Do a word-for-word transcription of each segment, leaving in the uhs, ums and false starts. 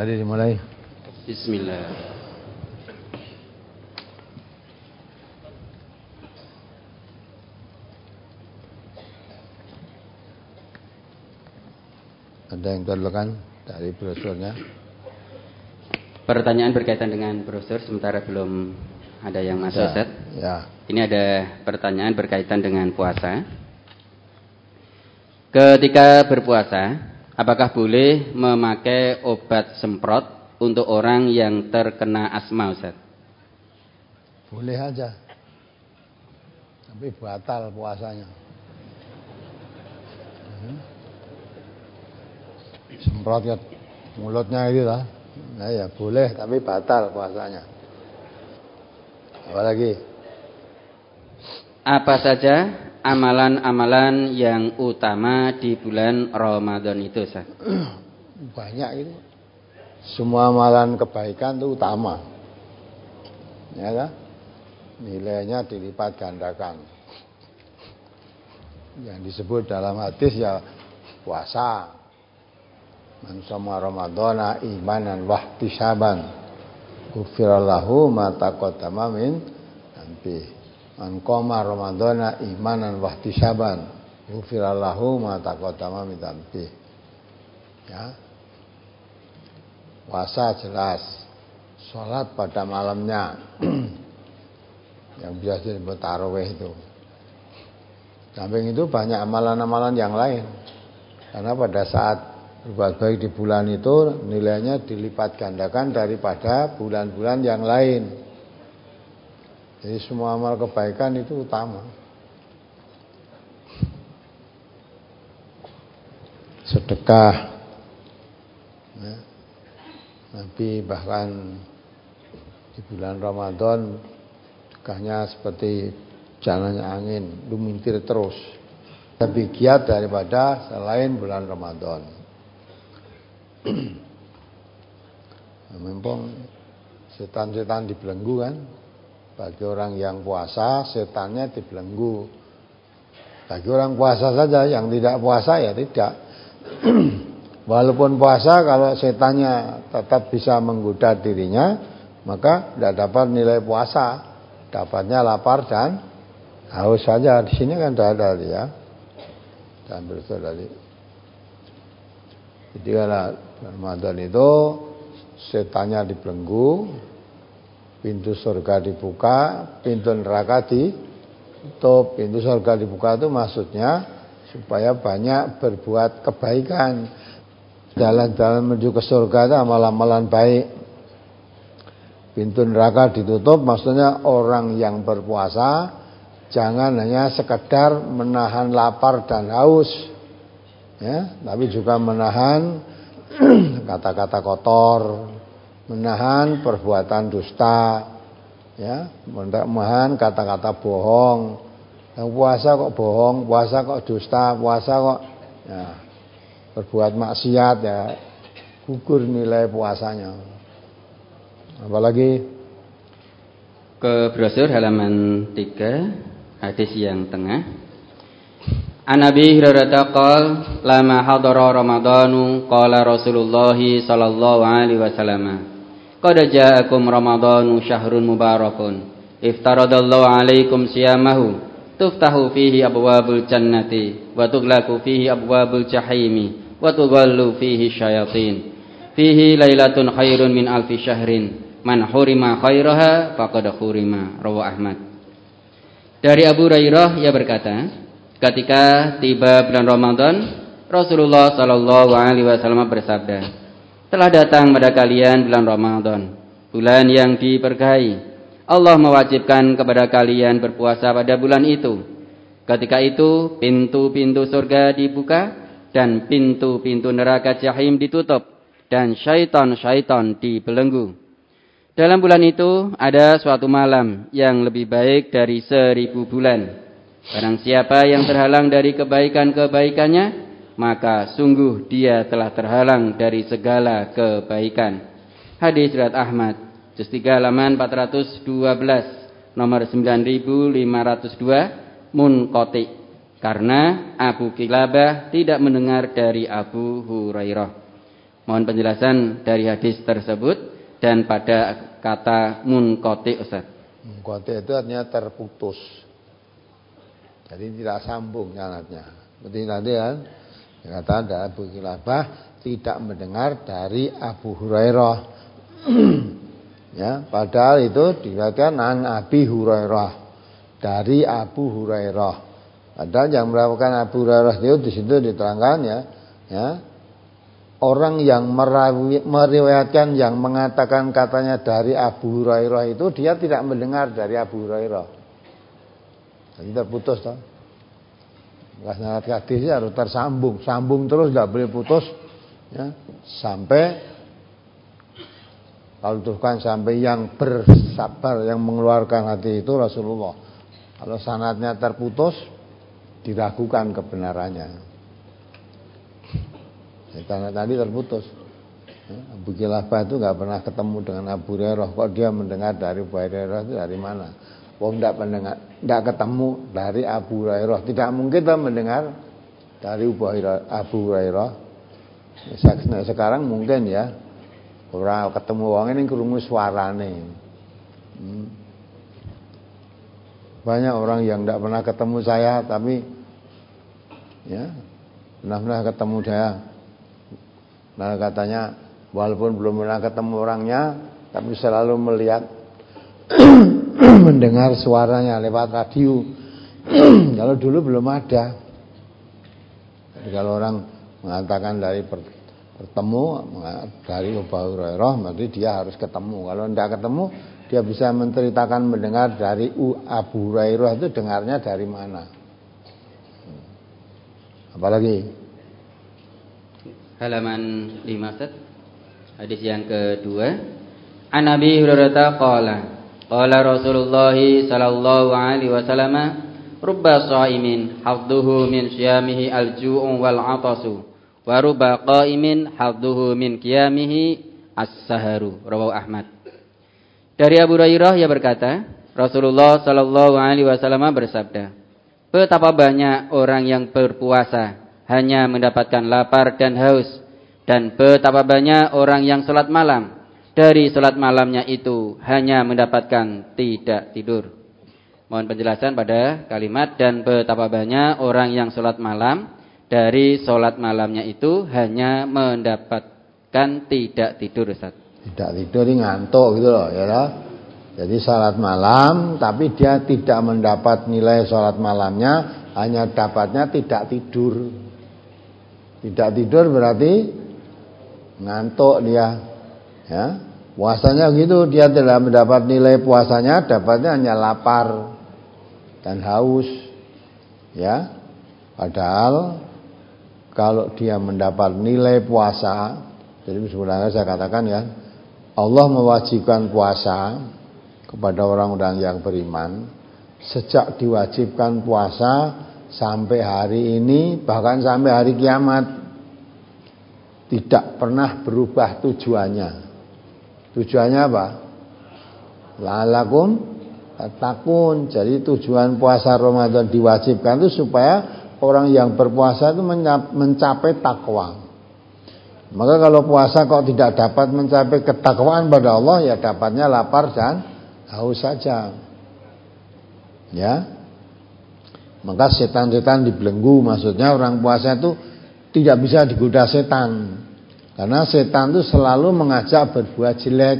Mari dimulai. Bismillah. Ada yang terlukan dari brosurnya? Pertanyaan berkaitan dengan brosur, sementara belum ada yang masuk, ya, Ustaz. Ya. Ini ada pertanyaan berkaitan dengan puasa. Ketika berpuasa, apakah boleh memakai obat semprot untuk orang yang terkena asma, Ustaz? Boleh aja, tapi batal puasanya. Hmm. Semprot ya mulutnya itu lah. Nah ya boleh, tapi batal puasanya. Apalagi? Apa saja amalan-amalan yang utama di bulan Ramadan itu, Ustaz? Banyak itu. Semua amalan kebaikan itu utama. Ya kan? Nilainya dilipat gandakan. Yang disebut dalam hadis ya puasa. Man shoma ramadhana imanan wahtisaban ghufirallahu ma taqaddama min dhanbi. Man qoma ramadhana imanan wahtisaban ghufirallahu ma taqaddama min dhanbi. Ya. Puasa jelas. Salat pada malamnya. Yang biasa disebut tarawih itu. Samping itu banyak amalan-amalan yang lain. Karena pada saat berbuat baik di bulan itu nilainya dilipat gandakan daripada bulan-bulan yang lain. Jadi semua amal kebaikan itu utama. Sedekah. Ya. Nabi bahkan di bulan Ramadan sedekahnya seperti jalannya angin, lumintir terus. Lebih giat daripada selain bulan Ramadan. Memang setan-setan dibelenggu kan. Bagi orang yang puasa, setannya dibelenggu. Bagi orang puasa saja, yang tidak puasa ya tidak. Walaupun puasa, kalau setannya tetap bisa menggoda dirinya, maka tidak dapat nilai puasa. Dapatnya lapar dan haus saja. Di sini kan tidak ada ya. Dan bersur tadi. Jadi kalau Ramadan itu setannya dibelenggu, pintu surga dibuka, pintu neraka ditutup. Pintu surga dibuka itu maksudnya supaya banyak berbuat kebaikan. Jalan-jalan menuju ke surga itu amalan-amalan baik. Pintu neraka ditutup maksudnya orang yang berpuasa jangan hanya sekedar menahan lapar dan haus, ya, tapi juga menahan kata-kata kotor, menahan perbuatan dusta, ya, menahan kata-kata bohong. Yang puasa kok bohong, puasa kok dusta, puasa kok ya, berbuat maksiat, ya, gugur nilai puasanya. Apalagi ke brosur halaman tiga, hadis yang tengah. An Abi Hurairah qala lama hadara Ramadanu qala Rasulullah sallallahu alaihi wasallam qad ja'akum Ramadanu syahrun mubarakun iftaradallahu alaikum siyamahu tuftahu fihi abwabul jannati wa tughlaqu fihi abwabul jahimi wa tughallu fihi syayatin fihi lailatun khairun min alfi syahrin man hurima khairaha faqad hurima, rawahu Ahmad. Dari Abu Hurairah ia berkata, ketika tiba bulan Ramadan, Rasulullah sallallahu alaihi wasallam bersabda, telah datang pada kalian bulan Ramadan, bulan yang diberkahi. Allah mewajibkan kepada kalian berpuasa pada bulan itu. Ketika itu pintu-pintu surga dibuka dan pintu-pintu neraka jahim ditutup dan syaitan-syaitan dibelenggu. Dalam bulan itu ada suatu malam yang lebih baik dari seribu bulan. Barang siapa yang terhalang dari kebaikan-kebaikannya, maka sungguh dia telah terhalang dari segala kebaikan. Hadis riwayat Ahmad, juz tiga halaman empat ratus dua belas, nomor sembilan ribu lima ratus dua, munqati. Karena Abu Kilabah tidak mendengar dari Abu Hurairah. Mohon penjelasan dari hadis tersebut dan pada kata munqati, Ustaz. Munqati itu artinya terputus. Jadi tidak sambung sanadnya. Seperti tadi kan kata ada Abu Kilabah tidak mendengar dari Abu Hurairah. Ya, padahal itu diriwayatkan an Abi Hurairah, dari Abu Hurairah. Padahal yang melakukan Abu Hurairah itu di situ diterangkan ya, ya orang yang merawi, meriwayatkan yang mengatakan katanya dari Abu Hurairah itu dia tidak mendengar dari Abu Hurairah. Jadi terputus toh. Sanad hadis harus tersambung, sambung terus, tidak boleh putus ya, sampai kalau teruskan sampai yang bersabar, yang mengeluarkan hati itu Rasulullah. Kalau sanadnya terputus, diragukan kebenarannya. Karena tadi terputus. Abu Kilabah itu nggak pernah ketemu dengan Abu Hurairah. Kok dia mendengar dari Abu Hurairah itu dari mana? Wong tidak mendengar, tidak ketemu dari Abu Hurairah. Tidak mungkin kita mendengar dari Abu Hurairah. Sekarang mungkin ya. Orang ketemu wong ini krungu suarane. Hmm. Banyak orang yang tidak pernah ketemu saya tapi ya pernah-pernah ketemu saya. Nah katanya walaupun belum pernah ketemu orangnya tapi selalu melihat mendengar suaranya lewat radio. Kalau dulu belum ada. Jadi kalau orang mengatakan dari bertemu dari Abu Hurairah, berarti dia harus ketemu. Kalau tidak ketemu, dia bisa menceritakan mendengar dari Abu Hurairah itu dengarnya dari mana. Apalagi halaman lima, hadis yang kedua. An Abi Hurairah qala qala Rasulullah sallallahu alaihi wasallam rubba shaimin hadduhu min syamihi al-ju'u wal 'atasu wa ruba qa'imin hadduhu min qiyamihi as-saharu, rawahu Ahmad. Dari Abu Hurairah ia berkata, Rasulullah sallallahu alaihi wasallam bersabda, betapa banyak orang yang berpuasa hanya mendapatkan lapar dan haus, dan betapa banyak orang yang salat malam, dari salat malamnya itu hanya mendapatkan tidak tidur. Mohon penjelasan pada kalimat dan betapa banyak orang yang salat malam, dari sholat malamnya itu hanya mendapatkan tidak tidur, Ustaz. Tidak tidur, ngantuk gitu loh, ya loh. Jadi sholat malam, tapi dia tidak mendapat nilai sholat malamnya, hanya dapatnya tidak tidur. Tidak tidur berarti ngantuk dia. Ya, puasanya gitu, dia tidak mendapat nilai puasanya, dapatnya hanya lapar dan haus. Ya, padahal kalau dia mendapat nilai puasa, jadi sebenarnya saya katakan ya, Allah mewajibkan puasa kepada orang-orang yang beriman. Sejak diwajibkan puasa sampai hari ini, bahkan sampai hari kiamat, tidak pernah berubah tujuannya. Tujuannya apa? La'allakum tattaqun. Jadi tujuan puasa Ramadan diwajibkan itu supaya orang yang berpuasa itu mencapai takwa. Maka kalau puasa kok tidak dapat mencapai ketakwaan pada Allah, ya dapatnya lapar dan haus saja. Ya. Maka setan-setan dibelenggu, maksudnya orang puasa itu tidak bisa digoda setan. Karena setan itu selalu mengajak berbuat jelek.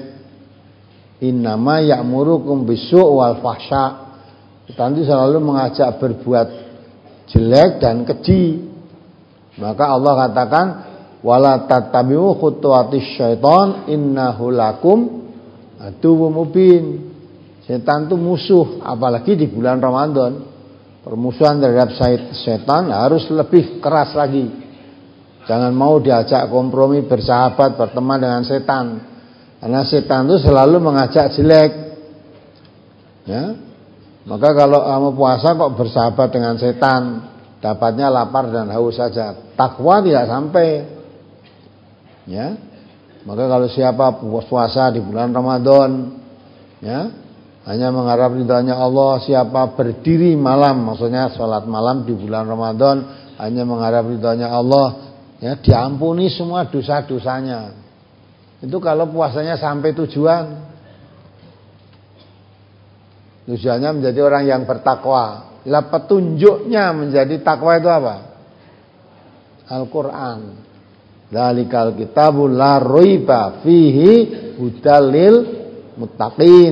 Innama ya'murukum bisu' wal fahsya. Setan itu selalu mengajak berbuat jelek dan keji. Maka Allah katakan wala tattabi'u khutuwatis syaitan innahu lakum aduwwum mubin. Setan itu musuh, apalagi di bulan Ramadan. Permusuhan terhadap setan harus lebih keras lagi. Jangan mau diajak kompromi, bersahabat, berteman dengan setan. Karena setan itu selalu mengajak jelek. Ya. Maka kalau kamu puasa kok bersahabat dengan setan, dapatnya lapar dan haus saja, takwa tidak sampai. Ya, maka kalau siapa puasa di bulan Ramadan, ya, hanya mengharap ridhonya Allah, siapa berdiri malam, maksudnya sholat malam di bulan Ramadan, hanya mengharap ridhonya Allah, Ya, diampuni semua dosa-dosanya. Itu kalau puasanya sampai tujuan. Tujuannya menjadi orang yang bertakwa. Lah petunjuknya menjadi takwa itu apa? Al-Qur'an. Dzalikal kitabul la raiba fihi hudal lil muttaqin.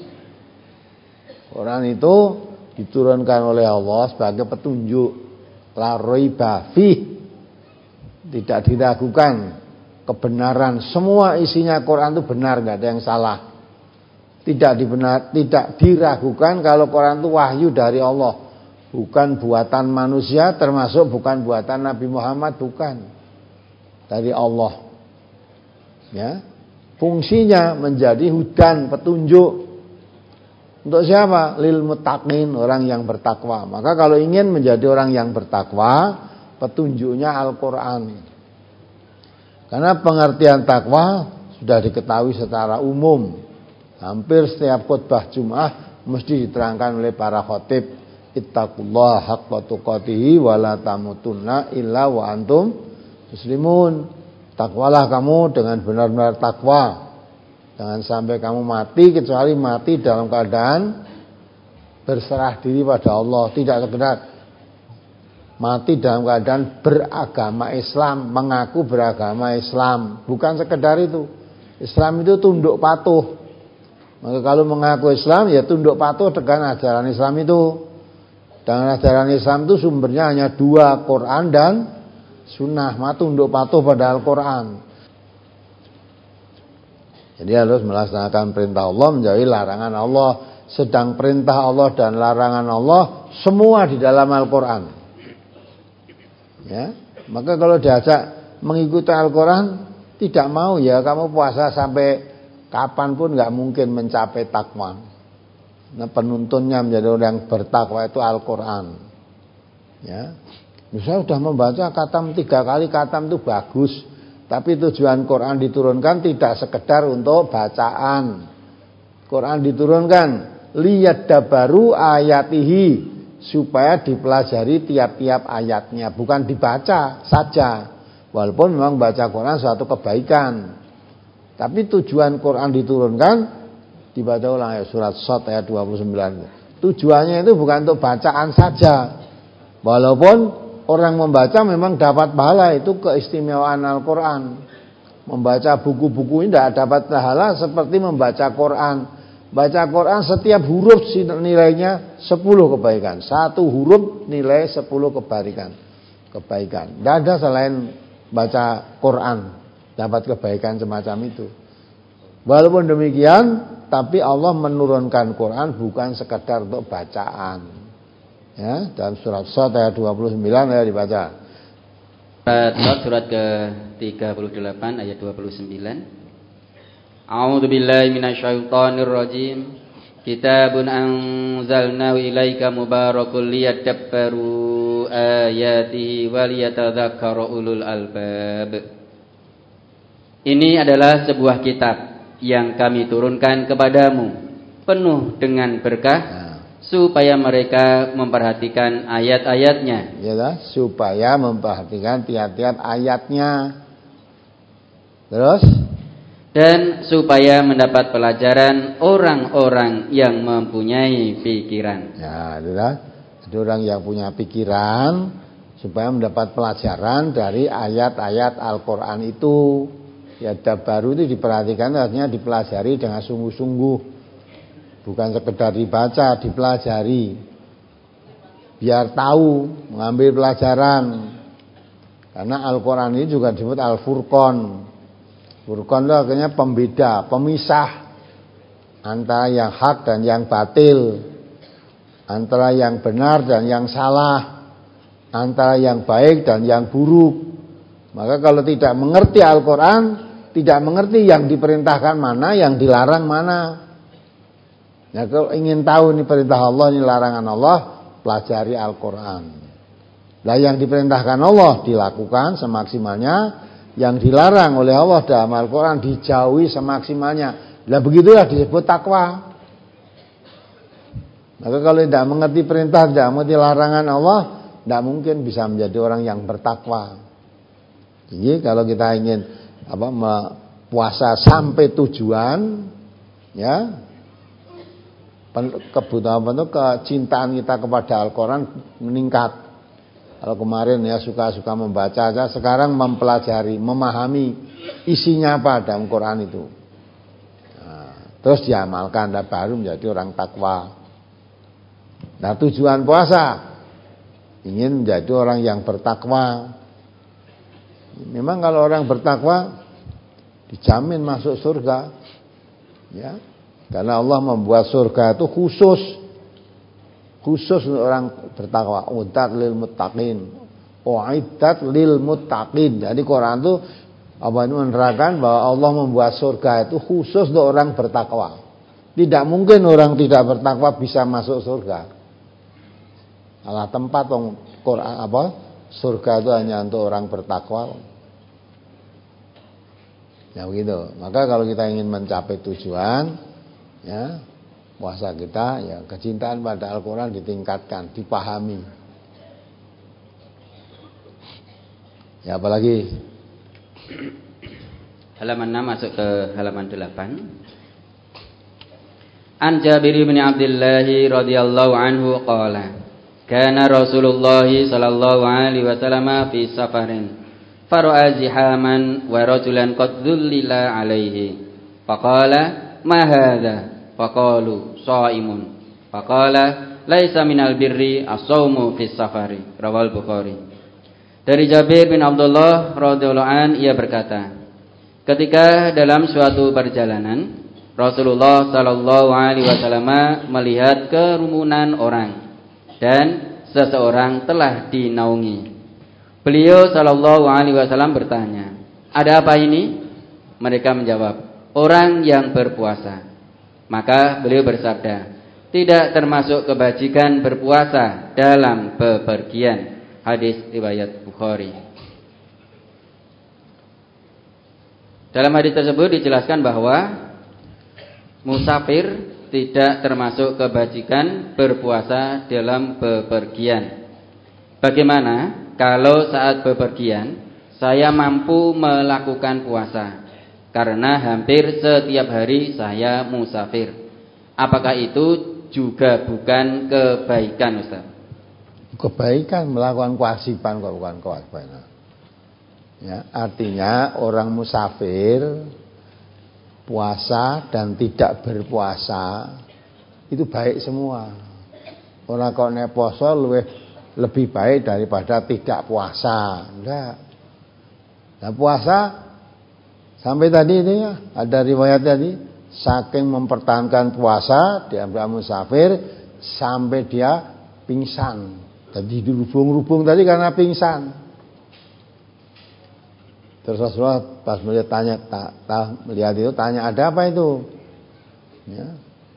Quran itu diturunkan oleh Allah sebagai petunjuk. La raiba fihi. Tidak diragukan kebenaran, semua isinya Quran itu benar, nggak ada yang salah. Tidak dibenar, tidak diragukan kalau Quran itu wahyu dari Allah, bukan buatan manusia, termasuk bukan buatan Nabi Muhammad, bukan, dari Allah. Ya, fungsinya menjadi hudan, petunjuk. Untuk siapa? Lil muttaqin, orang yang bertakwa. Maka kalau ingin menjadi orang yang bertakwa, petunjuknya Al-Quran. Karena pengertian takwa sudah diketahui secara umum. Hampir setiap khutbah Jumat mesti diterangkan oleh para khatib, ittaqullaha haqqa tuqatihi wa la tamutunna illa wa antum muslimun. Takwalah kamu dengan benar-benar takwa. Jangan sampai kamu mati kecuali mati dalam keadaan berserah diri pada Allah, tidak sekedar mati dalam keadaan beragama Islam, mengaku beragama Islam. Bukan sekedar itu. Islam itu tunduk patuh. Maka kalau mengaku Islam, ya tunduk patuh dengan ajaran Islam itu. Dan ajaran Islam itu sumbernya hanya dua, Quran dan Sunnah. Maka tunduk patuh pada Al-Quran. Jadi harus melaksanakan perintah Allah, menjauhi larangan Allah. Sedang perintah Allah dan larangan Allah semua di dalam Al-Quran. Ya, maka kalau diajak mengikuti Al-Quran tidak mau, ya kamu puasa sampai kapanpun nggak mungkin mencapai takwa. Nah, penuntunnya menjadi orang yang bertakwa itu Al-Quran. Ya, saya sudah membaca khatam tiga kali, khatam itu bagus, tapi tujuan Quran diturunkan tidak sekedar untuk bacaan. Quran diturunkan liyadabbaru ayatihi, supaya dipelajari tiap-tiap ayatnya, bukan dibaca saja. Walaupun memang baca Quran suatu kebaikan, tapi tujuan Quran diturunkan, dibaca ulang ya, surat Shad ayat dua puluh sembilan. Tujuannya itu bukan untuk bacaan saja. Walaupun orang membaca memang dapat pahala, itu keistimewaan Al-Quran. Membaca buku-buku ini tidak dapat pahala seperti membaca Quran. Baca Quran setiap huruf nilainya sepuluh kebaikan. Satu huruf nilai sepuluh kebaikan. Kebaikan. Tidak ada selain baca Quran dapat kebaikan semacam itu. Walaupun demikian, tapi Allah menurunkan Quran bukan sekedar untuk bacaan. Ya, dalam surat Shad ayat dua puluh sembilan ya dibaca. Surat surat ke tiga puluh delapan ayat dua puluh sembilan. A'udzu billahi minasyaitonir rajim. Kitabun anzalnahu ilaika mubarakul liyadabbaru ayatihi waliyatadzakkara ulul albab. Ini adalah sebuah kitab yang kami turunkan kepadamu, penuh dengan berkah, nah, supaya mereka memperhatikan ayat-ayatnya. Ya, supaya memperhatikan tiap-tiap ayatnya. Terus? Dan supaya mendapat pelajaran orang-orang yang mempunyai pikiran. Ya, adalah ada orang yang punya pikiran supaya mendapat pelajaran dari ayat-ayat Al-Quran itu. Ya, baru itu diperhatikan, artinya dipelajari dengan sungguh-sungguh, bukan sekedar dibaca, dipelajari, biar tahu, mengambil pelajaran. Karena Al-Quran ini juga disebut Al-Furqan. Furqan itu artinya pembeda, pemisah antara yang hak dan yang batil, antara yang benar dan yang salah, antara yang baik dan yang buruk. Maka kalau tidak mengerti Al-Quran, tidak mengerti yang diperintahkan mana, yang dilarang mana. Ya, kalau ingin tahu ini perintah Allah, ini larangan Allah, pelajari Al-Quran. Nah, yang diperintahkan Allah dilakukan semaksimalnya, yang dilarang oleh Allah dalam Al-Quran dijauhi semaksimalnya. Nah, begitulah disebut takwa. Maka kalau tidak mengerti perintah, tidak mengerti larangan Allah, tidak mungkin bisa menjadi orang yang bertakwa. Jadi kalau kita ingin apa puasa sampai tujuan, ya kebutuhan itu kecintaan kita kepada Al-Quran meningkat. Kalau kemarin ya suka-suka membaca aja, sekarang mempelajari, memahami isinya apa dalam Quran itu. Nah, terus diamalkan, dan baru menjadi orang takwa. Nah, tujuan puasa ingin menjadi orang yang bertakwa. Memang kalau orang bertakwa dijamin masuk surga, ya. Karena Allah membuat surga itu khusus khusus untuk orang bertakwa. Uiddat lil muttaqin. Uiddat lil muttaqin. Jadi Quran itu apa ini menerangkan bahwa Allah membuat surga itu khusus untuk orang bertakwa. Tidak mungkin orang tidak bertakwa bisa masuk surga. Salah tempat Quran apa? Surga itu hanya untuk orang bertakwa. Ya begitu. Maka kalau kita ingin mencapai tujuan, ya puasa kita, ya kecintaan pada Al-Quran ditingkatkan, dipahami. Ya apalagi halaman enam masuk ke halaman delapan. An Jabir bin Abdullah radhiyallahu anhu qala kana Rasulullah sallallahu alaihi wasallam fi safarin fara'a zihaman wa rajulan qad dhullila alaihi faqala ma hadza faqalu shaimun faqala laisa minal birri as-shaumu fis safari rawal Bukhari. Dari Jabir bin Abdullah radhiyallahu an ia berkata, ketika dalam suatu perjalanan Rasulullah sallallahu alaihi wasallam melihat kerumunan orang dan seseorang telah dinaungi. Beliau sallallahu alaihi wasallam bertanya, "Ada apa ini?" Mereka menjawab, "Orang yang berpuasa." Maka beliau bersabda, "Tidak termasuk kebajikan berpuasa dalam bepergian." Hadis riwayat Bukhari. Dalam hadis tersebut dijelaskan bahwa musafir tidak termasuk kebajikan berpuasa dalam bepergian. Bagaimana kalau saat bepergian saya mampu melakukan puasa karena hampir setiap hari saya musafir? Apakah itu juga bukan kebaikan, Ustaz? Kebaikan, melakukan kewajiban kok, bukan kewajiban. Ya, artinya orang musafir puasa dan tidak berpuasa itu baik semua. Orang kok nek poso luwih lebih baik daripada tidak puasa. Enggak. Nah, puasa sampai tadi ini ya, ada riwayat tadi saking mempertahankan puasa dia musafir sampai dia pingsan. Tadi dirubung-rubung tadi karena pingsan. Terus Rasulullah pas melihat tanya, tak, tak, melihat itu tanya, ada apa itu? Ya.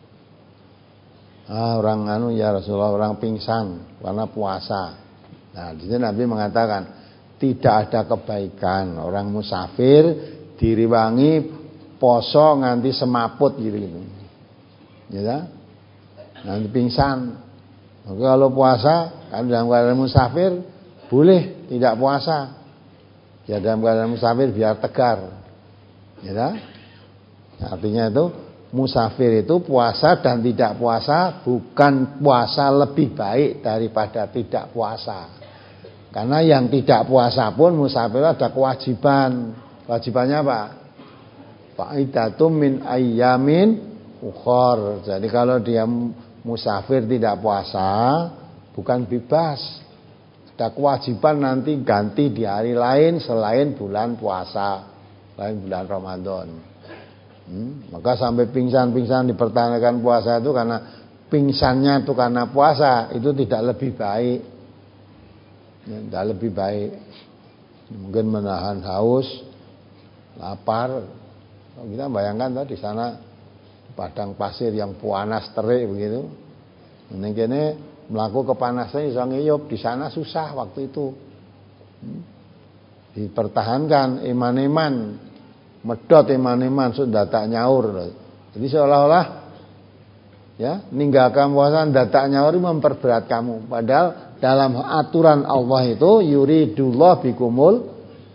Ah, orang anu ya Rasulullah, orang pingsan karena puasa. Nah, di sini Nabi mengatakan tidak ada kebaikan orang musafir diriwangi poso nganti semaput gitu gitu. Ya. Nanti pingsan. Maka kalau puasa, kalau dalam keadaan musafir boleh tidak puasa. Ya dalam keadaan musafir biar tegar. Ya. Artinya itu musafir itu puasa dan tidak puasa bukan puasa lebih baik daripada tidak puasa. Karena yang tidak puasa pun musafir ada kewajiban. Kewajibannya apa? Fa'idatum min ayyamin ukhor. Jadi kalau dia musafir tidak puasa bukan bebas, ada kewajiban nanti ganti di hari lain selain bulan puasa, selain bulan Ramadan. hmm? Maka sampai pingsan-pingsan dipertahankan puasa itu karena pingsannya itu karena puasa, itu tidak lebih baik, ya, tidak lebih baik. Mungkin menahan haus, lapar. Kita bayangkan tadi di sana padang pasir yang panas terik begitu. Ini kene melaku kepanasan iso ngiyup, di sana susah waktu itu. Hmm. Dipertahankan iman-iman, medot iman-iman sudah tak nyaur. Jadi seolah-olah ya, ninggalkan puasa datak nyaur memperberat kamu. Padahal dalam aturan Allah itu yuridullah bikumul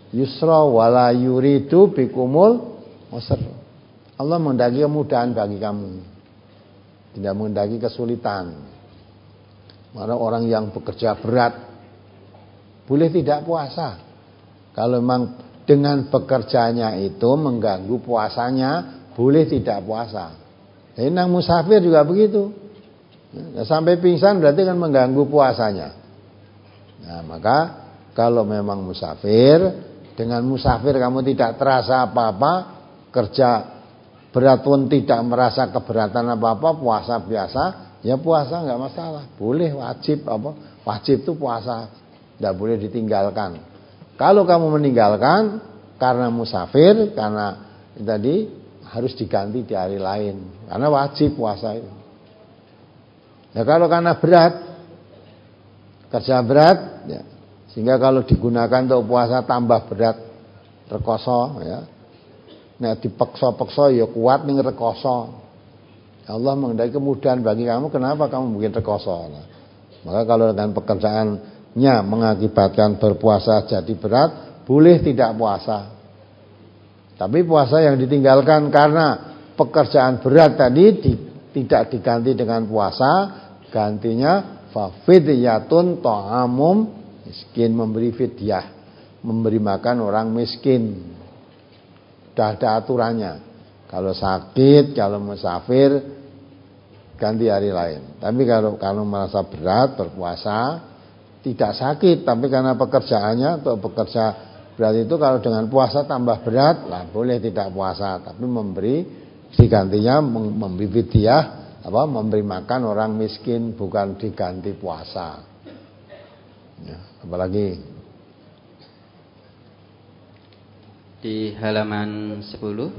yusra wala yuridu bikumul usra. Allah menghendaki kemudahan bagi kamu, tidak menghendaki kesulitan. Mana orang yang bekerja berat boleh tidak puasa. Kalau memang dengan bekerjanya itu mengganggu puasanya, boleh tidak puasa. Jadi nang musafir juga begitu. Nah, sampai pingsan berarti kan mengganggu puasanya. Nah, maka kalau memang musafir, dengan musafir kamu tidak terasa apa-apa, kerja berat pun tidak merasa keberatan apa-apa, puasa biasa, ya puasa enggak masalah. Boleh, wajib apa? Wajib itu puasa, tidak boleh ditinggalkan. Kalau kamu meninggalkan karena musafir, karena tadi harus diganti di hari lain, karena wajib puasa itu. Ya kalau karena berat, kerja berat, ya, sehingga kalau digunakan untuk puasa tambah berat, rekoso, ya. Nah dipeksa-peksa ya kuat nih rekoso. Allah menghendaki kemudahan bagi kamu, kenapa kamu bikin rekoso? Nah, maka kalau dengan pekerjaannya mengakibatkan berpuasa jadi berat, boleh tidak puasa. Tapi puasa yang ditinggalkan karena pekerjaan berat tadi di, tidak diganti dengan puasa, gantinya fafidyatun ta'amum miskin, memberi fidyah, memberi makan orang miskin. Sudah ada aturannya. Kalau sakit, kalau musafir, ganti hari lain. Tapi kalau kalau merasa berat berpuasa, tidak sakit, tapi karena pekerjaannya untuk bekerja berat itu, kalau dengan puasa tambah berat, lah boleh tidak puasa, tapi memberi digantinya memberi fidyah, apa memberi makan orang miskin, bukan diganti puasa. Ya, apalagi di halaman sepuluh.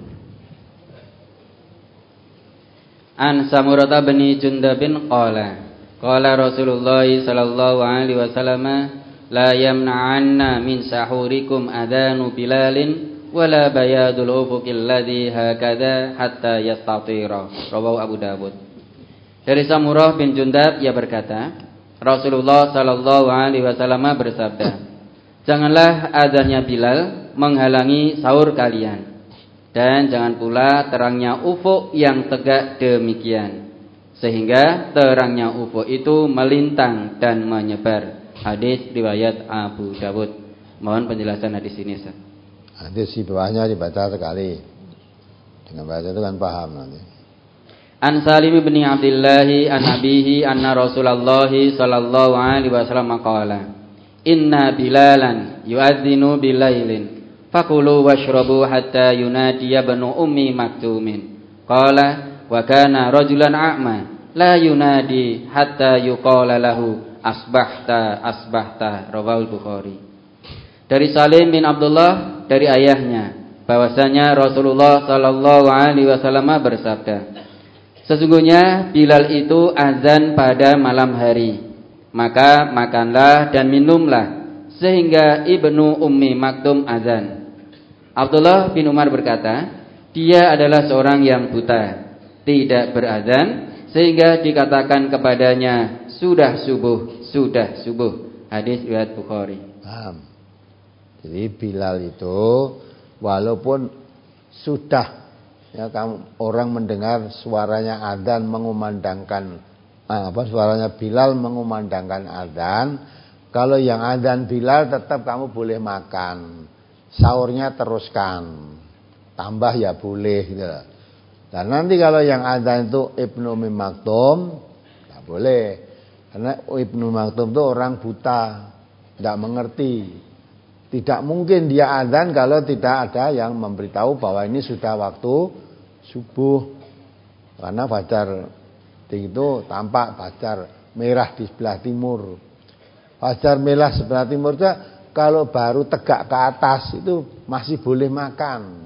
An Samurata bin Jundabin qala qala Rasulullah sallallahu alaihi wasallam la yamna'anna min sahurikum adanu bilalin wala bayadul ufuqil ladzi hakadha hatta yastatira. Rawahu Abu Dawud. Dari Samurah bin Jundab ia berkata, Rasulullah sallallahu alaihi wasallam bersabda, janganlah adzannya Bilal menghalangi sahur kalian, dan jangan pula terangnya ufuk yang tegak demikian, sehingga terangnya ufuk itu melintang dan menyebar. Hadis riwayat Abu Dawud. Mohon penjelasan hadis ini, Ustaz. Hadis di bawahnya dibaca sekali. Dengan baca itu kan paham nanti. An Salim bin Abdullah an abihi anna Rasulullah sallallahu alaihi wasallam qala, inna Bilalan yu'adzinu bilailin fakulu washrabu hatta yunadiya banu ummi maktumin. Qala wa kana rajulan a'ma la yunadi hatta yuqala lahu asbahta asbahta. Rawahul Bukhari. Dari Salim bin Abdullah dari ayahnya bahwasanya Rasulullah sallallahu alaihi wasallam bersabda, sesungguhnya Bilal itu azan pada malam hari, maka makanlah dan minumlah sehingga Ibnu Ummi Maktum azan. Abdullah bin Umar berkata, dia adalah seorang yang buta, tidak berazan, sehingga dikatakan kepadanya, sudah subuh, sudah subuh. Hadis riwayat Bukhari. Paham. Jadi Bilal itu walaupun sudah ya kamu orang mendengar suaranya adzan mengumandangkan apa suaranya Bilal mengumandangkan adzan, kalau yang adzan Bilal tetap kamu boleh makan. Sahurnya teruskan, tambah ya boleh gitu. Dan nanti kalau yang adzan itu Ibnu Ummi Maktum, tidak boleh, karena Ibnu Maktum itu orang buta, tidak mengerti. Tidak mungkin dia adzan kalau tidak ada yang memberitahu bahwa ini sudah waktu subuh, karena fajar itu tampak fajar merah di sebelah timur. Fajar merah sebelah timur itu kalau baru tegak ke atas itu masih boleh makan,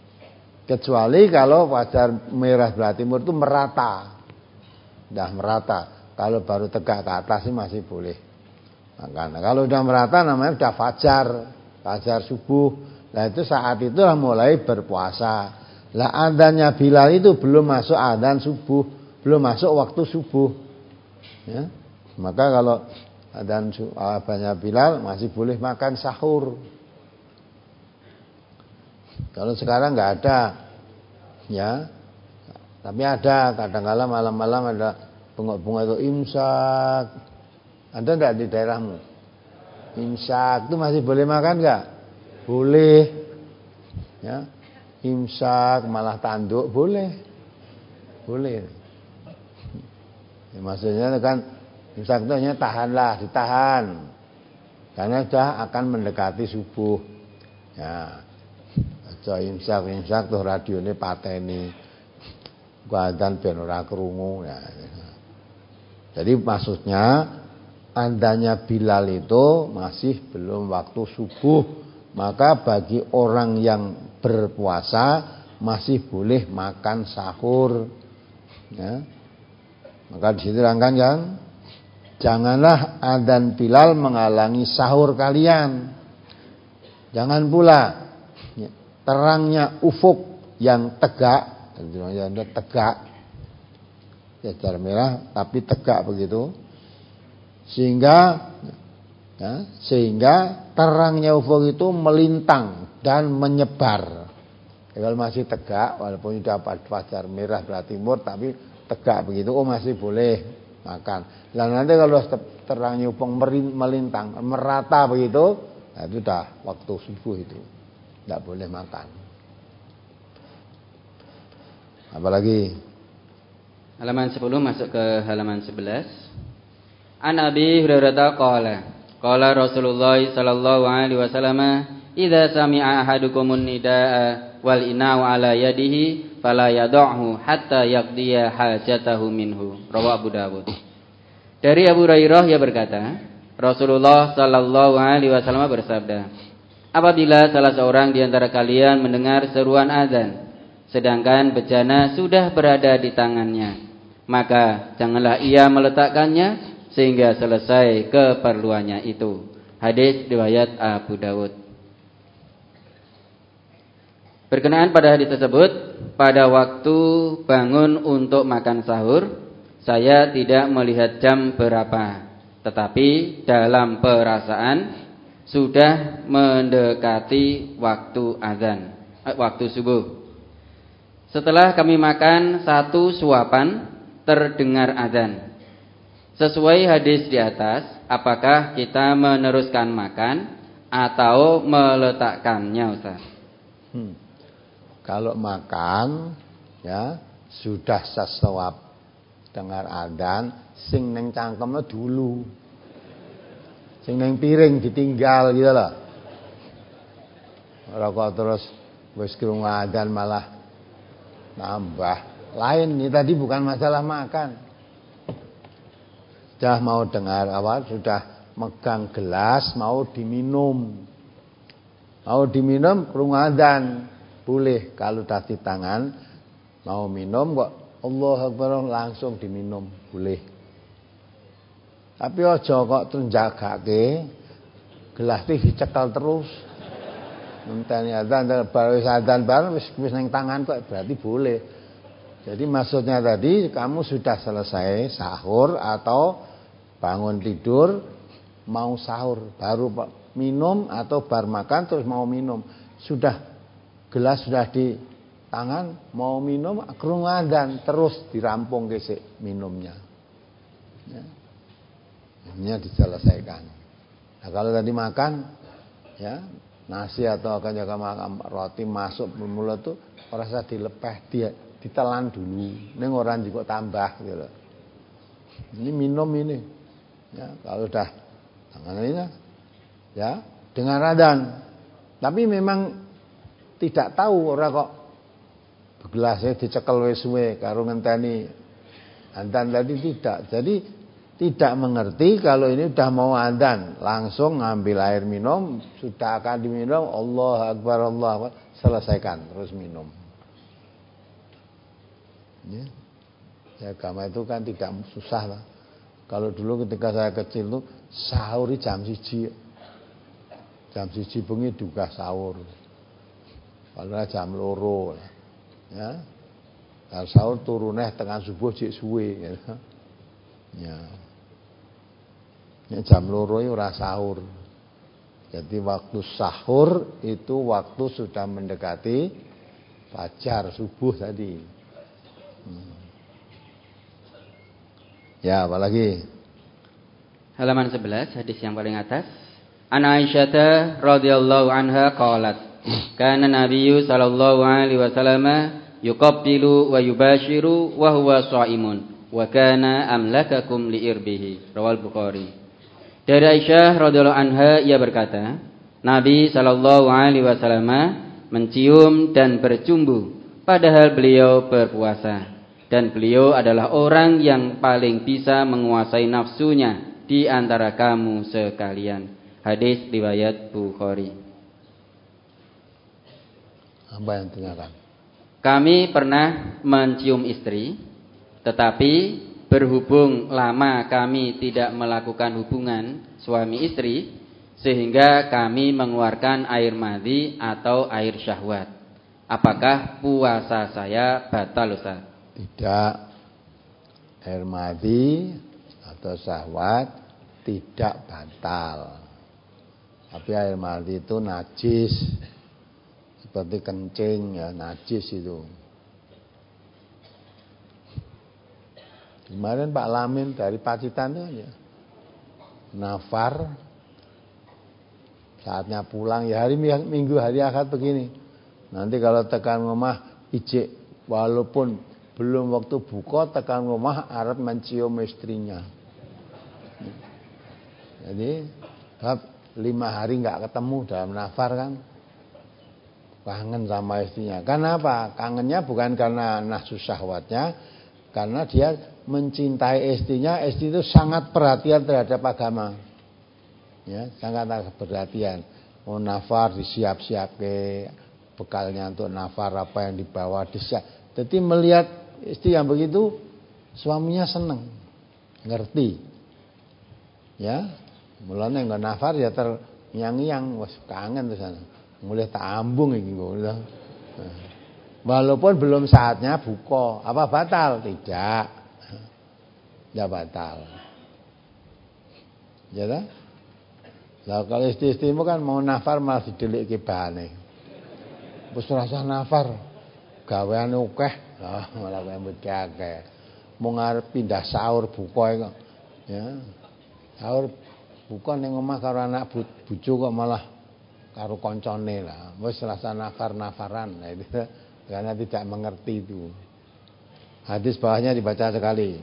kecuali kalau fajar merah sebelah timur itu merata, dah merata. Kalau baru tegak ke atas itu masih boleh makan. Nah, kalau udah merata namanya udah fajar, fajar subuh. Nah itu saat itulah mulai berpuasa. Lah adzannya Bilal itu belum masuk adzan subuh, belum masuk waktu subuh. Ya, maka kalau adzan abahnya Bilal masih boleh makan sahur. Kalau sekarang nggak ada, ya. Tapi ada, kadang-kala malam-malam ada bengok-bengok itu imsak. Ada nggak di daerahmu? Imsak itu masih boleh makan nggak? Boleh. Ya, imsak malah tanduk boleh, boleh. Ya, maksudnya kan imsak itu hanya tahanlah, ditahan, karena sudah akan mendekati subuh. Ya, aja imsak imsak tuh radione pateni, kuatan ben ora krungu. Ya. Jadi maksudnya andanya Bilal itu masih belum waktu subuh, maka bagi orang yang berpuasa masih boleh makan sahur. Ya. Maka di situ terangkan kan, janganlah adzan Bilal menghalangi sahur kalian. Jangan pula ya, terangnya ufuk yang tegak, yang tegak, ya merah tapi tegak begitu, sehingga ya, sehingga terangnya ufuk itu melintang dan menyebar. Kalau masih tegak, walaupun sudah fajar merah belah timur, tapi tegak begitu, oh masih boleh makan. Nah nanti kalau terangnya ufuk melintang, merata begitu, nah itu sudah waktu subuh itu, tidak boleh makan. Apalagi halaman sepuluh masuk ke halaman sebelas. An Abi Hurairah qala qala Rasulullah sallallahu alaihi wasallam, idza sami'a ahadukumun nidaa wal ina'u ala yadihi fala yad'hu hatta yaqdiya hajatahu minhu. Rawahu Abu Dawud. Dari Abu Hurairah ia berkata, Rasulullah sallallahu alaihi wasallam bersabda, apabila salah seorang di antara kalian mendengar seruan azan sedangkan bejana sudah berada di tangannya, maka janganlah ia meletakkannya sehingga selesai keperluannya itu. Hadis riwayat Abu Dawud. Berkenaan pada hadis tersebut, pada waktu bangun untuk makan sahur, saya tidak melihat jam berapa, tetapi dalam perasaan sudah mendekati waktu azan, eh, waktu subuh. Setelah kami makan satu suapan, terdengar azan. Sesuai hadis di atas, apakah kita meneruskan makan atau meletakkannya, Ustaz? Hmm. Kalau makan, ya sudah sesuap dengar adzan, sing neng cangkemnya dulu, sing neng piring ditinggal gitu loh. Rokok terus wis krungu adzan malah nambah. Lain, ini tadi bukan masalah makan. Sudah mau dengar awal, sudah megang gelas mau diminum, mau diminum krungu adzan, boleh. Kalau udah di tangan mau minum kok Allahu Akbar langsung diminum, boleh. Tapi aja kok terjagake gelas iki dicekel terus. Ngenteni adzan baru adzan baru wis wis ning tangan kok berarti boleh. Jadi maksudnya tadi kamu sudah selesai sahur atau bangun tidur mau sahur baru minum, atau bar makan terus mau minum, sudah gelas sudah di tangan mau minum krungu adzan terus dirampung kesik minumnya. Ya. Ini diselesaikan. Nah, kalau tadi makan ya nasi atau akan jaga makan roti masuk mulut tuh rasa dilepeh, dia ditelan dulu. Ning orang juga tambah gitu loh. Ini minum ini. Ya, kalau udah tangan ini ya dengar adzan. Tapi memang tidak tahu orang kok gelasnya dicekel wis suwe karo ngenteni adzan tadi tidak. Jadi tidak mengerti kalau ini udah mau adzan, langsung ngambil air minum, sudah akan diminum, Allahu Akbar, Allahu Akbar, selesaikan terus minum. Ya. Ya, agama itu kan tidak susah lah. Kalau dulu ketika saya kecil tuh sahur jam siji, jam siji bengi juga sahur. Kalau jam loro, ya, kalau sahur turunnya tengah subuh cik suwe, ya. Ya. Ya jam loro itu ora sahur. Jadi waktu sahur itu waktu sudah mendekati fajar subuh tadi. Hmm. Ya, apalagi? Halaman sebelas, hadis yang paling atas. An Aisyah radhiyallahu anha qalat, kana Nabiyyu sallallahu alaihi wasallam yuqabbilu wa yubashiru wa huwa shaimun wa kana amlakakum li irbihi. Rawal Bukhari. Dari Aisyah radhiyallahu anha ia berkata, Nabi sallallahu alaihi wasallam mencium dan bercumbu padahal beliau berpuasa, dan beliau adalah orang yang paling bisa menguasai nafsunya di antara kamu sekalian. Hadis riwayat Bukhari. Apa yang tanyakan? Kami pernah mencium istri, tetapi berhubung lama kami tidak melakukan hubungan suami istri, sehingga kami mengeluarkan air madi atau air syahwat. Apakah puasa saya batal, Ustaz? Tidak. Air madi atau syahwat tidak batal. Tapi air madi itu najis, seperti kencing ya, najis itu. Kemarin Pak Lamin dari Pacitan itu ya, nafar, saatnya pulang ya hari Minggu hari Ahad begini. Nanti kalau tekan rumah ijik, walaupun belum waktu buka tekan rumah arep mencium istrinya. Jadi bab lima hari nggak ketemu dalam nafar kan, kangen sama istrinya. Kenapa? Kangennya bukan karena nafsu syahwatnya, karena dia mencintai istrinya. Istri itu sangat perhatian terhadap agama, ya, sangat perhatian. Mau nafar disiap-siap ke bekalnya untuk nafar, apa yang dibawa disiap. Jadi melihat istri yang begitu, suaminya senang, ngerti, ya. Mulane nggo nafar ya ternyang-nyang, wis kangen terus sana. Mulai tak ambung iki ngono. Walaupun belum saatnya buka, apa batal? Tidak. Tidak batal. Ya dah? Lah kalau istri-istrimu kan mau nafar malah didelikke bahane. Wis rasa nafar, gaweane akeh, ah malah nyambut akeh. Mau ngarep pindah sahur buka kok. Ya. Sahur bukan yang omah karo anak bojo kok malah karo koncone lah. Wis rasa nafar-nafaran. Nah, itu karena tidak mengerti itu. Hadis bawahnya dibaca sekali.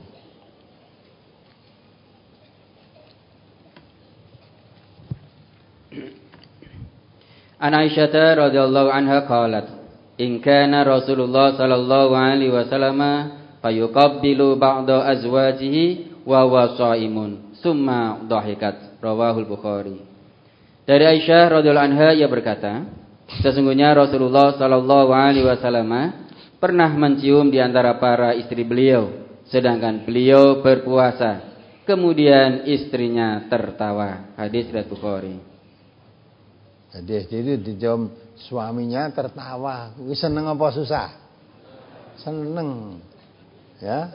An Aisyah radhiyallahu anha qalat, in kana Rasulullah sallallahu alaihi wasallam fayuqabbilu ba'da azwajihi wa huwa shaimun summa dhahikat. Rawahul Bukhari. Dari Aisyah radhiyallahu anha ia berkata, sesungguhnya Rasulullah sallallahu alaihi wasallam pernah mencium di antara para istri beliau sedangkan beliau berpuasa. Kemudian istrinya tertawa. Hadis riwayat Bukhari. Jadi istri itu dicium suaminya tertawa. Wis seneng apa susah? Seneng. Ya.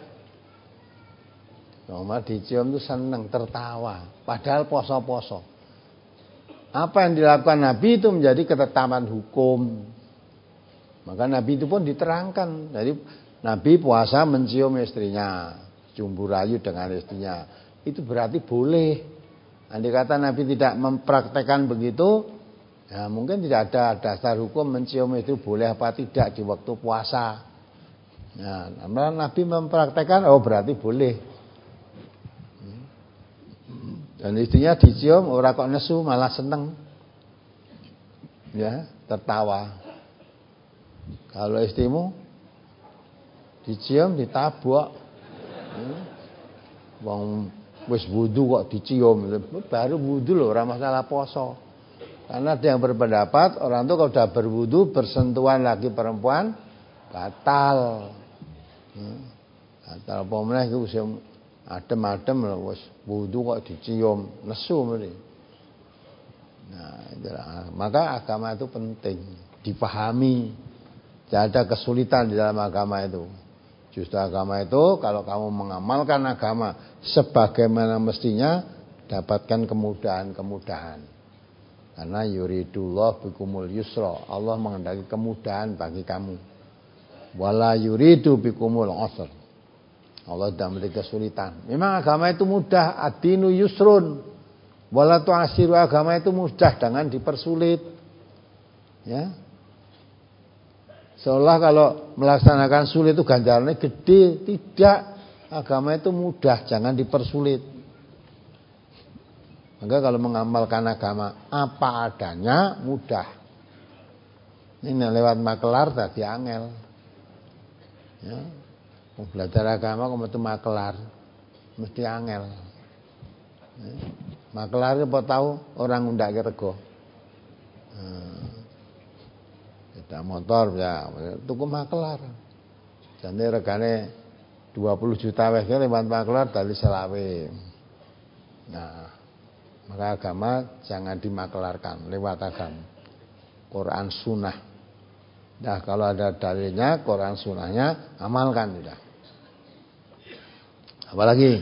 Nomor dicium itu seneng, tertawa. Padahal poso-poso. Apa yang dilakukan Nabi itu menjadi ketetapan hukum. Maka Nabi itu pun diterangkan. Jadi Nabi puasa mencium istrinya, cumbu rayu dengan istrinya. Itu berarti boleh. Andai kata Nabi tidak mempraktekkan begitu, ya mungkin tidak ada dasar hukum mencium itu boleh apa tidak di waktu puasa. Nah, Nabi mempraktekkan, oh berarti boleh. Dan istrinya dicium, ora kok nesu, malah seneng. Ya, tertawa. Kalau istrimu dicium, ditabok. Wong wis wudu kok dicium, baru wudu loh, ora masalah poso. Karena ada yang berpendapat orang itu kalau sudah berwudu bersentuhan lagi perempuan batal. Batal apa meneh iku adem-adem lho wis wudu kok dicium, nesu mrene. Nah, itulah. Maka agama itu penting dipahami. Tidak ada kesulitan di dalam agama itu. Justru agama itu kalau kamu mengamalkan agama sebagaimana mestinya dapatkan kemudahan-kemudahan. Karena yuridullah bikumul yusra, Allah menghendaki kemudahan bagi kamu. Wala yuridu bikumul usra, Allah tidak memiliki kesulitan. Memang agama itu mudah, ad-dinu yusrun. Wala tu'asiru, agama itu mudah, jangan dipersulit. Ya. Seolah kalau melaksanakan sulit itu ganjarannya gede, tidak. Agama itu mudah, jangan dipersulit. Maka kalau mengamalkan agama apa adanya mudah. Ini lewat makelar tadi angel. Ya. Belajar agama kamu itu makelar, mesti angel. Ya. Makelar itu tahu orang undake rego. Sepeda motor ya, tuku makelar. Jadi regane dua puluh juta wes lewat makelar dari selawe. Nah, maka agama jangan dimaklarkan lewat agama. Quran sunnah. Nah, kalau ada dalilnya Quran sunnahnya amalkan sudah. Apalagi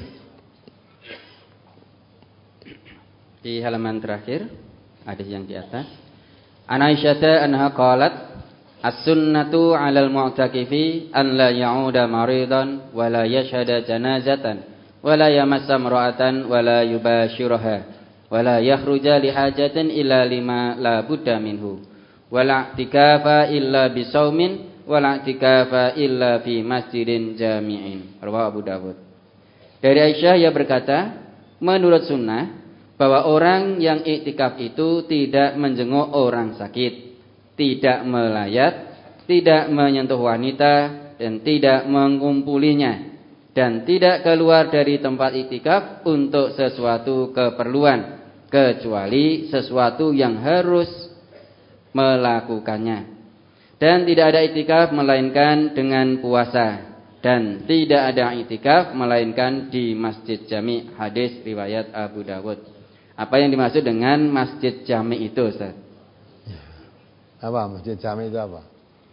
di halaman terakhir hadis yang di atas. An Aisyah anha qalat as-sunnatu 'alal mu'takifi an la ya'uda maridan wa la yashhada janazatan wa la yamassa imra'atan wa la yubashiraha wala yakhruja li hajatin illa lima la budda minhu wala i'tikafa illa bisaumin wala i'tikafa illa fi masjidin jami'in. Rawahu Abu Dawud. Dari Aisyah ia berkata, menurut sunnah bahwa orang yang i'tikaf itu tidak menjenguk orang sakit, tidak melayat, tidak menyentuh wanita dan tidak mengumpulinya, dan tidak keluar dari tempat i'tikaf untuk sesuatu keperluan kecuali sesuatu yang harus melakukannya. Dan tidak ada i'tikaf melainkan dengan puasa, dan tidak ada i'tikaf melainkan di masjid jami'. Hadis riwayat Abu Dawud. Apa yang dimaksud dengan masjid jami' itu, Ustaz? Apa masjid jami' itu apa?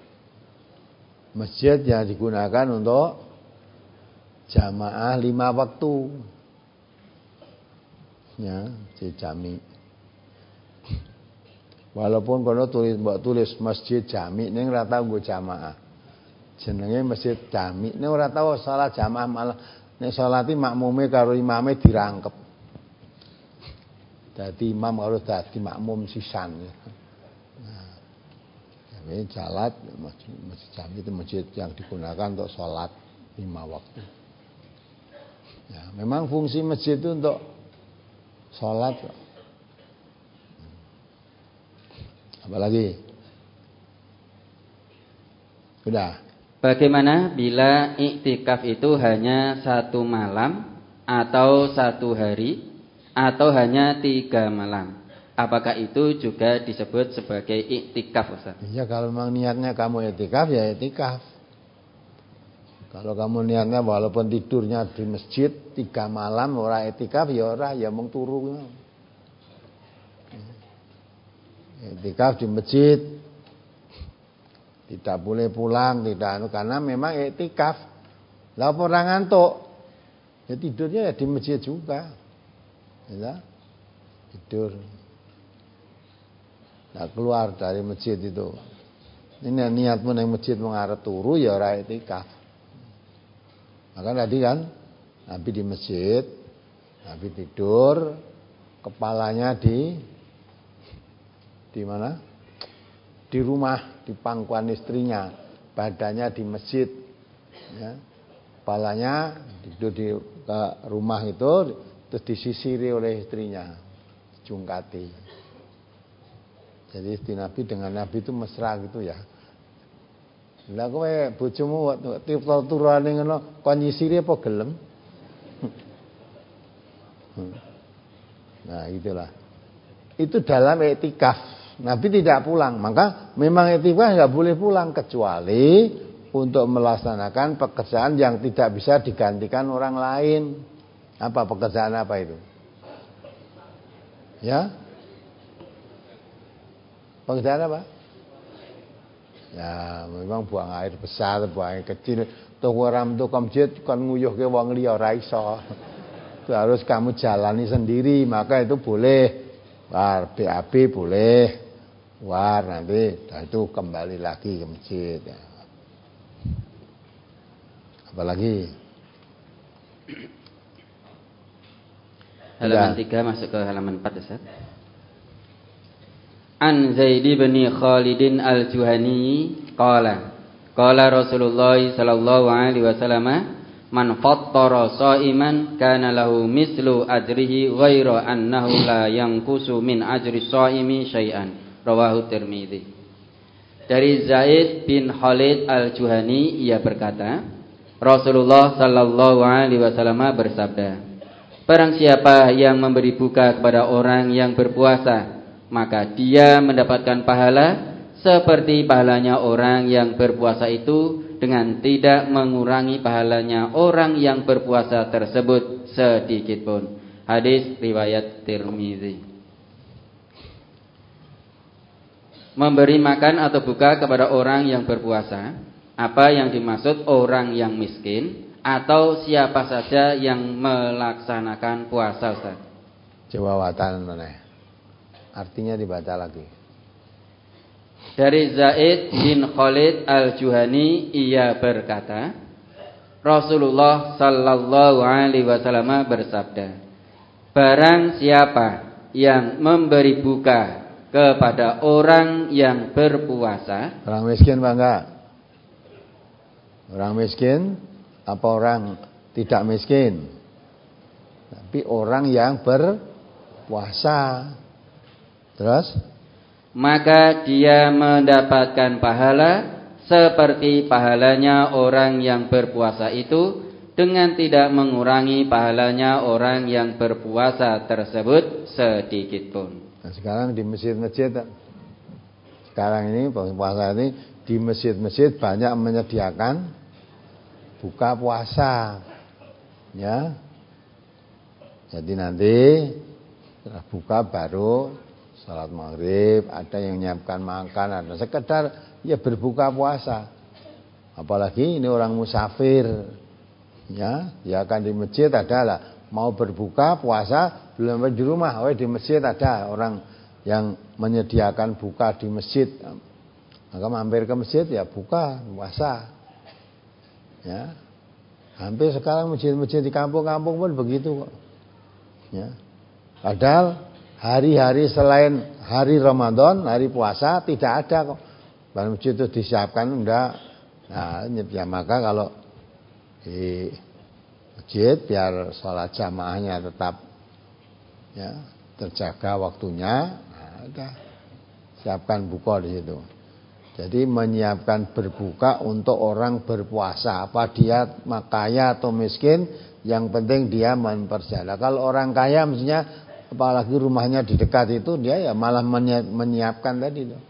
Masjid yang digunakan untuk jamaah lima waktu. Ya, masjid jami'. Walaupun kalau tulis mbok tulis masjid jami' ning ora tau nggo jamaah. Jenenge masjid jami'. Ning ora tau salat jamaah, malah nek salati makmume karo imame dirangkep. Dadi imam harus dadi makmum sisan. Nah, jadi salat masjid, masjid jami' itu masjid yang digunakan untuk salat lima waktu. Ya, memang fungsi masjid itu untuk salat. Apalagi? Sudah. Bagaimana bila iktikaf itu hanya satu malam atau satu hari atau hanya tiga malam? Apakah itu juga disebut sebagai iktikaf, Ustaz? Iya, kalau memang niatnya kamu iktikaf ya iktikaf. Kalau kamu niatnya walaupun tidurnya di masjid tiga malam ora iktikaf ya ora, ya mung turu. Iktikaf di masjid, tidak boleh pulang, tidak, karena memang iktikaf. Lah orang ngantuk, ya tidurnya ya di masjid juga, ya tidur. Nah, keluar dari masjid itu. Ini niatmu nang masjid mengarep turu ya ora iktikaf. Maka tadi kan Nabi di masjid, Nabi tidur, kepalanya di di mana? Di rumah, di pangkuan istrinya, badannya di masjid, ya. Kepalanya tidur di ke rumah itu, terus disisiri oleh istrinya, jungkati. Jadi istri Nabi dengan Nabi itu mesra gitu ya. Lah kowe bojomu turane ngono kon nyisiri apa gelem? Nah, itulah. Itu dalam iktikaf. Nabi tidak pulang, maka memang iktikaf enggak boleh pulang kecuali untuk melaksanakan pekerjaan yang tidak bisa digantikan orang lain. Apa pekerjaan apa itu? Ya? Pekerjaan apa? Ya, memang buang air besar, buang air kecil. Tuh orang tuh masjid kan nguyuhke wong liya ora iso. Itu harus kamu jalani sendiri, maka itu boleh. War B A B boleh, war nanti nah itu kembali lagi ke masjid. Ya. Apalagi halaman tiga masuk ke halaman empat, Ustaz. An Zaid bin Khalid al-Juhani qala qala Rasulullah sallallahu alaihi wasallam man fattara shaiman kana lahu mislu ajrihi ghaira annahu la yanqusu min ajri shaimi syai'an, rawahu Tirmidzi. Dari Zaid bin Khalid al-Juhani ia berkata, Rasulullah sallallahu alaihi wasallam bersabda, barang siapa yang memberi buka kepada orang yang berpuasa, maka dia mendapatkan pahala seperti pahalanya orang yang berpuasa itu dengan tidak mengurangi pahalanya orang yang berpuasa tersebut sedikit pun. Hadis riwayat Tirmidzi. Memberi makan atau buka kepada orang yang berpuasa, apa yang dimaksud orang yang miskin atau siapa saja yang melaksanakan puasa, Ustaz? Jawabatan mana? Artinya dibaca lagi. Dari Zaid bin Khalid al-Juhani ia berkata, Rasulullah sallallahu alaihi wasallam bersabda, barang siapa yang memberi buka kepada orang yang berpuasa. Orang miskin Pak enggak? Orang miskin apa orang tidak miskin? Tapi orang yang berpuasa. Terus? Maka dia mendapatkan pahala seperti pahalanya orang yang berpuasa itu dengan tidak mengurangi pahalanya orang yang berpuasa tersebut sedikit pun. Nah, sekarang di masjid-masjid, sekarang ini puasa ini di masjid-masjid banyak menyediakan buka puasa, ya. Jadi nanti setelah buka baru salat maghrib, ada yang menyiapkan makan, ada sekedar ya berbuka puasa. Apalagi ini orang musafir, ya, dia akan di masjid adalah mau berbuka puasa belum di rumah, oh di masjid ada orang yang menyediakan buka di masjid, maka mampir ke masjid ya buka puasa, ya. Hampir sekarang masjid-masjid di kampung-kampung pun begitu kok, ya. Padahal hari-hari selain hari Ramadan, hari puasa tidak ada kok. Pada masjid itu disiapkan enggak. Nah, ya maka kalau di masjid biar sholat jamaahnya tetap ya terjaga waktunya, nah, udah siapkan buka di situ. Jadi menyiapkan berbuka untuk orang berpuasa, apa dia kaya atau miskin, yang penting dia memperjalan. Kalau orang kaya mestinya apalagi rumahnya di dekat itu dia ya malah menyiapkan tadi itu.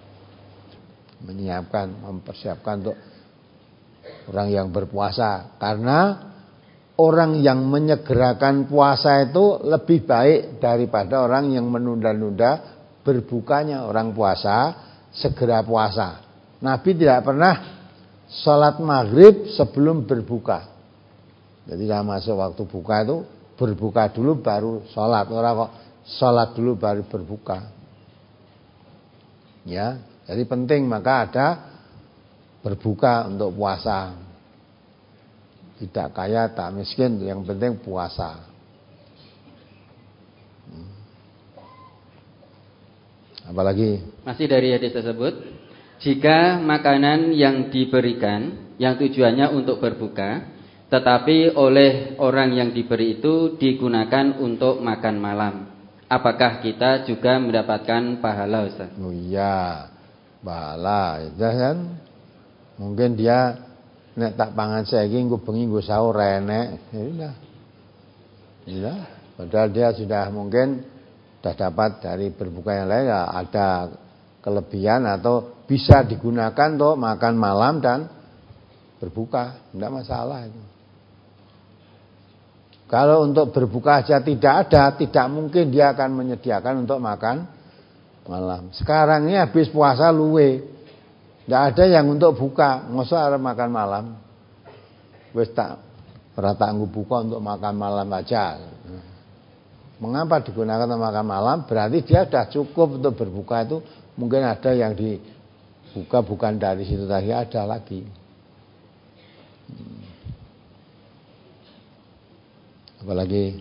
Menyiapkan, mempersiapkan untuk orang yang berpuasa, karena orang yang menyegerakan puasa itu lebih baik daripada orang yang menunda-nunda berbukanya. Orang puasa segera puasa. Nabi tidak pernah sholat maghrib sebelum berbuka. Jadi kalau masuk waktu buka itu berbuka dulu baru sholat. Orang kok sholat dulu baru berbuka. Ya, jadi penting maka ada berbuka untuk puasa. Tidak kaya, tak miskin, yang penting puasa. Hmm. Apalagi? Masih dari hadis tersebut, jika makanan yang diberikan yang tujuannya untuk berbuka, tetapi oleh orang yang diberi itu digunakan untuk makan malam, apakah kita juga mendapatkan pahala, Ustaz? Oh iya, pahala, ya kan? Mungkin dia nek tak pangan saiki engko bengi nggo sahur enek, ya udah. Ya, padahal dia sudah mungkin sudah dapat dari berbuka yang lain, ya ada kelebihan atau bisa digunakan untuk makan malam dan berbuka, tidak masalah itu. Kalau untuk berbuka aja tidak ada, tidak mungkin dia akan menyediakan untuk makan malam. Sekarang ini habis puasa luwe, tidak ada yang untuk buka, masa harus makan malam. Wis tak ora tak nggo buka untuk makan malam aja. Mengapa digunakan untuk makan malam? Berarti dia sudah cukup untuk berbuka itu. Mungkin ada yang dibuka bukan dari situ tadi, ada lagi. Hmm. Apalagi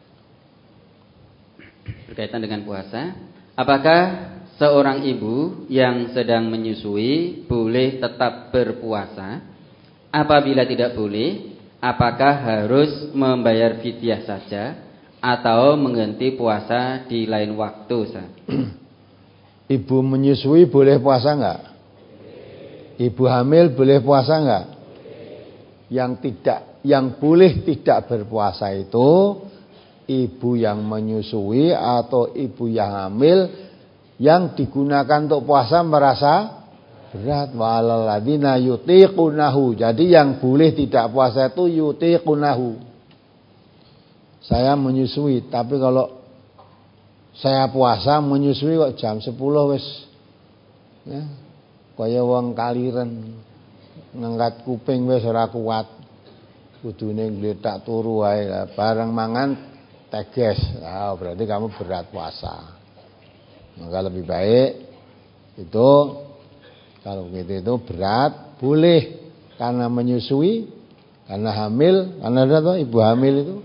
berkaitan dengan puasa, apakah seorang ibu yang sedang menyusui boleh tetap berpuasa? Apabila tidak boleh, apakah harus membayar fidyah saja atau mengganti puasa di lain waktu? Ibu menyusui boleh puasa enggak? Ibu hamil boleh puasa enggak? Yang tidak, yang boleh tidak berpuasa itu ibu yang menyusui atau ibu yang hamil yang digunakan untuk puasa merasa berat. Walalladzina yutiqunahu. Jadi yang boleh tidak puasa itu yutiqunahu. Saya menyusui, tapi kalau saya puasa menyusui kok jam sepuluh wis ya, kaya wong kaliren ngangkat kuping wis ora kuat. Kudune ngletak turu wae, bareng mangan teges. Ah, berarti kamu berat puasa. Maka lebih baik itu kalau gitu itu berat boleh karena menyusui, karena hamil, karena ada tuh ibu hamil itu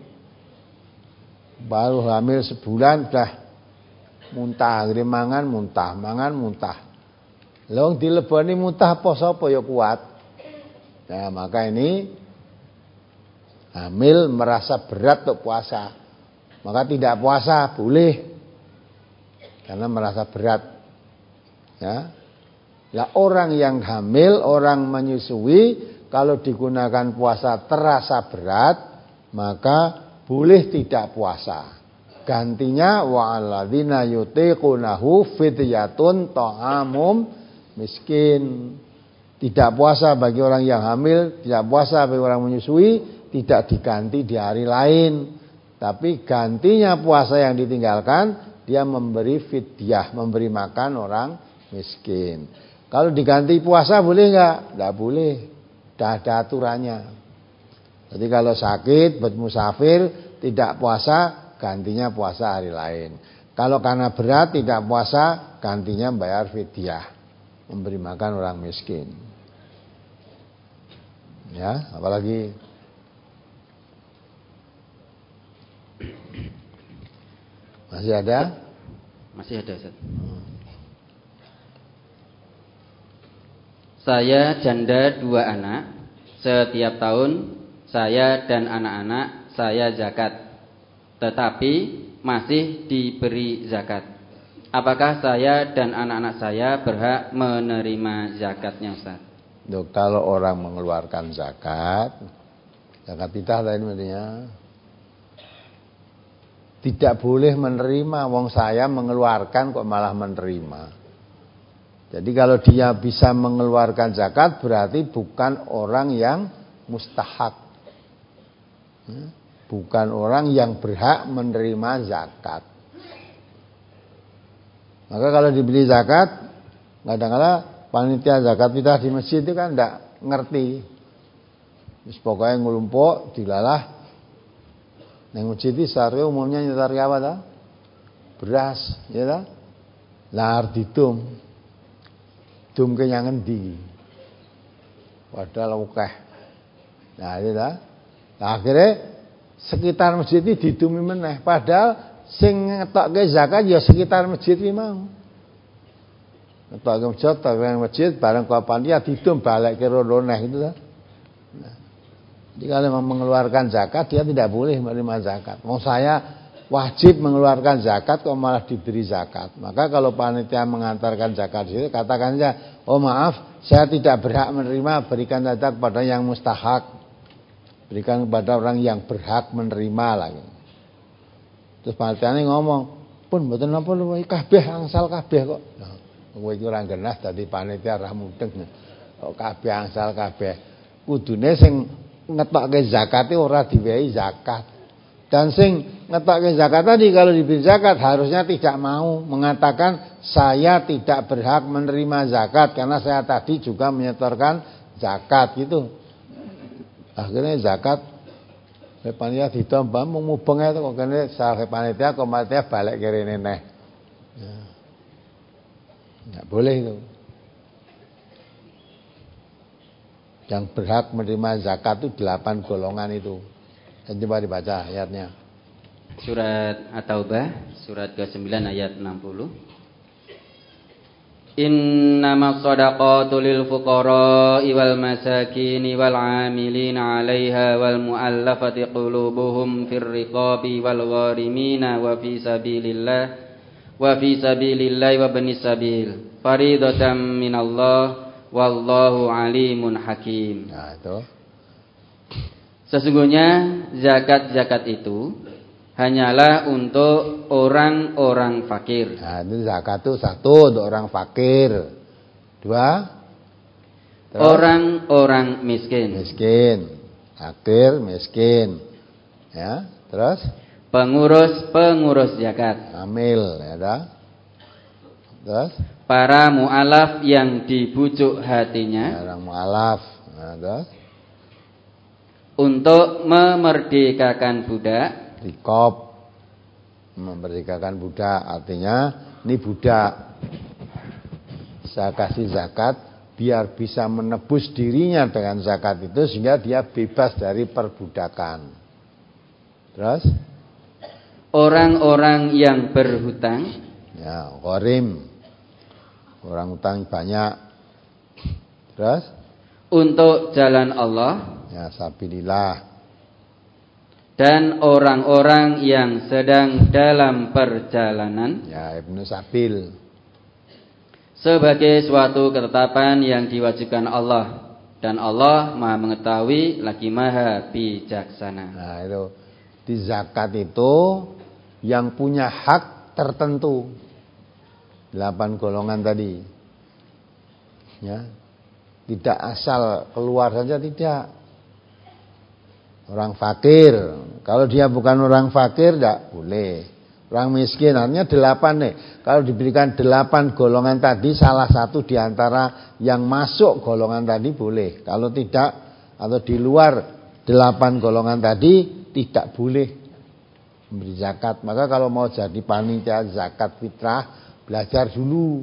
baru hamil sebulan sudah muntah, akhirnya mangan muntah, mangan muntah. Long dileboni muntah apa sapa ya kuat. Nah, maka ini hamil merasa berat untuk puasa. Maka tidak puasa boleh karena merasa berat. Ya. Lah orang yang hamil, orang menyusui kalau digunakan puasa terasa berat, maka boleh tidak puasa. Gantinya wa'alladzina yutiqunahu fidyatun ta'amum miskin. Tidak puasa bagi orang yang hamil, tidak puasa bagi orang menyusui, tidak diganti di hari lain. Tapi gantinya puasa yang ditinggalkan, dia memberi fidyah, memberi makan orang miskin. Kalau diganti puasa boleh enggak? Enggak boleh. Tidak ada aturannya. Jadi kalau sakit, bermusafir, tidak puasa, gantinya puasa hari lain. Kalau karena berat tidak puasa, gantinya bayar fidyah, memberi makan orang miskin. Ya, apalagi masih ada? Masih ada, Ustaz. Saya janda dua anak. Setiap tahun saya dan anak-anak saya zakat, tetapi masih diberi zakat. Apakah saya dan anak-anak saya berhak menerima zakatnya, Ustaz? Duh, kalau orang mengeluarkan zakat, zakat fitrah tadi maksudnya, tidak boleh menerima. Wong saya mengeluarkan kok malah menerima. Jadi kalau dia bisa mengeluarkan zakat berarti bukan orang yang mustahak, bukan orang yang berhak menerima zakat. Maka kalau dibeli zakat, kadang-kadang panitia zakat fitrah di masjid itu kan enggak ngerti. Terus pokoknya ngelumpuk dilalah. Nang masjid iki sare umumnya nyetar apa ta? Beras, ya ta? Lar didum. Dum ke yang endi? Padahal akeh. Nah, itu ta. Nah, akhirnya sekitar masjid ini didumi meneh. Padahal sing ngetokke zakat ya sekitar masjid iki mau. Ngetokke masjid, ngetokke masjid bareng karo panitia didum balekke rono neh itu ta. Nah, jadi kalau memang mengeluarkan zakat dia tidak boleh menerima zakat. Mau saya wajib mengeluarkan zakat kok malah diberi zakat. Maka kalau panitia mengantarkan zakat di situ katakan saja, "Oh maaf, saya tidak berhak menerima, berikan zakat pada yang mustahak. Berikan kepada orang yang berhak menerima lagi." Terus panitiane ngomong, "Pun mboten napa lho kabeh angsal kabeh kok." Nah, kowe iki ora genah dadi panitia ra mudeng. Kok kabeh angsal kabeh. Kudune sing ngetokke zakate ora diwehi zakat. Dan sing ngetokke zakat tadi kalau diberi zakat harusnya tidak mau mengatakan saya tidak berhak menerima zakat karena saya tadi juga menyetorkan zakat gitu. Akhirnya zakat panitia ditomba mung mubeng ae kok kene salah panitia kok panitia balik kene neh. Ya. Enggak boleh itu. Yang berhak menerima zakat itu delapan golongan itu. Coba dibaca ayatnya. Surat At-Taubah, surat ke sembilan ayat enam puluh. Innamas shadaqatu lil fuqara'i wal masakini wal 'amilina 'alaiha wal mu'allafati qulubuhum fir riqabi wal gharimina wa fi sabilillah wa fi sabilillah wa ibnis sabil. Faridatan minallah wallahu alimun hakim. Nah, itu. Sesungguhnya zakat-zakat itu hanyalah untuk orang-orang fakir. Nah, itu zakat itu satu untuk orang fakir. Dua, terus? Orang-orang miskin. Miskin, fakir, miskin. Ya, terus? Pengurus-pengurus zakat. Amil, ya dah. Terus? Para mu'alaf yang dibujuk hatinya. Orang mu'alaf. Nah, terus? Untuk memerdekakan budak. Rikop, memerdekakan budak, artinya ini budak saya kasih zakat biar bisa menebus dirinya dengan zakat itu sehingga dia bebas dari perbudakan. Terus orang-orang yang berhutang, ya, gharim, orang hutang banyak. Terus untuk jalan Allah, ya, sabilillah. Dan orang-orang yang sedang dalam perjalanan, ya, Ibnu Sabil, sebagai suatu ketetapan yang diwajibkan Allah, dan Allah Maha mengetahui lagi Maha bijaksana. Nah, itu di zakat itu yang punya hak tertentu delapan golongan tadi, ya, tidak asal keluar saja, tidak. Orang fakir, kalau dia bukan orang fakir tidak boleh. Orang miskin, artinya delapan nih. Kalau diberikan delapan golongan tadi, salah satu diantara yang masuk golongan tadi boleh. Kalau tidak, atau di luar delapan golongan tadi, tidak boleh memberi zakat. Maka kalau mau jadi panitia zakat fitrah, belajar dulu.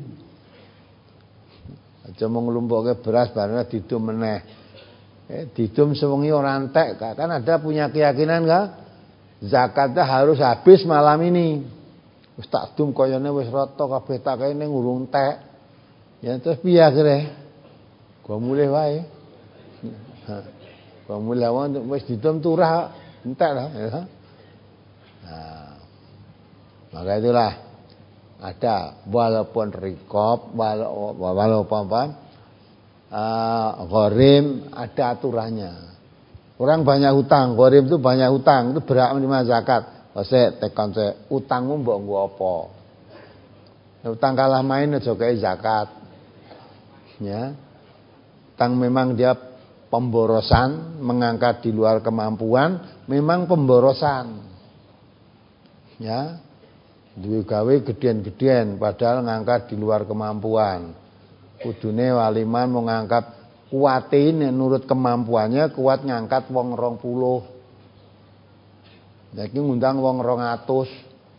Cuma ngelumpuknya beras, barangnya didum meneh. Eh, didum sewengi orang entek, kan ada punya keyakinan enggak? Zakatnya harus habis malam ini. Wis tak dum koyone wis rata kabeh tak kene ngurung entek. Ya terus piye akhire? Gua mulih wae. Gua mulih wae wis didum turah entek lah ya. Nah, maka itulah ada walaupun rikop walaupun apa? Uh, gharim ada aturannya. Orang banyak hutang, gharim itu banyak hutang, itu berhak menerima zakat. Ose tekan se utangmu mbok nggo apa? Utang kalah main aja kei zakat. Ya. Utang memang dia pemborosan, mengangkat di luar kemampuan, memang pemborosan. Ya. Duwe gawe gedean-gedean padahal ngangkat di luar kemampuan. Kudune waliman mau ngangkat kuatin nurut kemampuannya, kuat ngangkat wong rong puluh. Jadi ngundang wong rong atus.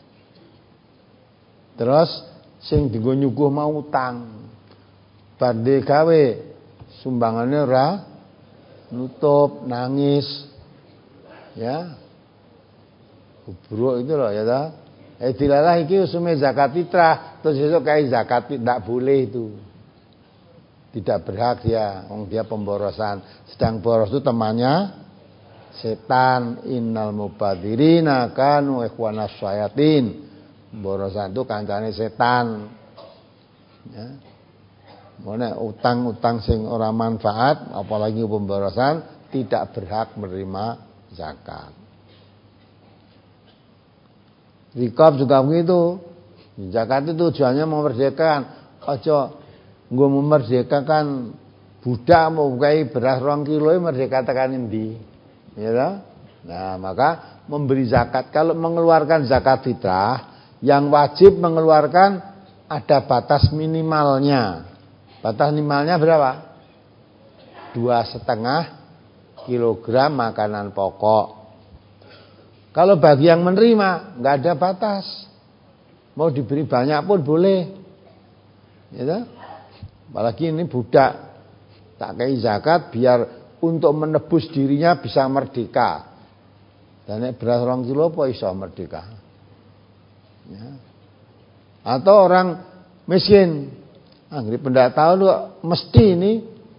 Terus sing dienggo nyuguh mau utang. Badhe gawe sumbangane ora nutup, nangis. Ya. Kubruk itu loh ya ta. Eh dilalah iki usume zakat fitrah, terus besok kayak zakat tidak boleh itu. Tidak berhak dia, wong dia pemborosan. Sedang boros itu temannya setan. Innal mubadzirina kanu ikhwanas syayatin. Pemborosan itu kancane setan. Ya. Mana utang-utang sing ora manfaat, apalagi pemborosan, tidak berhak menerima zakat. Rikab juga begitu. Zakat itu tujuannya memerdekakan. Aja nggo memerdekakan budak mau bukai beras rong kilo merdeka tekan endi. Ya toh? Nah, maka memberi zakat, kalau mengeluarkan zakat fitrah, yang wajib mengeluarkan ada batas minimalnya. Batas minimalnya berapa? Dua setengah kilogram makanan pokok. Kalau bagi yang menerima nggak ada batas. Mau diberi banyak pun boleh. Ya, apalagi ini budak, tak kei zakat biar untuk menebus dirinya bisa merdeka. Dan nek beras rong kilo apa iso merdeka. Ya. Atau orang miskin, anggere pendak tahu kok mesti ini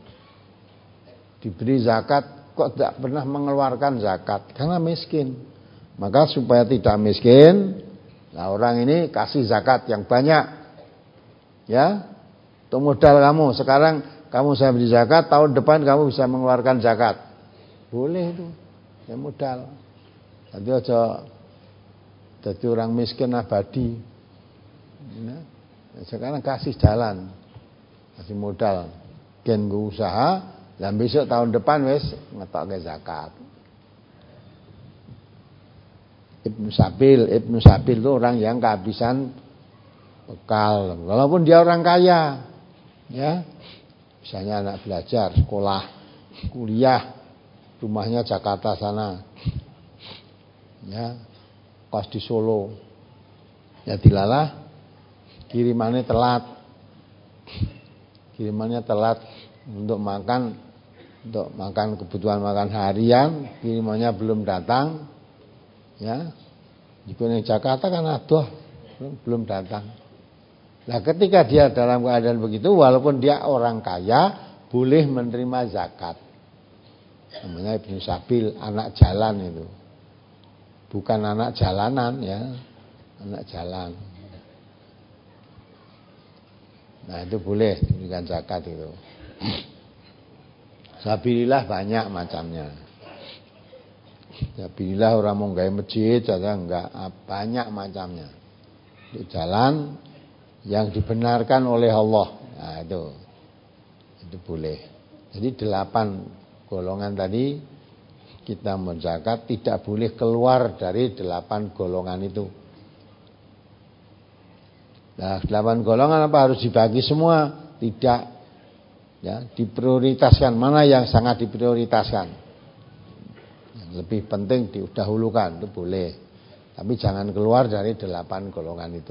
diberi zakat, kok tidak pernah mengeluarkan zakat karena miskin. Maka supaya tidak miskin, nah orang ini kasih zakat yang banyak, ya, untuk modal kamu. Sekarang kamu saya beri zakat, tahun depan kamu bisa mengeluarkan zakat, boleh itu, ya modal. Nanti aja jadi orang miskin abadi. Nah, sekarang kasih jalan, kasih modal, gen usaha, dan besok tahun depan wes ngetokke zakat. Ibnu Sabil, Ibnu Sabil itu orang yang kehabisan bekal. Walaupun dia orang kaya, ya, misalnya anak belajar, sekolah, kuliah, rumahnya Jakarta sana, ya, kos di Solo, ya dilalah, kirimannya telat, kirimannya telat untuk makan, untuk makan kebutuhan makan harian, kirimannya belum datang. Ya, jika di Jakarta kan aduh belum datang. Nah, ketika dia dalam keadaan begitu, walaupun dia orang kaya, boleh menerima zakat. Namanya Ibnu Sabil, anak jalan itu, bukan anak jalanan, ya, anak jalan. Nah, itu boleh diberikan zakat itu. Sabilillah banyak macamnya. Ya bila orang mau gawe masjid saja enggak, banyak macamnya. Itu jalan yang dibenarkan oleh Allah. Nah, itu itu boleh. Jadi delapan golongan tadi kita menzakat tidak boleh keluar dari delapan golongan itu. Nah, delapan golongan apa harus dibagi semua? Tidak. Ya, diprioritaskan mana yang sangat diprioritaskan. Lebih penting didahulukan, itu boleh. Tapi jangan keluar dari delapan golongan itu.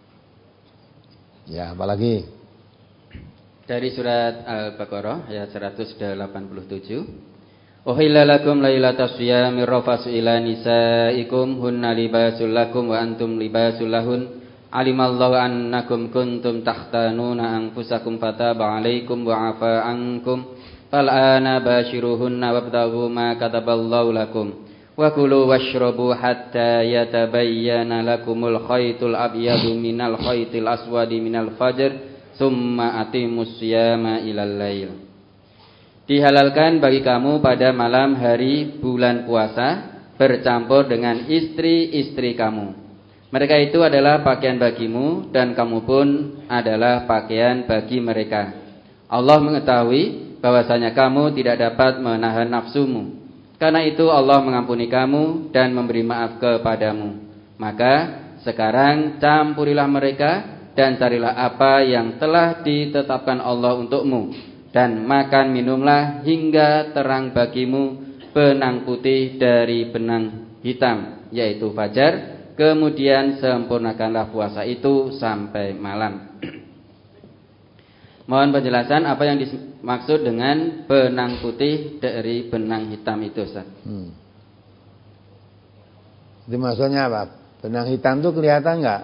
Ya, apalagi dari surat Al-Baqarah ayat seratus delapan puluh tujuh. Uhilla lakum lailatas siyami rafasu ila nisaikum hunna libasul lakum wa antum libasul lahun. Alimallahu annakum kuntum takhtanuna anfusakum fataba alaikum wa afa ankum. Fal'ana bashiruhunna wabtaghu ma kataballahu lakum wa kulu washrabu hatta yatabayyana lakumul khaytul abyadu minal khaytil aswadi minal fajr summa atimus siyama ilal lail. Dihalalkan bagi kamu pada malam hari bulan puasa bercampur dengan istri-istri kamu. Mereka itu adalah pakaian bagimu dan kamu pun adalah pakaian bagi mereka. Allah mengetahui bahwasanya kamu tidak dapat menahan nafsumu. Karena itu Allah mengampuni kamu dan memberi maaf kepadamu. Maka sekarang campurilah mereka dan carilah apa yang telah ditetapkan Allah untukmu. Dan makan minumlah hingga terang bagimu benang putih dari benang hitam, yaitu fajar. Kemudian sempurnakanlah puasa itu sampai malam. Mohon penjelasan apa yang dimaksud dengan benang putih dari benang hitam itu, Ustaz. Hmm. Itu maksudnya apa? Benang hitam itu kelihatan enggak?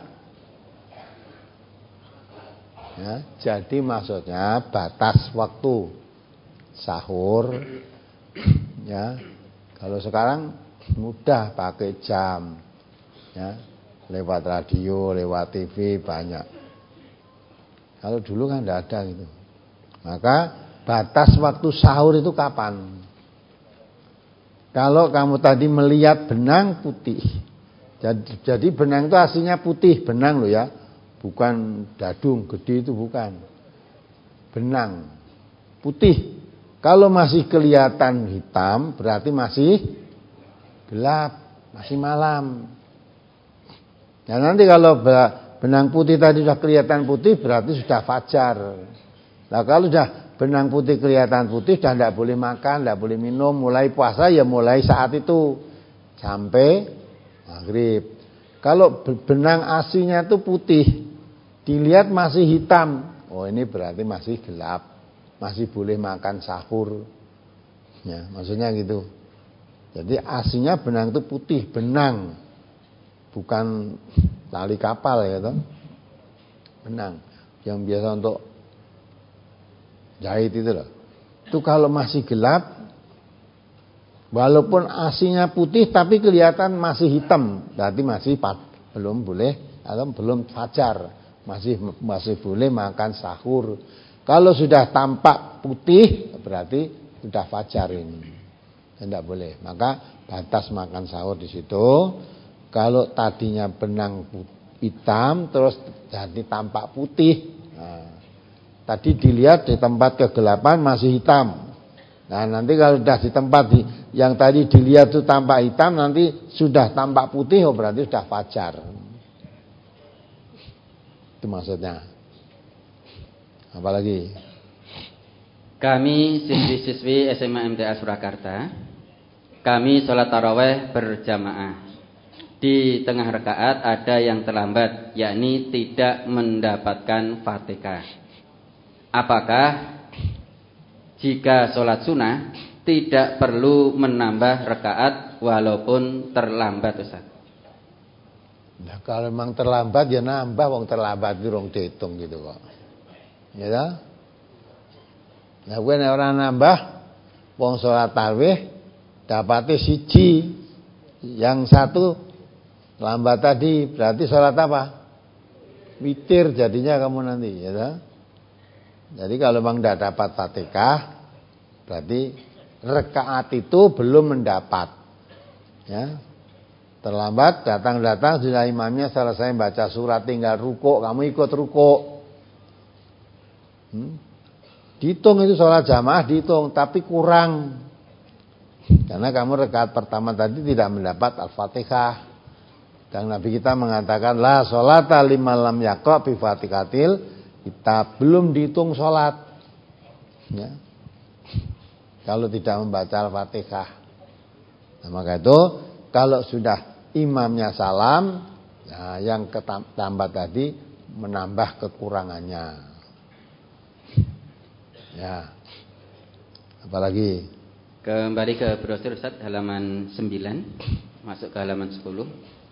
Ya, jadi maksudnya batas waktu sahur. Ya, kalau sekarang mudah pakai jam, ya, lewat radio, lewat T V banyak. Kalau dulu kan tidak ada gitu. Maka batas waktu sahur itu kapan? Kalau kamu tadi melihat benang putih, jadi, jadi benang itu aslinya putih, benang loh ya, bukan dadung gede itu bukan. Benang putih. Kalau masih kelihatan hitam, berarti masih gelap, masih malam. Ya nanti kalau benang putih tadi sudah kelihatan putih, berarti sudah fajar. Nah kalau sudah benang putih kelihatan putih, sudah tidak boleh makan, tidak boleh minum. Mulai puasa ya mulai saat itu sampai maghrib. Kalau benang asinya itu putih, dilihat masih hitam, oh ini berarti masih gelap, masih boleh makan sahur. Ya, maksudnya gitu. Jadi asinya benang itu putih, benang, bukan tali kapal ya toh. Benang yang biasa untuk jahit itu loh. Itu kalau masih gelap, walaupun asinya putih tapi kelihatan masih hitam, berarti masih belum boleh atau belum fajar, masih masih boleh makan sahur. Kalau sudah tampak putih berarti sudah fajar ini, tidak boleh. Maka batas makan sahur di situ. Kalau tadinya benang hitam terus jadi tampak putih. Nah, tadi dilihat di tempat kegelapan masih hitam. Nah nanti kalau sudah di tempat di, yang tadi dilihat itu tampak hitam, nanti sudah tampak putih, oh berarti sudah fajar. Itu maksudnya. Apalagi? Kami siswi-siswi S M A M T A Surakarta, kami sholat taraweh berjamaah. Di tengah rakaat ada yang terlambat, yakni tidak mendapatkan Fatihah. Apakah jika sholat sunnah tidak perlu menambah rakaat walaupun terlambat, Ustaz? Nah, kalau memang terlambat ya nambah, wong terlambat itu rong dihitung gitu kok. Ya toh? Nah, kowe nek ora nambah, wong sholat tarawih dapate siji, yang satu lambat tadi, berarti sholat apa? Witir jadinya kamu nanti, ya toh? Jadi kalau memang tidak dapat Fatihah, berarti rakaat itu belum mendapat. Ya. Terlambat, datang-datang sudah imamnya selesai baca surat, tinggal rukuk, kamu ikut rukuk. Hmm? Dihitung itu sholat jamaah dihitung, tapi kurang. Karena kamu rakaat pertama tadi tidak mendapat Al-Fatihah. Dan Nabi kita mengatakan la sholata liman lam yaqra bi Fatihatil, kita belum dihitung sholat ya, kalau tidak membaca Al-Fatihah. Nah, maka itu kalau sudah imamnya salam, nah, yang ketambah tadi menambah kekurangannya. Ya, apalagi? Kembali ke brosur Ustaz, halaman sembilan, masuk ke halaman sepuluh.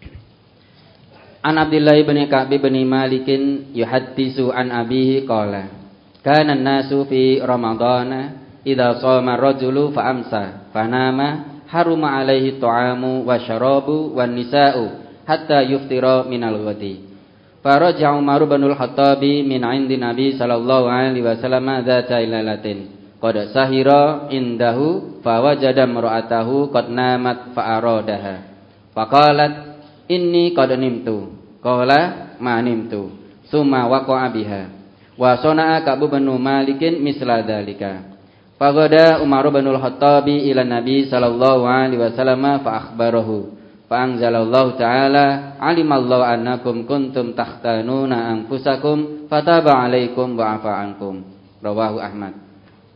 An Abdullah bin Ka'b bin Malikin yuhaddisu an abihi qala kana an-nasu fi ramadana idza shoma ar-rajulu fa amsa fanama haruma alaihi ta'amu wa syarabu wan nisa'u hatta yuftira minal ghadi faraja Umar bin al-Khattabi min 'indi Nabi sallallahu alaihi wasallam dzata ilalatin qad sahira indahu fawajada mar'atahu qad namat fa aradaha faqalat inni qad nimtu qala ma nimtu summa waqa'a biha wa sana'a Ka'b bin Malikin misla dzalika faqada Umar bin al-Khattabi ila Nabi sallallahu alaihi wasallam fa akhbarahu fa anzalallahu ta'ala alimallahu annakum kuntum takhtanuna anfusakum fataba 'alaikum wa 'afa 'ankum rawahu Ahmad.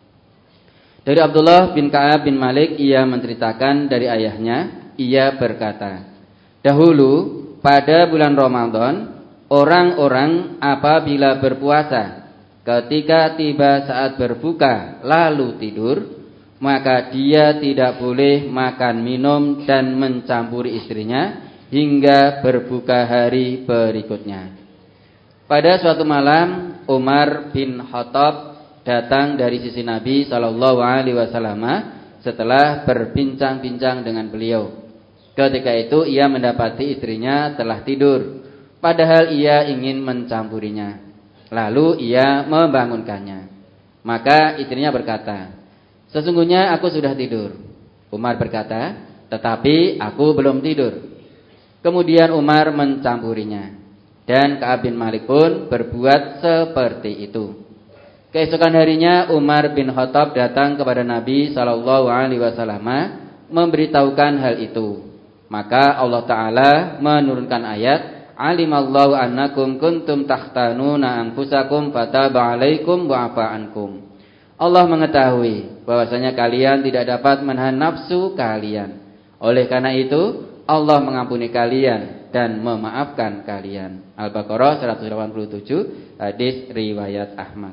Dari Abdullah bin Ka'ab bin Malik, ia menceritakan dari ayahnya, ia berkata, dahulu pada bulan Ramadan, orang-orang apabila berpuasa, ketika tiba saat berbuka lalu tidur, maka dia tidak boleh makan minum dan mencampuri istrinya hingga berbuka hari berikutnya. Pada suatu malam, Umar bin Khattab datang dari sisi Nabi sallallahu alaihi wasallam setelah berbincang-bincang dengan beliau. Ketika itu ia mendapati istrinya telah tidur, padahal ia ingin mencampurinya. Lalu ia membangunkannya. Maka istrinya berkata, sesungguhnya aku sudah tidur. Umar berkata, tetapi aku belum tidur. Kemudian Umar mencampurinya, dan Ka'ab bin Malik pun berbuat seperti itu. Keesokan harinya Umar bin Khattab datang kepada Nabi sallallahu alaihi wasallam memberitahukan hal itu. Maka Allah Ta'ala menurunkan ayat alimallahu annakum kuntum takhtanuna anfusakum fataba 'alaikum wa 'afa 'ankum. Allah mengetahui bahwasanya kalian tidak dapat menahan nafsu kalian. Oleh karena itu Allah mengampuni kalian dan memaafkan kalian. Al-Baqarah seratus delapan puluh tujuh, hadis riwayat Ahmad.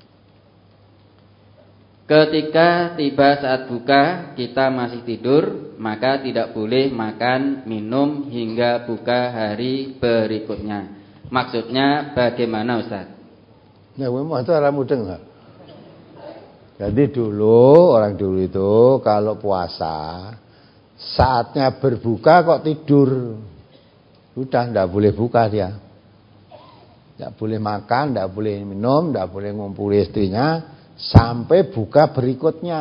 Ketika tiba saat buka kita masih tidur, maka tidak boleh makan, minum hingga buka hari berikutnya. Maksudnya bagaimana, Ustaz? Ya, memang itu orang mudeng enggak? Jadi dulu, orang dulu itu kalau puasa, saatnya berbuka kok tidur. Sudah enggak boleh buka dia. Enggak boleh makan, enggak boleh minum, enggak boleh ngumpuli istrinya sampai buka berikutnya.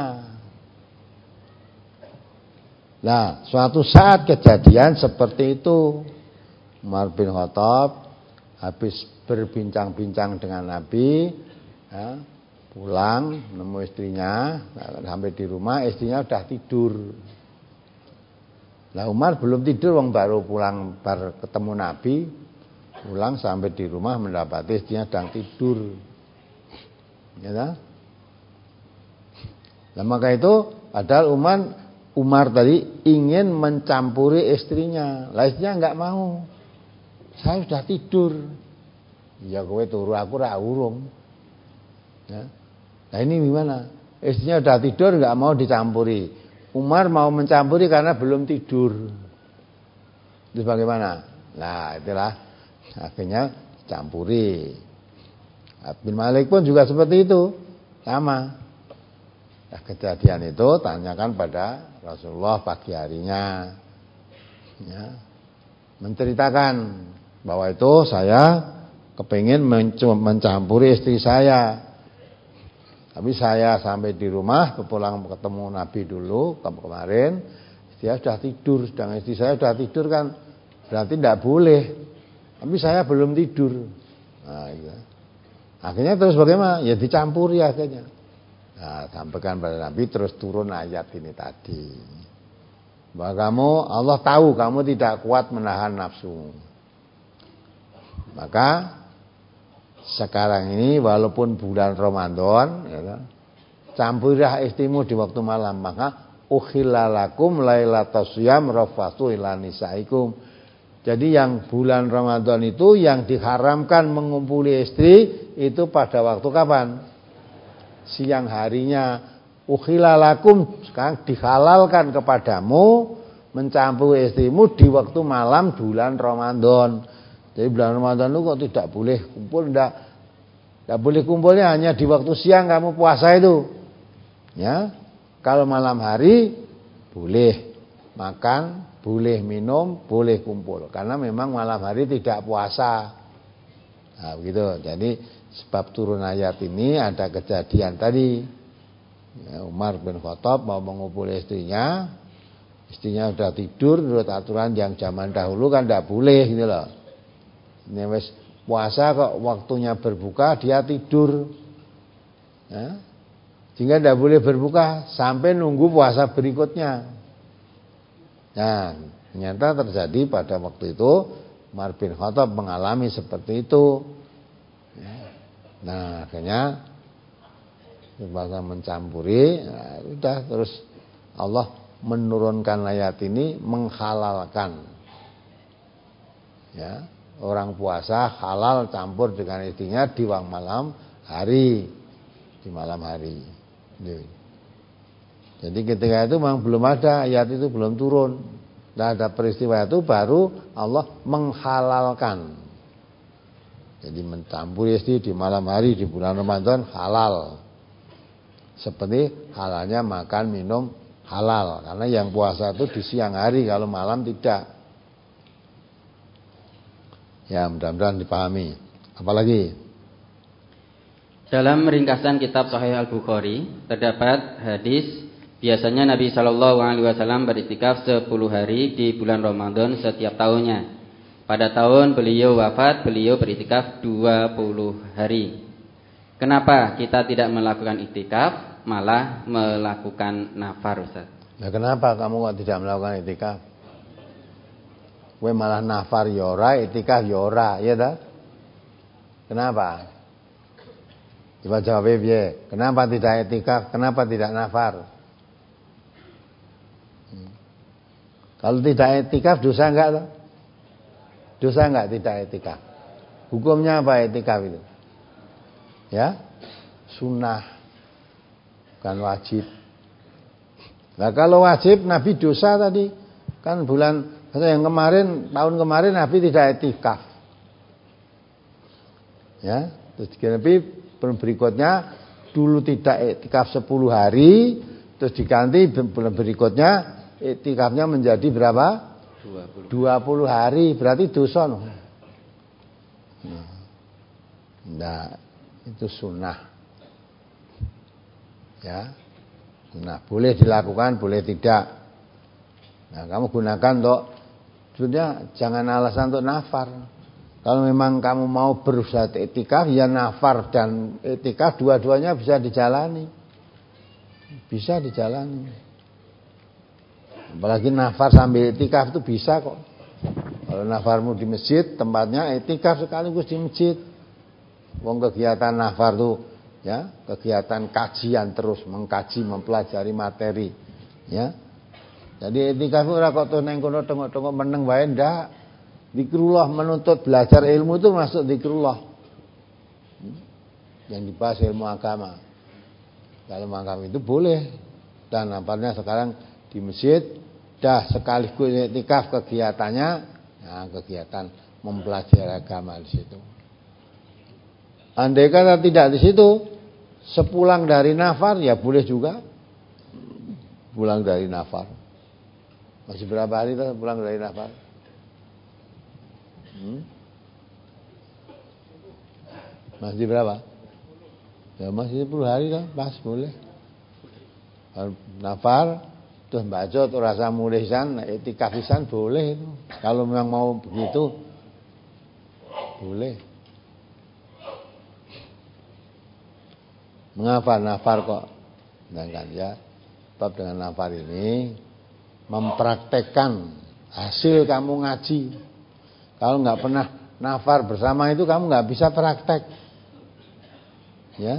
Nah, suatu saat kejadian seperti itu. Umar bin Khattab habis berbincang-bincang dengan Nabi, ya, pulang nemu istrinya, sampai di rumah istrinya udah tidur. Nah, Umar belum tidur, wong baru pulang baru ketemu Nabi, pulang sampai di rumah mendapati istrinya sedang tidur. Ya, nah, maka itu padahal Umar Umar tadi ingin mencampuri istrinya. Lah istrinya enggak mau. Saya sudah tidur. Ya kowe turu aku ra urung. Ya. Nah ini gimana? Istrinya sudah tidur enggak mau dicampuri. Umar mau mencampuri karena belum tidur. Itu bagaimana? Nah, itulah akhirnya campuri. Bin Malik pun juga seperti itu. Sama. Nah, kejadian itu tanyakan pada Rasulullah pagi harinya, ya, menceritakan bahwa itu saya kepingin mencampuri istri saya, tapi saya sampai di rumah pulang ketemu Nabi dulu kemarin, dia sudah tidur, sedang istri saya sudah tidur kan berarti tidak boleh, tapi saya belum tidur. Nah, gitu. Akhirnya terus bagaimana? Ya dicampuri akhirnya. Nah, sampaikan pada Nabi, terus turun ayat ini tadi. Bahwa kamu, Allah tahu kamu tidak kuat menahan nafsu. Maka sekarang ini walaupun bulan Ramadan, ya, campurilah istrimu di waktu malam. Maka ukhilalakum lailatas syiyam rafathu ila nisaikum. Jadi yang bulan Ramadan itu yang diharamkan mengumpuli istri itu pada waktu kapan? Siang harinya. Ukhilalakum, sekarang dihalalkan kepadamu mencampuri istrimu di waktu malam bulan Ramadan. Jadi bulan Ramadan itu kok tidak boleh kumpul, tidak, tidak boleh kumpulnya hanya di waktu siang kamu puasa itu. Ya, kalau malam hari boleh makan, boleh minum, boleh kumpul. Karena memang malam hari tidak puasa. Nah, begitu. Jadi sebab turun ayat ini ada kejadian tadi, ya, Umar bin Khattab mau mengumpul istrinya, istrinya sudah tidur menurut aturan yang zaman dahulu kan tidak boleh gitu loh. Ini wis puasa kok waktunya berbuka dia tidur, ya, sehingga tidak boleh berbuka sampai nunggu puasa berikutnya. Nah, ternyata terjadi pada waktu itu Umar bin Khattab mengalami seperti itu. Nah, akhirnya bahasa mencampuri, nah, udah terus Allah menurunkan ayat ini menghalalkan, ya, orang puasa halal campur dengan istrinya di waktu malam hari, di malam hari. Jadi ketika itu memang belum ada ayat itu, belum turun. Nah, ada peristiwa itu baru Allah menghalalkan. Jadi mencampuri istri di malam hari di bulan Ramadan halal. Seperti halalnya makan minum halal. Karena yang puasa itu di siang hari, kalau malam tidak. Ya, mudah-mudahan dipahami. Apalagi? Dalam ringkasan kitab Sahih Al-Bukhari terdapat hadis biasanya Nabi Shallallahu Alaihi Wasallam beriktikaf sepuluh hari di bulan Ramadan setiap tahunnya. Pada tahun beliau wafat, beliau beriktikaf dua puluh hari. Kenapa kita tidak melakukan iktikaf, malah melakukan nafar, Ustaz? Nah, kenapa kamu kok tidak melakukan iktikaf? Kowe malah nafar yora, iktikaf yora, ya tak? Kenapa? Coba jawab piye? Kenapa tidak iktikaf? Kenapa tidak nafar? Hmm. Kalau tidak etikaf dosa enggak toh? Dosa enggak tidak etikaf? Hukumnya apa etikaf itu? Ya, sunnah, bukan wajib. Nah kalau wajib Nabi dosa tadi kan bulan yang kemarin tahun kemarin Nabi tidak etikaf. Ya, terus Nabi berikutnya dulu tidak etikaf sepuluh hari, terus diganti bulan berikutnya etikafnya menjadi berapa? dua puluh hari, berarti dosa no. Nah, itu sunnah. Ya. Sunnah, boleh dilakukan, boleh tidak. Nah, kamu gunakan untuk sebenarnya jangan alasan untuk nafar. Kalau memang kamu mau berusaha etikaf, ya nafar dan etikaf dua-duanya bisa dijalani. Bisa dijalani. Apalagi nafar sambil etikaf itu bisa kok. Kalau nafarmu di masjid, tempatnya etikaf sekaligus di masjid. Wong kegiatan nafar tuh ya, kegiatan kajian terus mengkaji, mempelajari materi, ya. Jadi etikaf ora kok to neng kono tengok-tengok meneng wae ndak. Zikrullah, menuntut belajar ilmu itu masuk zikrullah. Yang dibahas ilmu agama. Kalau agama itu boleh. Dan nampaknya sekarang di masjid dah sekaligus etikaf kegiatannya, nah kegiatan mempelajari agama di situ. Andai kata tidak di situ, sepulang dari nafar ya boleh juga. Pulang dari nafar. Masih berapa hari tuh pulang dari nafar? Hmm? Masih berapa? Ya masih sepuluh hari lah, pas boleh. Nafar terus baca tuh rasa mulisan, etikafisan boleh itu. Kalau memang mau begitu boleh. Mengapa nafar kok? Sedangkan ya, sebab dengan nafar ini mempraktekkan hasil kamu ngaji. Kalau nggak pernah nafar bersama itu kamu nggak bisa praktek. Ya.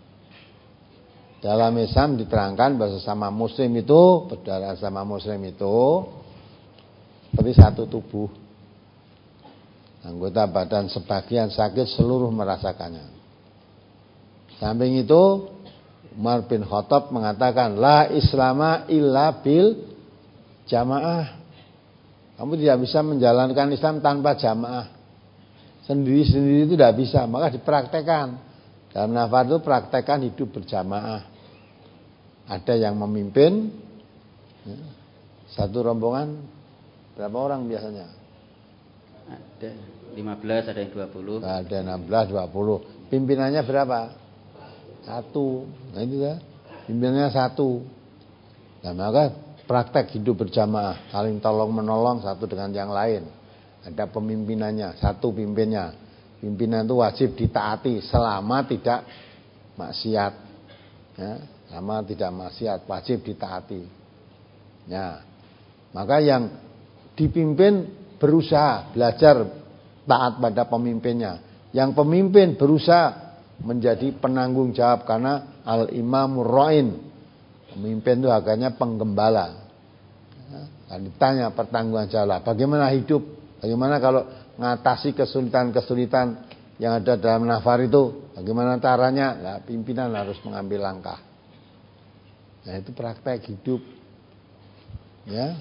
Dalam Islam diterangkan bahwa sesama muslim itu, berdarah sama muslim itu seperti satu tubuh. Anggota badan sebagian sakit, seluruh merasakannya. Samping itu Umar bin Khattab mengatakan la islama illa bil jamaah. Kamu tidak bisa menjalankan Islam tanpa jamaah. Sendiri-sendiri itu tidak bisa, maka dipraktekkan. Dalam nafar itu praktekkan hidup berjamaah. Ada yang memimpin, ya, satu rombongan berapa orang biasanya? Ada lima belas, ada yang dua puluh. Ada enam belas, dua puluh. Pimpinannya berapa? Satu. Nah itu ya, pimpinannya satu. Nah maka praktek hidup berjamaah, saling tolong menolong satu dengan yang lain. Ada pemimpinannya, satu pimpinnya. Pimpinan itu wajib ditaati selama tidak maksiat. Ya, selama tidak maksiat wajib ditaati. Ya, maka yang dipimpin berusaha belajar taat pada pemimpinnya. Yang pemimpin berusaha menjadi penanggung jawab karena al-imamur ra'in. Pemimpin itu agaknya penggembala. Dan ditanya pertanggungan jawab, bagaimana hidup? Bagaimana kalau mengatasi kesulitan-kesulitan yang ada dalam nafar itu? Bagaimana caranya? Nah, pimpinan harus mengambil langkah. Nah, itu praktek hidup. Ya.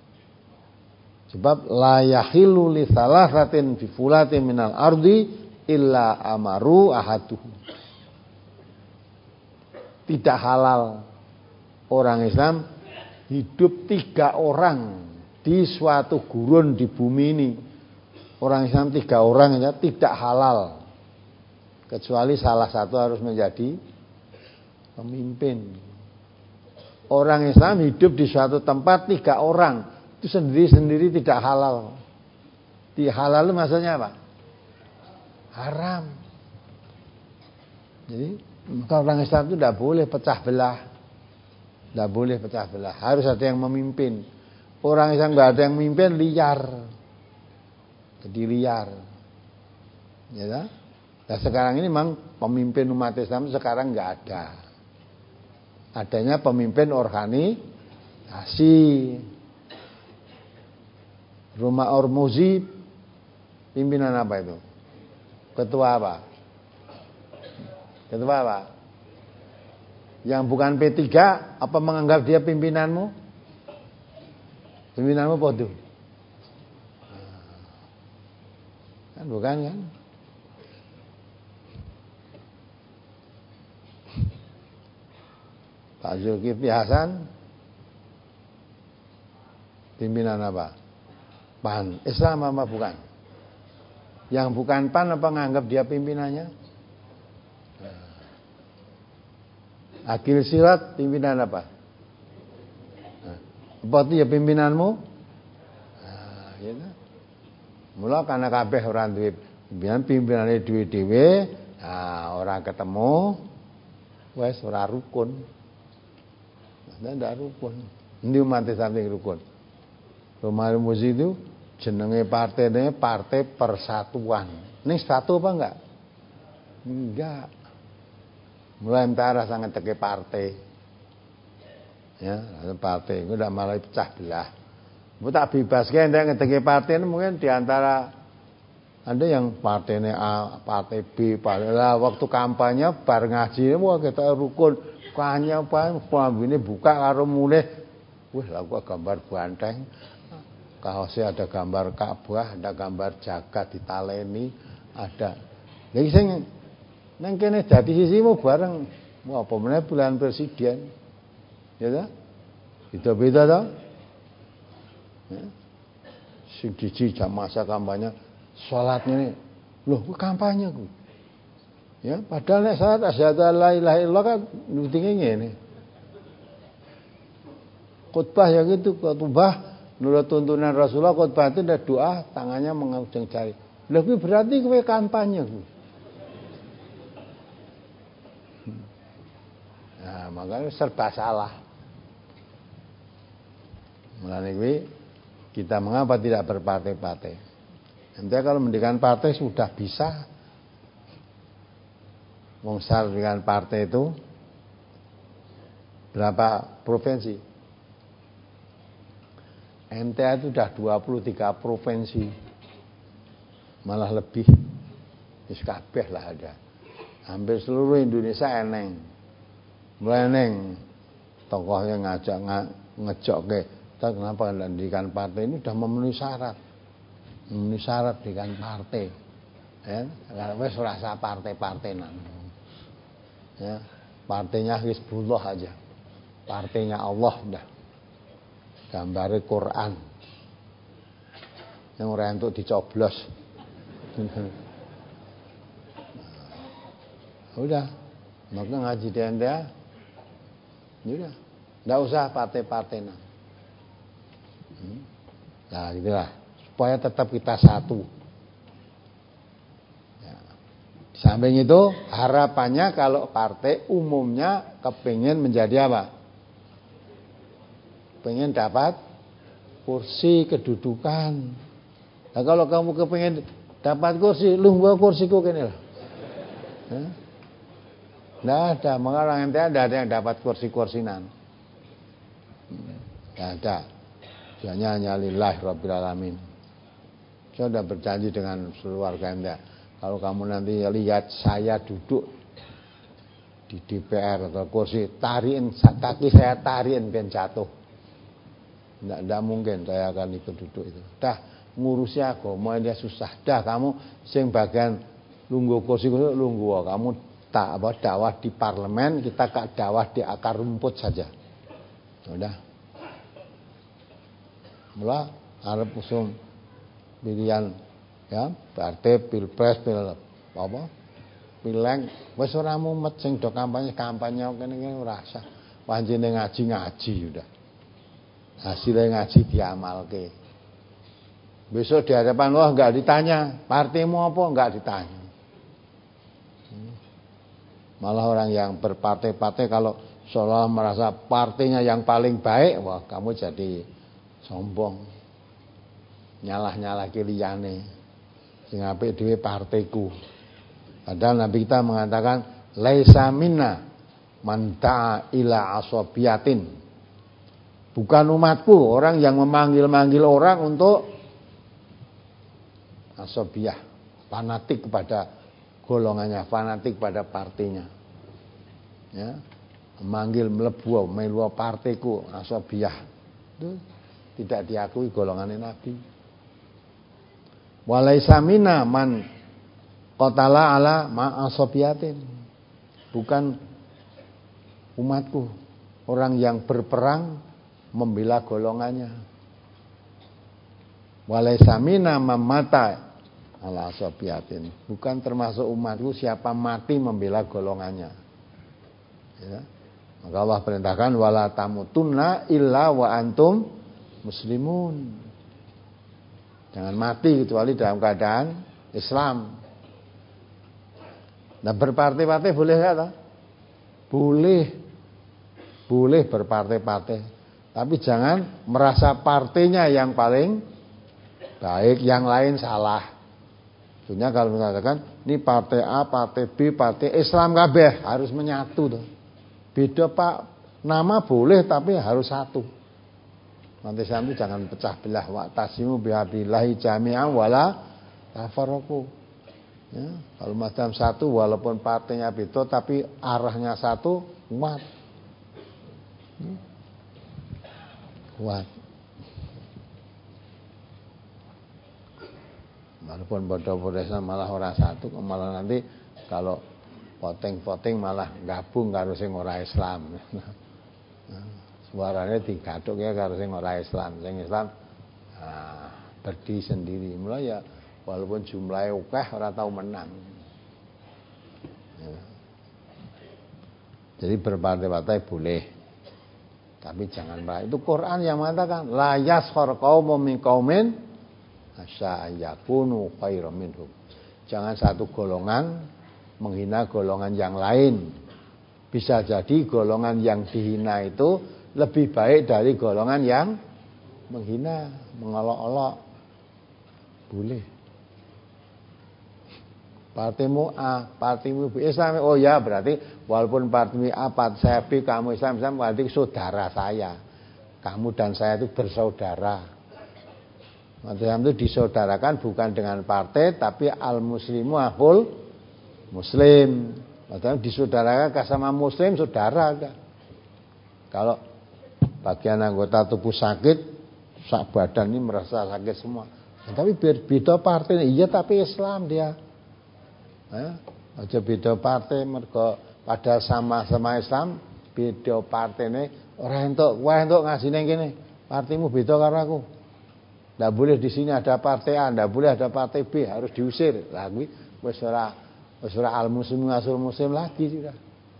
Sebab la yahilu li salasatin fi fulatin minal ardi illa amaru ahaduhum. Tidak halal orang Islam hidup tiga orang di suatu gurun di bumi ini. Orang Islam tiga orang ya tidak halal. Kecuali salah satu harus menjadi pemimpin. Orang Islam hidup di suatu tempat tiga orang, itu sendiri-sendiri tidak halal. Di halal itu maksudnya apa? Haram. Jadi maka orang Islam itu tidak boleh pecah belah. Tidak boleh pecah belah. Harus ada yang memimpin. Orang Islam tidak ada yang memimpin, liar. Jadi liar. Ya. Nah sekarang ini memang pemimpin umat Islam sekarang nggak ada. Adanya pemimpin organisasi. Rumah Ormuzi pimpinan apa itu? Ketua apa? Ketua apa? Yang bukan P tiga apa menganggap dia pimpinanmu? Pimpinanmu podo. Kan bukan kan? Pak Zulkifli Hasan pimpinan apa? PAN. Islam apa bukan? Yang bukan PAN apa menganggap dia pimpinannya? Akil Sirat pimpinan apa? Apa itu ya pimpinanmu? Nah, ya. Mula karena kabeh ora duwe pimpinan, pimpinane dhewe-dhewe, nah ora ketemu, wis ora rukun. Nah, ndak rukun. Ndi umat samping rukun. Rumah Muzi itu jenenge partainya Partai Persatuan. Ini satu apa enggak? Enggak. Mulai entara sangat teke partai. Ya, partai itu udah malah pecah belah. Bu tak bebas kan nek ngedeke partai mungkin diantara ada yang partainya A, partai B, partai lah waktu kampanye bar ngaji wah kita rukun kanya apa pambine buka karo mulih wis lha kok gambar banteng kaosnya ada gambar Ka'bah, ada gambar jagat ditaleni, ada. Jadi sing nang kene dadi sisimu bareng mau apa meneh pilihan presiden. Ya ta? Beda-beda ta? Ya. Sing diji jam masa kampanye salat ngene. Loh, ku kampanye ku. Ya, padahal nek salat asyhadu la ilaha illallah kan nutinge ngene. Khutbah yang itu khutbah menurut tuntunan Rasulullah, khutbah itu ada doa, tangannya mengujung jari. Lha kuwi berarti kowe kampanye ku. Nah, makanya serba salah. Mulane kuwi kita mengapa tidak berpartai-partai? Nanti kalau mendirikan partai sudah bisa. Wong sar dengan partai itu berapa provinsi? N T A itu sudah dua puluh tiga provinsi. Malah lebih. Wis kabeh lah ada. Hampir seluruh Indonesia eneng. Mulai eneng tokohnya ngajak ngejokke. Kita kenapa mendirikan partai ini sudah memenuhi syarat. Memenuhi syarat dengan partai. Ya, wis rasa partai-partainan. Ya, partainya Hizbullah aja. Partainya Allah dah. Gambare Quran. Yang ora entuk dicoblos. Udah. Maka ngaji di N T A. Udah. Enggak usah partai-partainan. Nah, gitulah. Supaya tetap kita satu. Ya. Di samping itu harapannya kalau partai umumnya kepingin menjadi apa? Pengen dapat kursi kedudukan. Nah, kalau kamu kepingin dapat kursi, lu gua kursiku kene lah. Nggak ada, maka orang N T A nggak ada yang dapat kursi-kursinan. Nggak ada. Hanya hanya lillahi rabbil alamin. Saya sudah berjanji dengan seluruh warga N T A. Kalau kamu nanti lihat saya duduk di D P R atau kursi, tariin kaki saya tariin ben jatuh. Nggak, nggak mungkin saya akan ikut duduk itu. Dah ngurusi agama dia susah. Dah kamu sing bagian lungguh kursi kursi lungguh. Kamu tak apa dakwah di parlemen, kita kak dakwah di akar rumput saja. Udah. Mula arep usum pilihan ya partai pilpres pil apa pileg wis ora mumet sing do kampanye kampanye kene-kene ora usah pancene ngaji-ngaji udah hasilnya ngaji diamalke besok di hadapan Allah enggak ditanya partaimu apa enggak ditanya malah orang yang berpartai-partai kalau seolah merasa partainya yang paling baik wah kamu jadi sombong nyalah-nyalah liyane sing apik dhewe partaiku padahal Nabi kita mengatakan laisa minna man ta'a ila asabiyatin bukan umatku orang yang memanggil-manggil orang untuk asobiyah, fanatik kepada golongannya, fanatik pada partainya. Ya, memanggil melebu, melu partaiku, asobiyah. Itu tidak diakui golongan Nabi. Walaisa minna man qatala ala ma asobiyatin. Bukan umatku, orang yang berperang membela golongannya. Walaisa minna man mata ala asobiyatin. Bukan termasuk umatku siapa mati membela golongannya. Ya. Maka Allah perintahkan wala tamutunna illa wa antum muslimun. Jangan mati kecuali dalam keadaan Islam. Nah, berpartai-partai boleh enggak? Boleh. Boleh berpartai-partai. Tapi jangan merasa partainya yang paling baik, yang lain salah. Sebenarnya kalau mengatakan ini partai A, partai B, partai Islam kabeh harus menyatu tuh. Beda Pak, nama boleh tapi harus satu. Nanti itu jangan pecah belah. Wa'tasimu bihablillahi jami'an wala tafarraqu. Ya, kalau macam satu walaupun partainya beda tapi arahnya satu, kuat. Hmm. Kuat. Walaupun bodoh-bodoh malah orang satu, malah nanti kalau voting-voting malah gabung karo sing ora Islam. Suaranya digaduk ya karo sing ora Islam. Sing Islam nah, berdiri sendiri. Mula ya walaupun jumlahnya akeh ora tahu menang. Ya. Jadi berpartai-partai boleh. Tapi jangan bah. Itu Quran yang mengatakan la yaskhar qaumun min qaumin asa yakunu khairum minhum. Jangan satu golongan menghina golongan yang lain. Bisa jadi golongan yang dihina itu lebih baik dari golongan yang menghina, mengolok-olok. Boleh. Partimu A, partimu B, Islam. Oh ya, berarti walaupun partimu A, part saya B, kamu Islam, Islam berarti saudara saya. Kamu dan saya itu bersaudara. Islam itu disaudarakan bukan dengan partai, tapi al-muslimu akhul Muslim. Maksudnya disaudarakan sama Muslim, saudara. Kalau bagian anggota tubuh sakit, sak badan ini merasa sakit semua. Nah, tapi beda partai, iya tapi Islam dia. Eh, aja beda partai mergo padahal sama-sama Islam, beda partai ini orang entuk, wah entuk ngasih neng kene. Partimu beda karo aku. Nggak boleh di sini ada partai A, nggak boleh ada partai B, harus diusir. Lah kuwi wis ora Surah Al-Muslim ngasul muslim lagi sudah.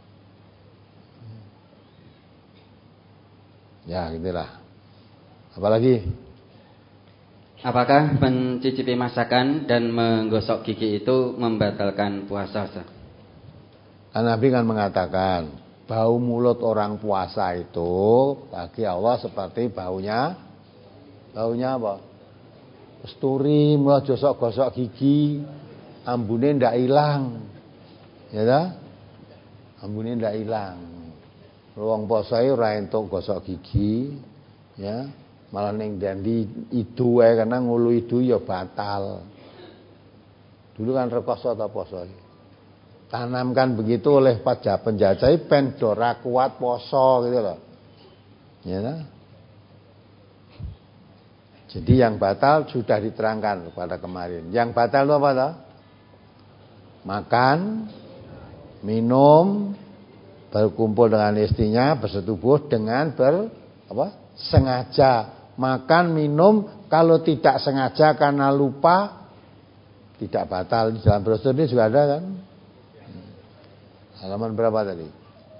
Ya, gitulah. Apalagi? Apakah mencicipi masakan dan menggosok gigi itu membatalkan puasa? Kan Nabi kan mengatakan bau mulut orang puasa itu bagi Allah seperti baunya baunya apa? Kesturi, mulai gosok-gosok gigi. Ambune ndak hilang. Ya ta? Ambune ndak hilang. Wong poso ora entuk gosok gigi, ya. Malah ning dandi idu wae karena ngulu idu ya batal. Dulu kan rekoso ta poso. Tanamkan begitu oleh pajak penjajah ben ora kuat poso gitu loh. Ya ta? Jadi yang batal sudah diterangkan pada kemarin. Yang batal itu apa toh? Makan, minum, berkumpul dengan istrinya, bersetubuh dengan ber apa? Sengaja. Makan, minum, kalau tidak sengaja karena lupa tidak batal. Di dalam brosur ini juga ada kan? Halaman berapa tadi?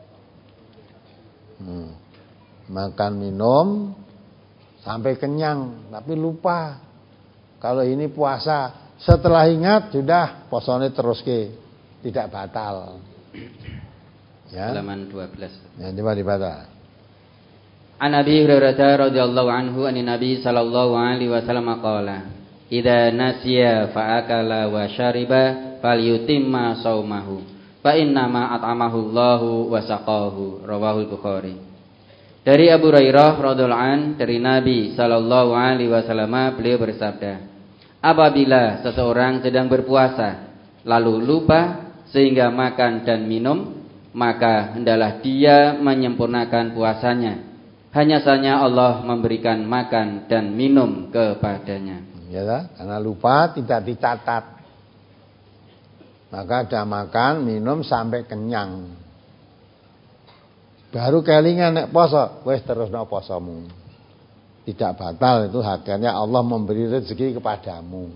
Hmm. Makan, minum sampai kenyang, tapi lupa. Kalau ini puasa, setelah ingat sudah posone terus ke, tidak batal. Ya. Halaman dua belas. Ya, coba dibaca. An Abi Hurairah radhiyallahu anhu an Nabi sallallahu alaihi wasallam qala, "Idza nasiya fa akala wa syariba falyutimma shaumahu, fa inna ma at'amahu Allahu wa saqahu." Rawahul Bukhari. Dari Abu Hurairah radhiyallahu an dari Nabi sallallahu alaihi wasallam beliau bersabda, Apabila seseorang sedang berpuasa lalu lupa sehingga makan dan minum, maka hendaklah dia menyempurnakan puasanya. Hanya saja Allah memberikan makan dan minum kepadanya. Ya, karena lupa tidak dicatat. Maka ada makan, minum sampai kenyang. Baru kelingan nek poso, wis terusno posomu. Tidak batal itu, hakikatnya Allah memberi rezeki kepadamu.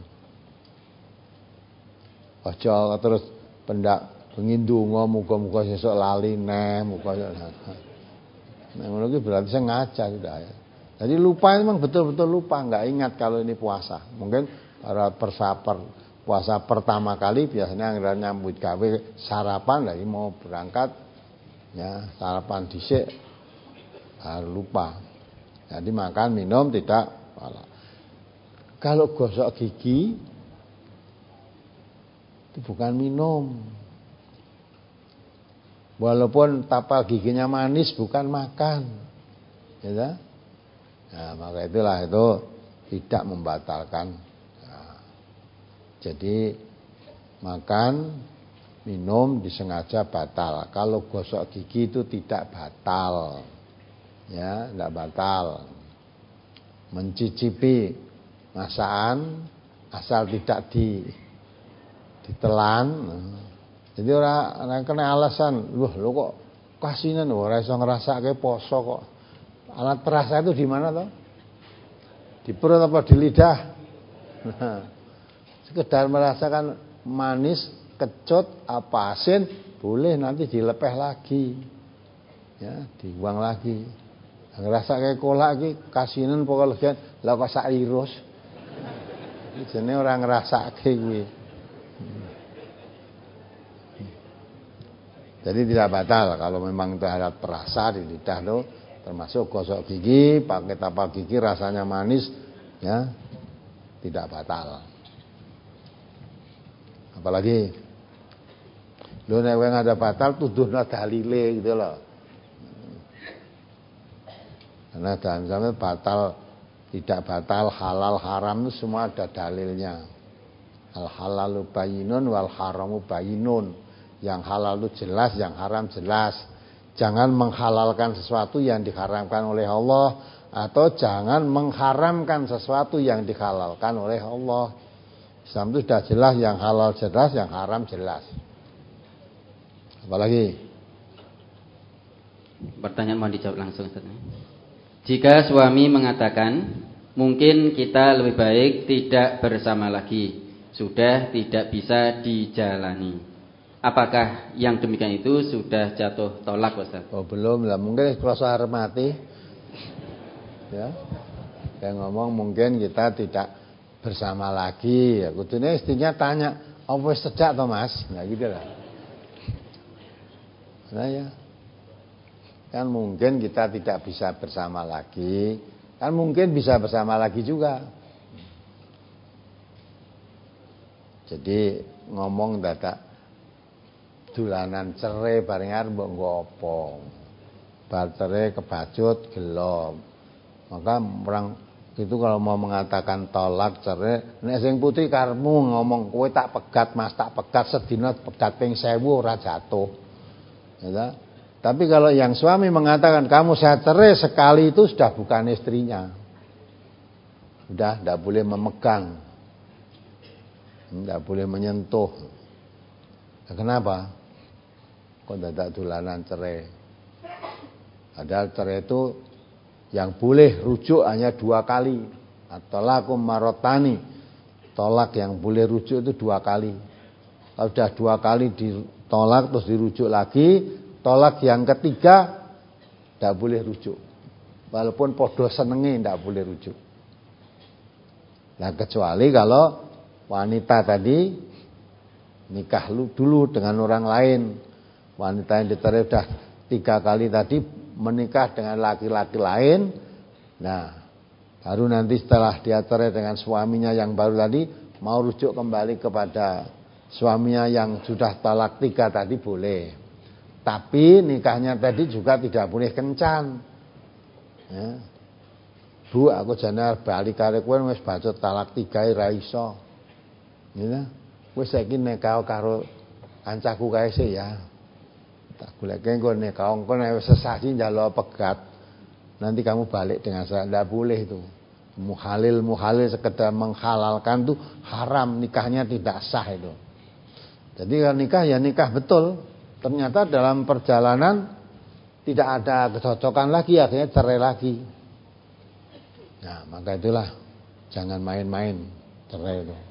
Aja terus pendak pengen donga muga-muga sesuk lali neh, muga. Nah, ngono iki berarti sengaja sudah ya. Jadi lupa memang betul-betul lupa, enggak ingat kalau ini puasa. Mungkin para persaper puasa pertama kali biasanya nyambut gawe sarapan lagi mau berangkat ya, sarapan dhisik baru lupa. Jadi makan minum tidak salah. Kalau gosok gigi itu bukan minum. Walaupun tapal giginya manis bukan makan. Ya. Nah, maka itulah itu tidak membatalkan. Nah, jadi makan minum disengaja batal. Kalau gosok gigi itu tidak batal. Ya, tidak batal. Mencicipi masakan asal tidak di ditelan. Jadi orang kena alasan, wah lo kok kasinan ora iso ngrasake poso kok. Alat perasa itu di mana toh? Di perut apa di lidah? Nah, sekedar merasakan manis, kecut, apa asin, boleh nanti dilepeh lagi. Ya, dibuang lagi. Ngerasa kayak kolak iki kasinan pokok legan lha kok sak irus. Iki jenenge ora ngrasake kuwi. Jadi tidak batal kalau memang itu alat perasa di lidah itu, termasuk gosok gigi, pakai tapal gigi rasanya manis, ya tidak batal. Apalagi lho nek wong ada batal tuduhna dalile gitu loh. Karena dalam zaman batal tidak batal, halal haram itu semua ada dalilnya. Al halalu bayyinun wal haramu bayyinun. Yang halal itu jelas, yang haram jelas. Jangan menghalalkan sesuatu yang diharamkan oleh Allah, atau jangan mengharamkan sesuatu yang dihalalkan oleh Allah. Islam itu sudah jelas, yang halal jelas, yang haram jelas. Apalagi? Pertanyaan mau dijawab langsung, Ustaz. Jika suami mengatakan, mungkin kita lebih baik tidak bersama lagi, sudah tidak bisa dijalani. Apakah yang demikian itu sudah jatuh tolak, Ustaz? Oh belum lah, mungkin kerasa mati. Ya, saya ngomong mungkin kita tidak bersama lagi. Ya, kudune istrinya tanya, apa wis sejak to Mas? Nah gitu lah. Nah ya, kan mungkin kita tidak bisa bersama lagi, kan mungkin bisa bersama lagi juga. Jadi ngomong dadak dulanan cerai bareng arep mbok nggo apa. Bar cerai kebacut gelo. Maka orang itu kalau mau mengatakan tolak cerai, nek sing putri karmu ngomong kowe tak pegat Mas, tak pegat sedina pegat ping sewu ora jatuh. Ya. Tapi kalau yang suami mengatakan kamu saya cerai sekali, itu sudah bukan istrinya. Sudah tidak boleh memegang, tidak boleh menyentuh. Nah, kenapa? Kok tidak dolanan cerai? Padahal cerai itu yang boleh rujuk hanya dua kali. At-thalaqu marotani. Tolak yang boleh rujuk itu dua kali. Kalau sudah dua kali ditolak terus dirujuk lagi, tolak yang ketiga tidak boleh rujuk. Walaupun podo senenge tidak boleh rujuk. Nah kecuali kalau wanita tadi nikah dulu dengan orang lain. Wanita yang dicerai sudah tiga kali tadi menikah dengan laki-laki lain. Nah baru nanti setelah dia cerai dengan suaminya yang baru tadi, mau rujuk kembali kepada suaminya yang sudah talak tiga tadi boleh. Tapi nikahnya tadi juga tidak boleh kencan. Ya. Bu, aku jane bali karo kowe wis bacot talak tiga ra iso. Ya. Wis saiki nikah karo kancaku kae sih ya. Tak goleke engko nikah engko nek wis sesasi njaluk pegat. Nanti kamu balik dengan saya. Enggak boleh itu. Muhalil muhalil sekedar menghalalkan tuh haram, nikahnya tidak sah itu. Jadi kalau nikah ya nikah betul. Ternyata dalam perjalanan tidak ada kecocokan lagi, akhirnya cerai lagi. Nah, maka itulah jangan main-main cerai itu.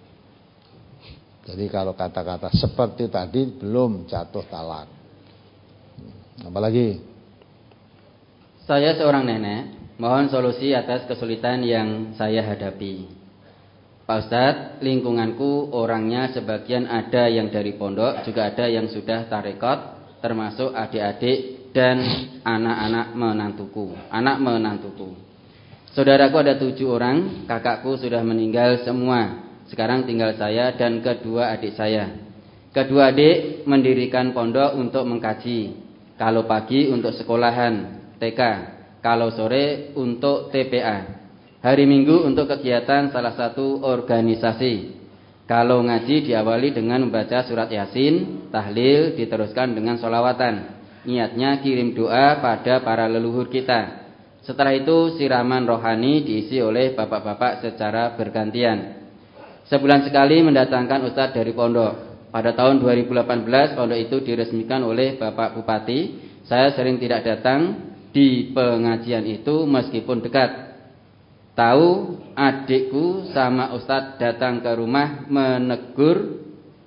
Jadi kalau kata-kata seperti tadi belum jatuh talak. Apalagi? Saya seorang nenek, mohon solusi atas kesulitan yang saya hadapi. Pak Ustadz, lingkunganku orangnya sebagian ada yang dari pondok, juga ada yang sudah tarekat, termasuk adik-adik dan anak-anak menantuku. Anak menantuku. Saudaraku ada tujuh orang, kakakku sudah meninggal semua. Sekarang tinggal saya dan kedua adik saya. Kedua adik mendirikan pondok untuk mengkaji. Kalau pagi untuk sekolahan T K, kalau sore untuk T P A. Hari Minggu untuk kegiatan salah satu organisasi. Kalau ngaji diawali dengan membaca surat Yasin, tahlil diteruskan dengan sholawatan. Niatnya kirim doa pada para leluhur kita. Setelah itu siraman rohani diisi oleh bapak-bapak secara bergantian. Sebulan sekali mendatangkan ustadz dari pondok. Pada tahun dua ribu delapan belas pondok itu diresmikan oleh Bapak Bupati. Saya sering tidak datang di pengajian itu meskipun dekat. Tahu adikku sama ustadz datang ke rumah menegur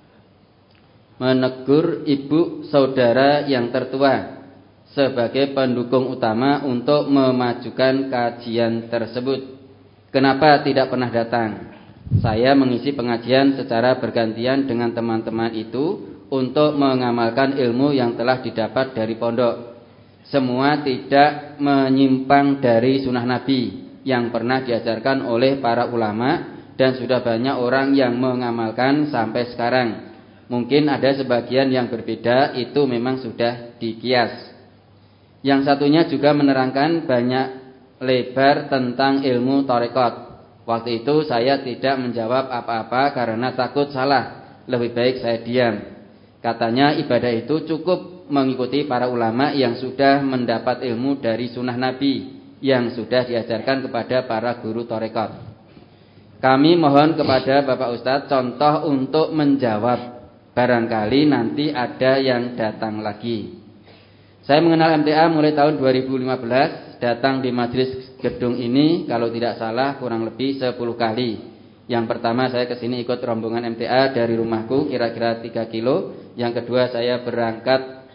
menegur ibu saudara yang tertua sebagai pendukung utama untuk memajukan kajian tersebut. Kenapa tidak pernah datang? Saya mengisi pengajian secara bergantian dengan teman-teman itu untuk mengamalkan ilmu yang telah didapat dari pondok. Semua tidak menyimpang dari sunnah Nabi yang pernah diajarkan oleh para ulama dan sudah banyak orang yang mengamalkan sampai sekarang. Mungkin ada sebagian yang berbeda, itu memang sudah dikias. Yang satunya juga menerangkan banyak lebar tentang ilmu tarekat. Waktu itu saya tidak menjawab apa-apa karena takut salah. Lebih baik saya diam. Katanya ibadah itu cukup mengikuti para ulama yang sudah mendapat ilmu dari sunnah Nabi yang sudah diajarkan kepada para guru tarekat. Kami mohon kepada Bapak Ustadz contoh untuk menjawab. Barangkali nanti ada yang datang lagi. Saya mengenal M T A mulai tahun dua ribu lima belas, datang di majelis gedung ini kalau tidak salah kurang lebih sepuluh kali. Yang pertama saya kesini ikut rombongan M T A dari rumahku kira-kira tiga kilo. Yang kedua saya berangkat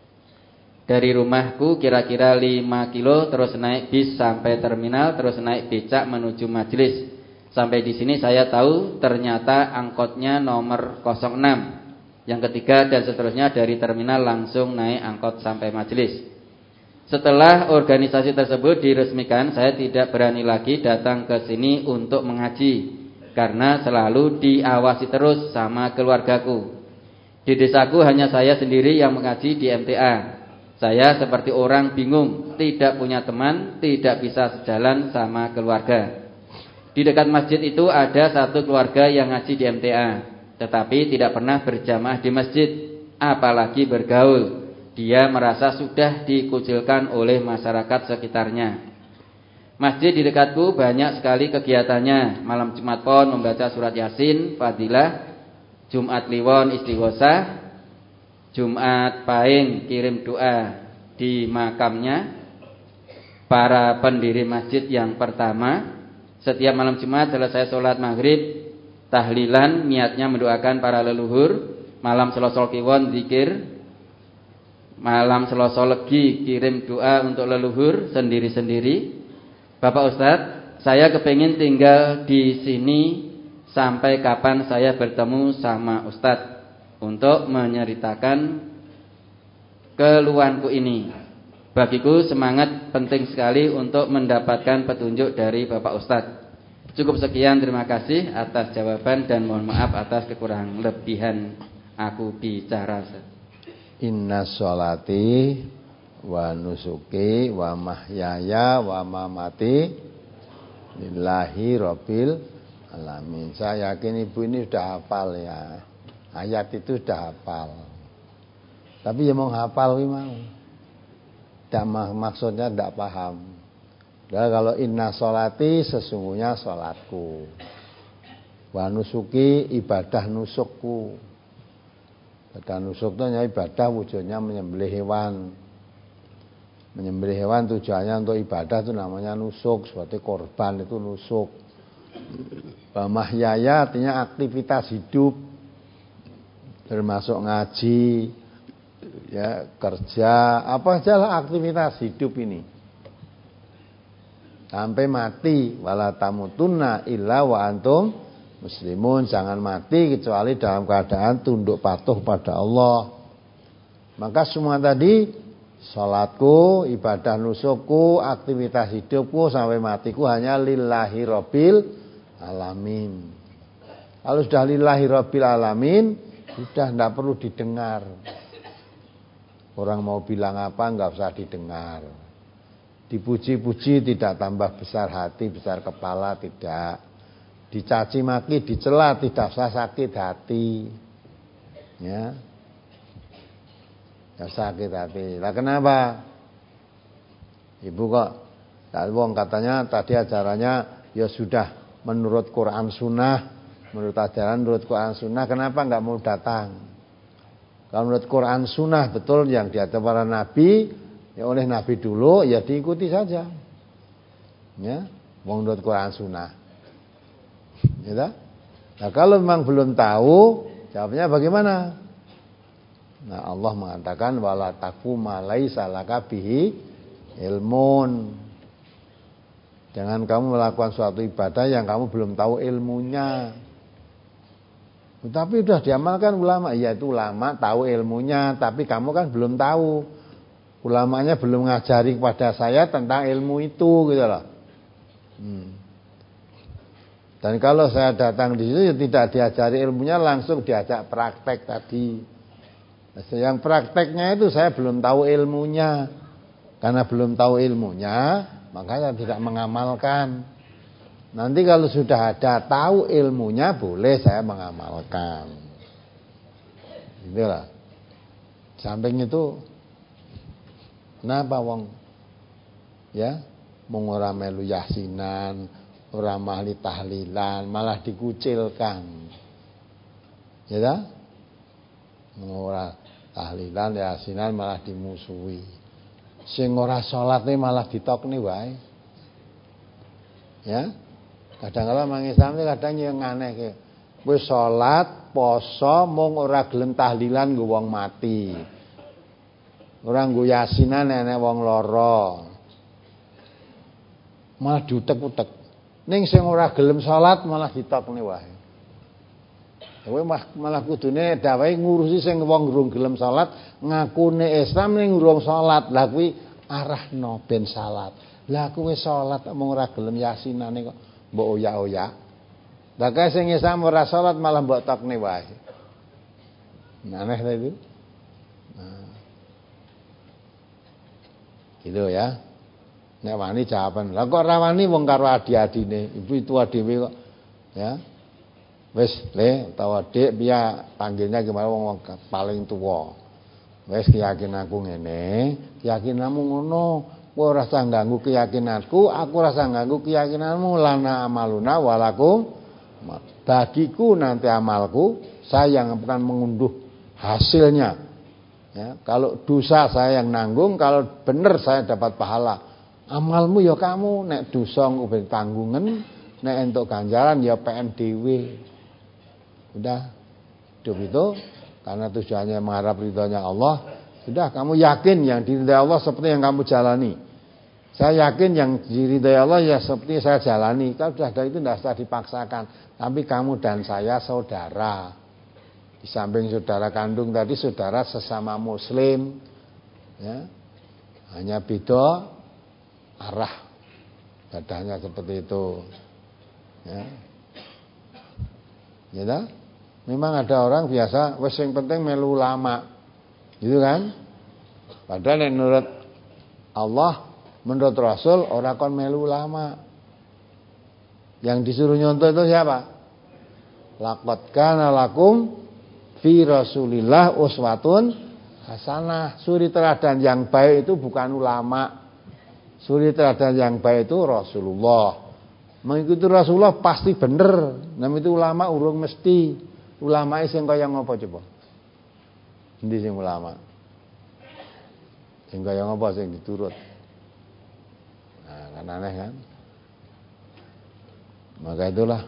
dari rumahku kira-kira lima kilo, terus naik bis sampai terminal, terus naik becak menuju majelis. Sampai di sini saya tahu ternyata angkotnya nomor nol enam. Yang ketiga dan seterusnya dari terminal langsung naik angkot sampai majelis. Setelah organisasi tersebut diresmikan, saya tidak berani lagi datang ke sini untuk mengaji karena selalu diawasi terus sama keluargaku. Di desaku hanya saya sendiri yang mengaji di M T A. Saya seperti orang bingung, tidak punya teman, tidak bisa sejalan sama keluarga. Di dekat masjid itu ada satu keluarga yang ngaji di M T A, tetapi tidak pernah berjamaah di masjid, apalagi bergaul. Dia merasa sudah dikucilkan oleh masyarakat sekitarnya. Masjid di dekatku banyak sekali kegiatannya. Malam Jumat Pon membaca surat Yasin, Fadilah. Jumat Kliwon istighosah. Jumat Pahing kirim doa di makamnya para pendiri masjid yang pertama. Setiap malam Jumat selesai sholat maghrib, tahlilan niatnya mendoakan para leluhur. Malam Selasa Kliwon zikir. Malam Selasa Legi kirim doa untuk leluhur sendiri-sendiri. Bapak Ustadz, saya kepingin tinggal di sini sampai kapan saya bertemu sama Ustadz untuk menceritakan keluhanku ini. Bagiku semangat penting sekali untuk mendapatkan petunjuk dari Bapak Ustadz. Cukup sekian, terima kasih atas jawaban dan mohon maaf atas kekurangan lebihan aku bicara. Inna sholati wa nusuki wa mahyaya wa mamati Lillahi Rabbil Alamin. Saya yakin ibu ini sudah hafal ya. Ayat itu sudah hafal. Tapi ya mau hafal mau. Tidak maksudnya tidak paham. Dan kalau inna sholati sesungguhnya sholatku. Wa nusuki ibadah nusukku. Ibadah nusuk itu ibadah wujudnya menyembelih hewan. Menyembelih hewan tujuannya untuk ibadah itu namanya nusuk. Seperti korban itu nusuk. Mahyaya artinya aktivitas hidup. Termasuk ngaji, ya, kerja, apa saja lah aktivitas hidup ini. Sampai mati. Wala tamutunna illa wa antum muslimun. Jangan mati kecuali dalam keadaan tunduk patuh pada Allah. Maka semua tadi, salatku, ibadah nusukku, aktivitas hidupku sampai matiku hanya lillahi rabbil alamin. Kalau sudah lillahi rabbil alamin, sudah tidak perlu didengar. Orang mau bilang apa enggak usah didengar. Dipuji-puji tidak tambah besar hati, besar kepala, tidak. Dicaci maki, dicela tidak usah sakit hati. Ya. Ya sakit hati. Lah kenapa? Ibu kok wong katanya tadi ajarannya ya sudah menurut Quran Sunnah, menurut ajaran menurut Quran Sunnah, kenapa enggak mau datang? Kalau menurut Quran Sunnah betul yang diajar para nabi, ya oleh nabi dulu ya diikuti saja. Ya, wong menurut Quran Sunnah. Ya. Nah, kalau memang belum tahu, jawabnya bagaimana? Nah, Allah mengatakan wala taqfu ma laisa laka bihi ilmun. Jangan kamu melakukan suatu ibadah yang kamu belum tahu ilmunya. Tapi sudah diamalkan ulama. Iya itu ulama tahu ilmunya, tapi kamu kan belum tahu. Ulamanya belum ngajari kepada saya tentang ilmu itu gitu loh. Hmm. Dan kalau saya datang di situ ya tidak diajari ilmunya, langsung diajak praktek tadi. Yang prakteknya itu saya belum tahu ilmunya. Karena belum tahu ilmunya, makanya tidak mengamalkan. Nanti kalau sudah ada tahu ilmunya, boleh saya mengamalkan. Itulah. Samping itu, kenapa wong? Ya, mung ora melu yasinan, ora mahli tahlilan, malah dikucilkan. Ya dah? Ora tahlilan yasinan malah dimusuhi. Sing ora salate malah ditokne wae. Ya. Kadang-kadang mang Islam kadang yang aneh. Wis salat, poso mung ora gelem tahlilan nggo wong mati. Ora nggo yasinan enek wong lara. Malah diutek-utek. Ning sing ora gelem salat malah ditokne wae. Kowe malah kudune dawahe ngurusi sing wong urung gelem salat, ngakune Islam ning urung salat. Lah kuwi arahno ben salat. Lah kowe salat mung ora gelem yasinane kok mbok oyak-oyak. Lah kae sing Islam ora salat malah mbok tokne wae. Aneh ta itu? Nah. Gitu ya. Nek wani jawaban. Lah kok ra wani wong karo adi-adine, ibu itu dhewe kok. Ya. Wis le utawa Dik piye panggilnya gimana wong paling tua. Wis keyakinanku ngene, keyakinanmu ngono. Kowe ora usah ganggu keyakinanku, aku ora usah ganggu keyakinanmu. Lana amaluna walakum. Bagiku nanti amalku, saya yang akan mengunduh hasilnya. Ya, kalau dosa saya yang nanggung, kalau benar saya dapat pahala. Amalmu ya kamu, nek dosa ubeng tanggungan, nek entuk ganjaran ya P N D W. Sudah, hidup itu karena tujuannya mengharap ridhonya Allah. Sudah, kamu yakin yang diridhai Allah seperti yang kamu jalani. Saya yakin yang diridhai Allah ya seperti saya jalani. Kalau sudah dari itu tidak usah dipaksakan. Tapi kamu dan saya saudara. Di samping saudara kandung tadi, saudara sesama Muslim. Ya, hanya beda arah ibadahnya seperti itu. Ya, ya dah? Memang ada orang biasa, wes yang penting melu ulama, gitu kan? Padahal menurut Allah, menurut Rasul, orang kon melu ulama. Yang disuruh nyontoh itu siapa? Laqad kana lakum fi Rasulillah uswatun hasanah. Suri teladan yang baik itu bukan ulama. Suri teladan yang baik itu Rasulullah. Mengikuti Rasulullah pasti bener. Namanya itu ulama urung mesti. Ulama sing kaya ngopo coba? Endi sing ulama? Sing kaya ngopo sing diturut? Nah, kan aneh kan? Maka itulah,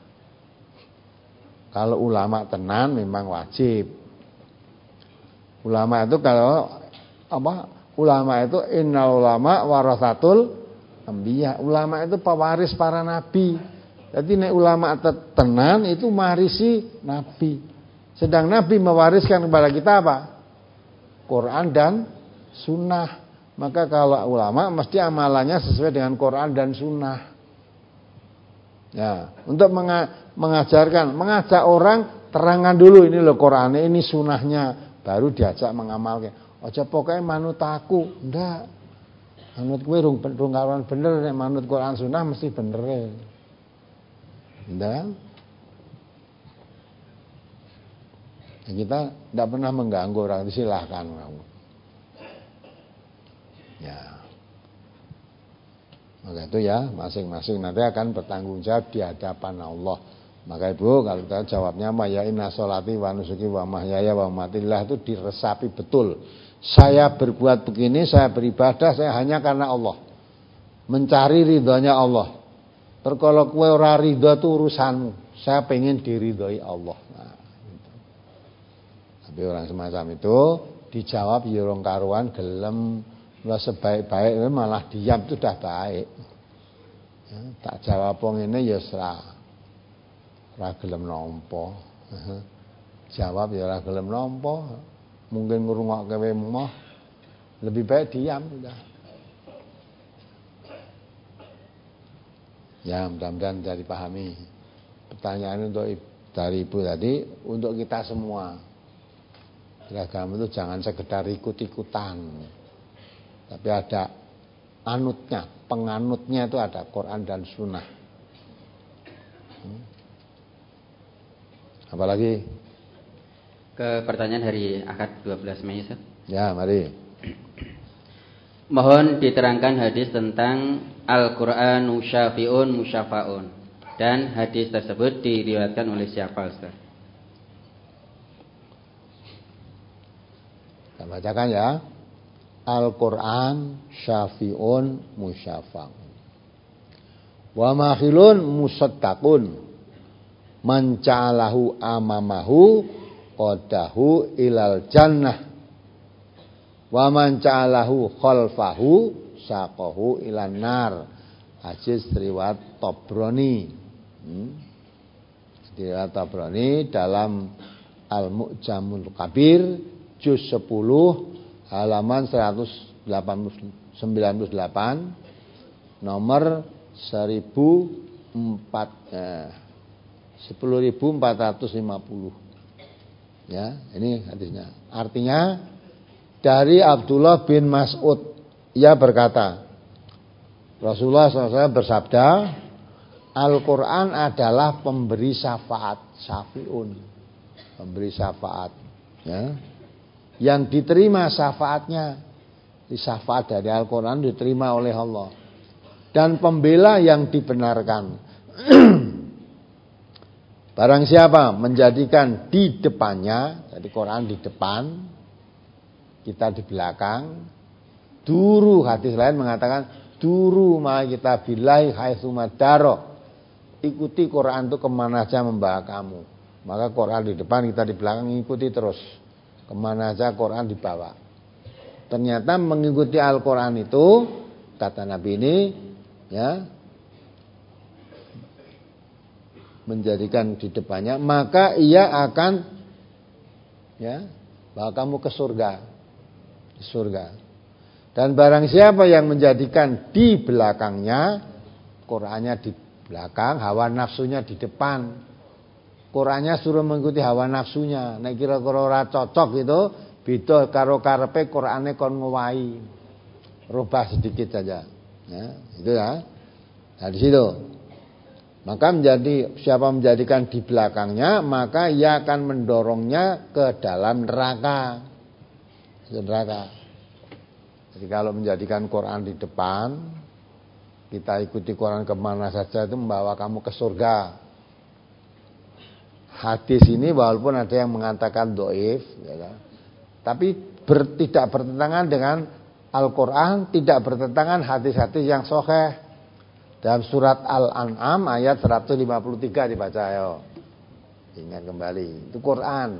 kalau ulama tenan memang wajib. Ulama itu kalau apa? Ulama itu innal ulama warasatul anbiya. Ulama itu pewaris para nabi. Jadi nek ulama tenan itu marisi nabi. Sedang nabi mewariskan kepada kita apa? Quran dan sunnah. Maka kalau ulama mesti amalannya sesuai dengan Quran dan sunnah. Ya, untuk mengajarkan, mengajak orang terangkan dulu ini loh Qurannya, ini sunnahnya, baru diajak mengamalkan. Aja pokoknya manut aku, ndak. Manut kowe rung rung karuan bener nek manut Quran sunnah mesti bener. Ndak. Ya, kita ndak pernah mengganggu orang, silahkan kamu. Ya. Maka itu ya masing-masing nanti akan bertanggung jawab di hadapan Allah. Maka Ibu kalau kita jawabnya ya inna sholati wa nusuki wa mahyaya wa mamatillah itu diresapi betul. Saya berbuat begini, saya beribadah saya hanya karena Allah. Mencari ridhonya Allah. Terus kowe ora ridho itu urusanmu. Saya pengen diridhoi Allah. Nah, gitu. Tapi orang semacam itu dijawab ya rong karuan gelem. Lah sebaik-baik malah diam itu sudah baik. Ya, tak jawab wong ngene ya ora ora gelem nampa. Jawab ya ora gelem nampa. Mungkin ngrungokke kowe emoh. Lebih baik diam sudah. Ya, mudah-mudahan bisa dipahami. Pertanyaan untuk dari Ibu tadi untuk kita semua. Beragama itu jangan sekedar ikut-ikutan. Tapi ada anutnya, penganutnya itu ada Quran dan Sunnah. Hmm. Apalagi? Ke pertanyaan hari Ahad dua belas Mei, Ustaz. Ya, mari. Mohon diterangkan hadis tentang Al-Qur'anu syafi'un musyafa'un. Dan hadis tersebut diriwayatkan oleh siapa, Ustaz? Kita bacakan ya. Al-Quran syafi'un musyafa'un wa makhilun musaddaqun man ja'alahu amamahu qadahu ilal jannah wa man ja'alahu khalfahu saqahu ilan nar. Hadis riwayat Tabrani. hmm. Riwayat Tabrani dalam Al-Mu'jamul Kabir juz sepuluh halaman seratus sembilan puluh delapan nomor seribu empat eh, sepuluh ribu empat ratus lima puluh. Ya, ini hadisnya. Artinya dari Abdullah bin Mas'ud, ia berkata, Rasulullah shallallahu alaihi wasallam bersabda, Al-Quran adalah pemberi syafaat, syafi'un, pemberi syafaat. Ya. Yang diterima syafaatnya, syafaat dari Al-Quran diterima oleh Allah. Dan pembela yang dibenarkan. Barang siapa menjadikan di depannya, jadi Quran di depan, kita di belakang. Duru, hadis lain mengatakan, duru ma kita billahi haitsu madaro. Ikuti Quran itu kemana saja membawa kamu. Maka Quran di depan, kita di belakang, ikuti terus. Kemana saja Quran dibawa. Ternyata mengikuti Al-Quran itu, kata Nabi ini, ya, menjadikan di depannya, maka ia akan, ya, bawa kamu ke surga, di surga. Dan barang siapa yang menjadikan di belakangnya, Qurannya di belakang, hawa nafsunya di depan. Qurannya suruh mengikuti hawa nafsunya. Nek kira-kira ora cocok itu, beda karo karepe Qurane kon ngowahi. Rubah sedikit saja. Ya, itu ya. Nah, di situ. Maka menjadi siapa menjadikan di belakangnya, maka ia akan mendorongnya ke dalam neraka. Neraka. Jadi kalau menjadikan Quran di depan, kita ikuti Quran kemana saja itu membawa kamu ke surga. Hadis ini walaupun ada yang mengatakan dhaif, ya, tapi ber, tidak bertentangan dengan Al-Quran, tidak bertentangan hadis-hadis yang sahih. Dalam surat Al-An'am ayat seratus lima puluh tiga dibaca, ayo. Ingat kembali, itu Quran.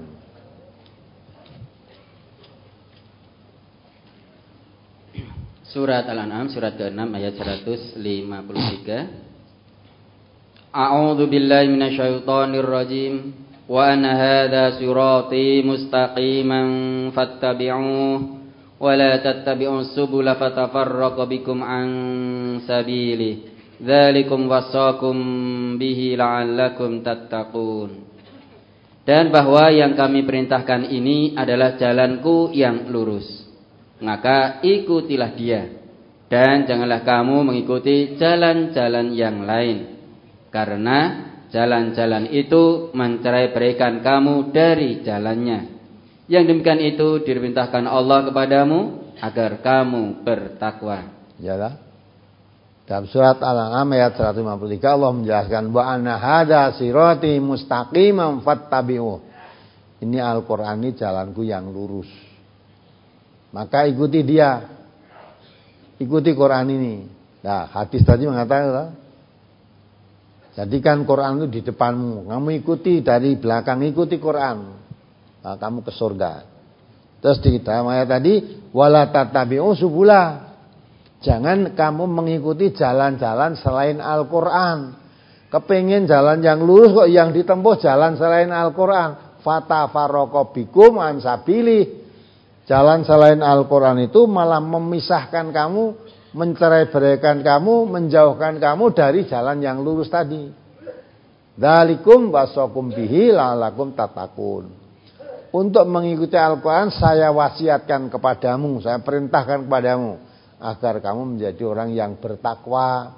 Surat Al-An'am surat keenam ayat seratus lima puluh tiga. A'udzu billahi minasyaitonir rajim. Wa anna hadza sirati mustaqiman fattabi'uhu wa la tattabi'us subula fatafarraqa bikum an sabilihi. Dzalikum wasaqum bihi la'allakum tattaqun. Dan bahwa yang kami perintahkan ini adalah jalanku yang lurus, maka ikutilah dia, dan janganlah kamu mengikuti jalan-jalan yang lain, karena jalan-jalan itu mencerai-beraikan kamu dari jalannya. Yang demikian itu diperintahkan Allah kepadamu agar kamu bertakwa. Yalah. Dalam surat Al-An'am ayat seratus lima puluh tiga Allah menjelaskan wa anna hadza sirati mustaqiman fattabi'uh. Ini Al-Qur'an, ini jalanku yang lurus. Maka ikuti dia. Ikuti Quran ini. Nah, hadis tadi mengatakan, jadikan Quran itu di depanmu. Kamu ikuti dari belakang, ikuti Quran. Nah, kamu ke surga. Terus di dalam ayat tadi, wala tattabi'u subula. Jangan kamu mengikuti jalan-jalan selain Al-Quran. Kepingin jalan yang lurus kok yang ditempuh jalan selain Al-Quran. Fatafarraqa bikum an sabili. Jalan selain Al-Quran itu malah memisahkan kamu, mencerai-beraikan kamu, menjauhkan kamu dari jalan yang lurus tadi. Dzalikum wasaqum bihi la'allakum tattaqun. Untuk mengikuti Al-Quran saya wasiatkan kepadamu, saya perintahkan kepadamu agar kamu menjadi orang yang bertakwa.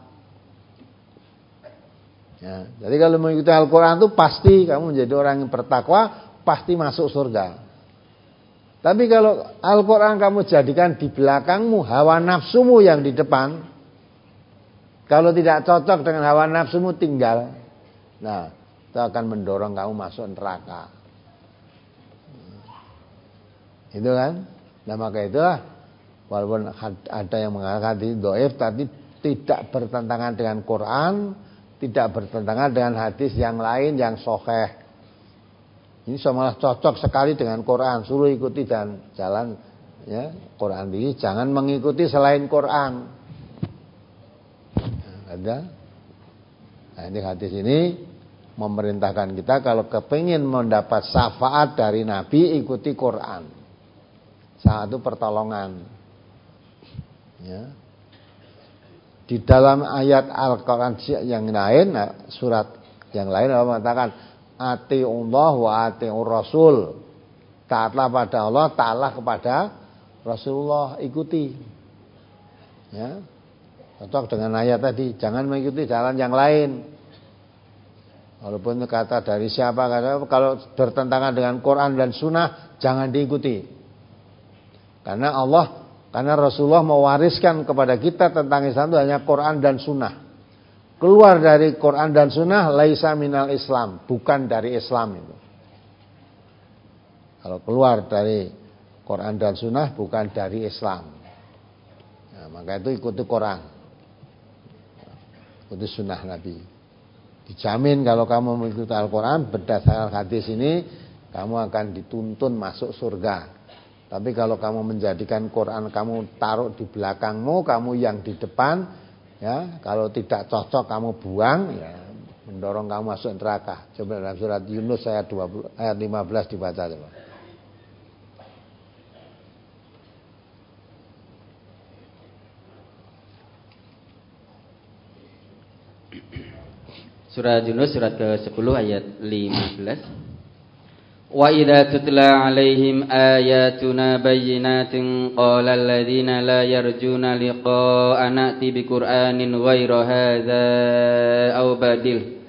Ya, jadi kalau mengikuti Al-Quran itu pasti kamu menjadi orang yang bertakwa, pasti masuk surga. Tapi kalau Al-Quran kamu jadikan di belakangmu, hawa nafsumu yang di depan, kalau tidak cocok dengan hawa nafsumu tinggal, nah itu akan mendorong kamu masuk neraka. Itu kan? Nah maka itulah, walaupun ada yang mengatakan ini dhaif, tapi tidak bertentangan dengan Quran, tidak bertentangan dengan hadis yang lain yang sahih. Ini malah cocok sekali dengan Quran. Suruh ikuti dan jalan ya Quran ini, jangan mengikuti selain Quran. Nah, ada. Nah, ini hadis ini memerintahkan kita kalau kepingin mendapat syafaat dari Nabi, ikuti Quran. Satu pertolongan. Ya. Di dalam ayat Al-Quran yang lain, surat yang lain Allah mengatakan atiullah wa atiur rasul. Taatlah pada Allah, taatlah kepada Rasulullah, ikuti. Ya. Cocok dengan ayat tadi, jangan mengikuti jalan yang lain. Walaupun kata dari siapa, kata kalau bertentangan dengan Quran dan Sunnah jangan diikuti. Karena Allah Karena Rasulullah mewariskan kepada kita tentang Islam itu hanya Quran dan Sunnah. Keluar dari Quran dan Sunnah laisa minal Islam, bukan dari Islam itu. Kalau keluar dari Quran dan Sunnah bukan dari Islam. Nah, maka itu ikuti Quran, ikuti Sunnah Nabi. Dijamin kalau kamu mengikuti Al-Quran berdasarkan hadis ini, kamu akan dituntun masuk surga. Tapi kalau kamu menjadikan Quran kamu taruh di belakangmu, kamu yang di depan, ya, kalau tidak cocok kamu buang, ya, mendorong kamu masuk neraka. Coba dalam surat Yunus ayat dua puluh, ayat lima belas dibaca coba. Surat Yunus surat ke sepuluh ayat lima belas. Wa idza tutla alaihim ayatuna bayyinatin qala alladziina la yarjuna liqaa'ana ati biqur'anin ghaira hadza aw badil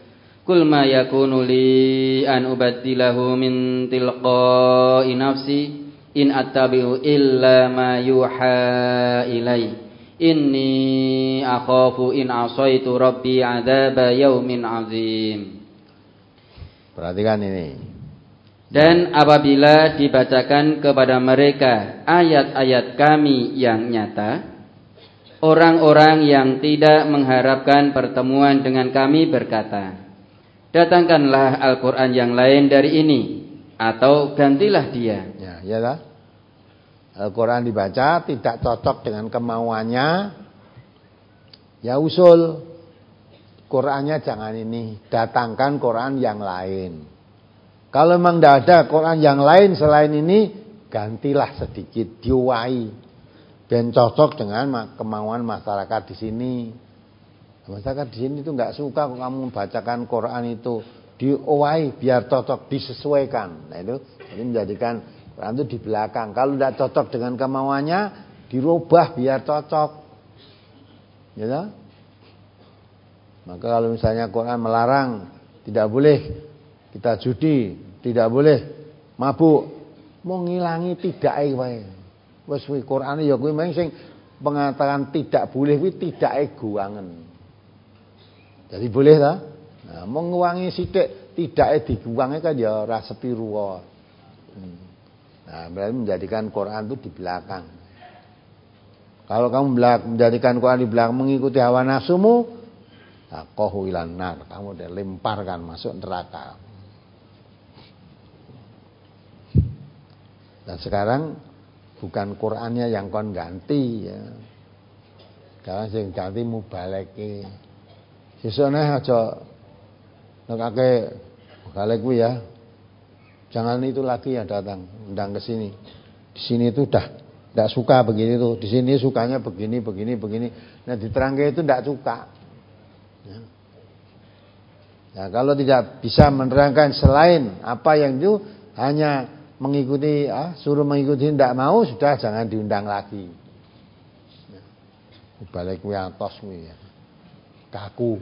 Kul ma yakunu li an ubaddilahu min tilqa'i nafsi in attabi'u illa ma yuha ilai. Inni akhafu in asaitu rabbi adzaba yaumin azim. Perhatikan ini. Dan apabila dibacakan kepada mereka ayat-ayat kami yang nyata, orang-orang yang tidak mengharapkan pertemuan dengan kami berkata, datangkanlah Al-Quran yang lain dari ini, atau gantilah dia. Ya, iyalah. Al-Quran dibaca tidak cocok dengan kemauannya, ya usul Qurannya jangan ini, datangkan Quran yang lain. Kalau memang tidak ada Quran yang lain selain ini, gantilah sedikit, diwai, ben cocok dengan kemauan masyarakat di sini. Masyarakat di sini itu nggak suka kamu membacakan Quran itu, diwai biar cocok, disesuaikan. Nah itu, ini menjadikan Quran itu di belakang. Kalau tidak cocok dengan kemauannya, dirubah biar cocok. Ya, maka kalau misalnya Quran melarang tidak boleh kita judi, tidak boleh mabuk, mau ngilangi tidak wae. Wis kuwi Qur'ane ya kuwi mung sing mengatakan tidak boleh kuwi tidake guwangen. Jadi boleh ta? Nah, mau nguwangi sithik tidake diguwangi kan ya ora sepiru wae. Hmm. Nah, berarti menjadikan Quran itu di belakang. Kalau kamu menjadikan Quran di belakang mengikuti hawa nafsumu, taqahu ilan nar, kamu dilemparkan masuk neraka. Dan sekarang bukan Qur'annya yang kon ganti ya. Sekarang sing ganti mubaleke. Sesone aja nekake mubalek kuwi ya. Jangan itu lagi yang datang, undang ke sini. Di sini itu dah enggak suka begini tuh, di sini sukanya begini begini begini. Nah, diterangke itu enggak suka. Ya. Nah, kalau tidak bisa menerangkan selain apa yang itu hanya mengikuti, ah, suruh mengikuti tidak mau, sudah jangan diundang lagi. Ya. Balik kuwi atos kuwi ya. Kaku.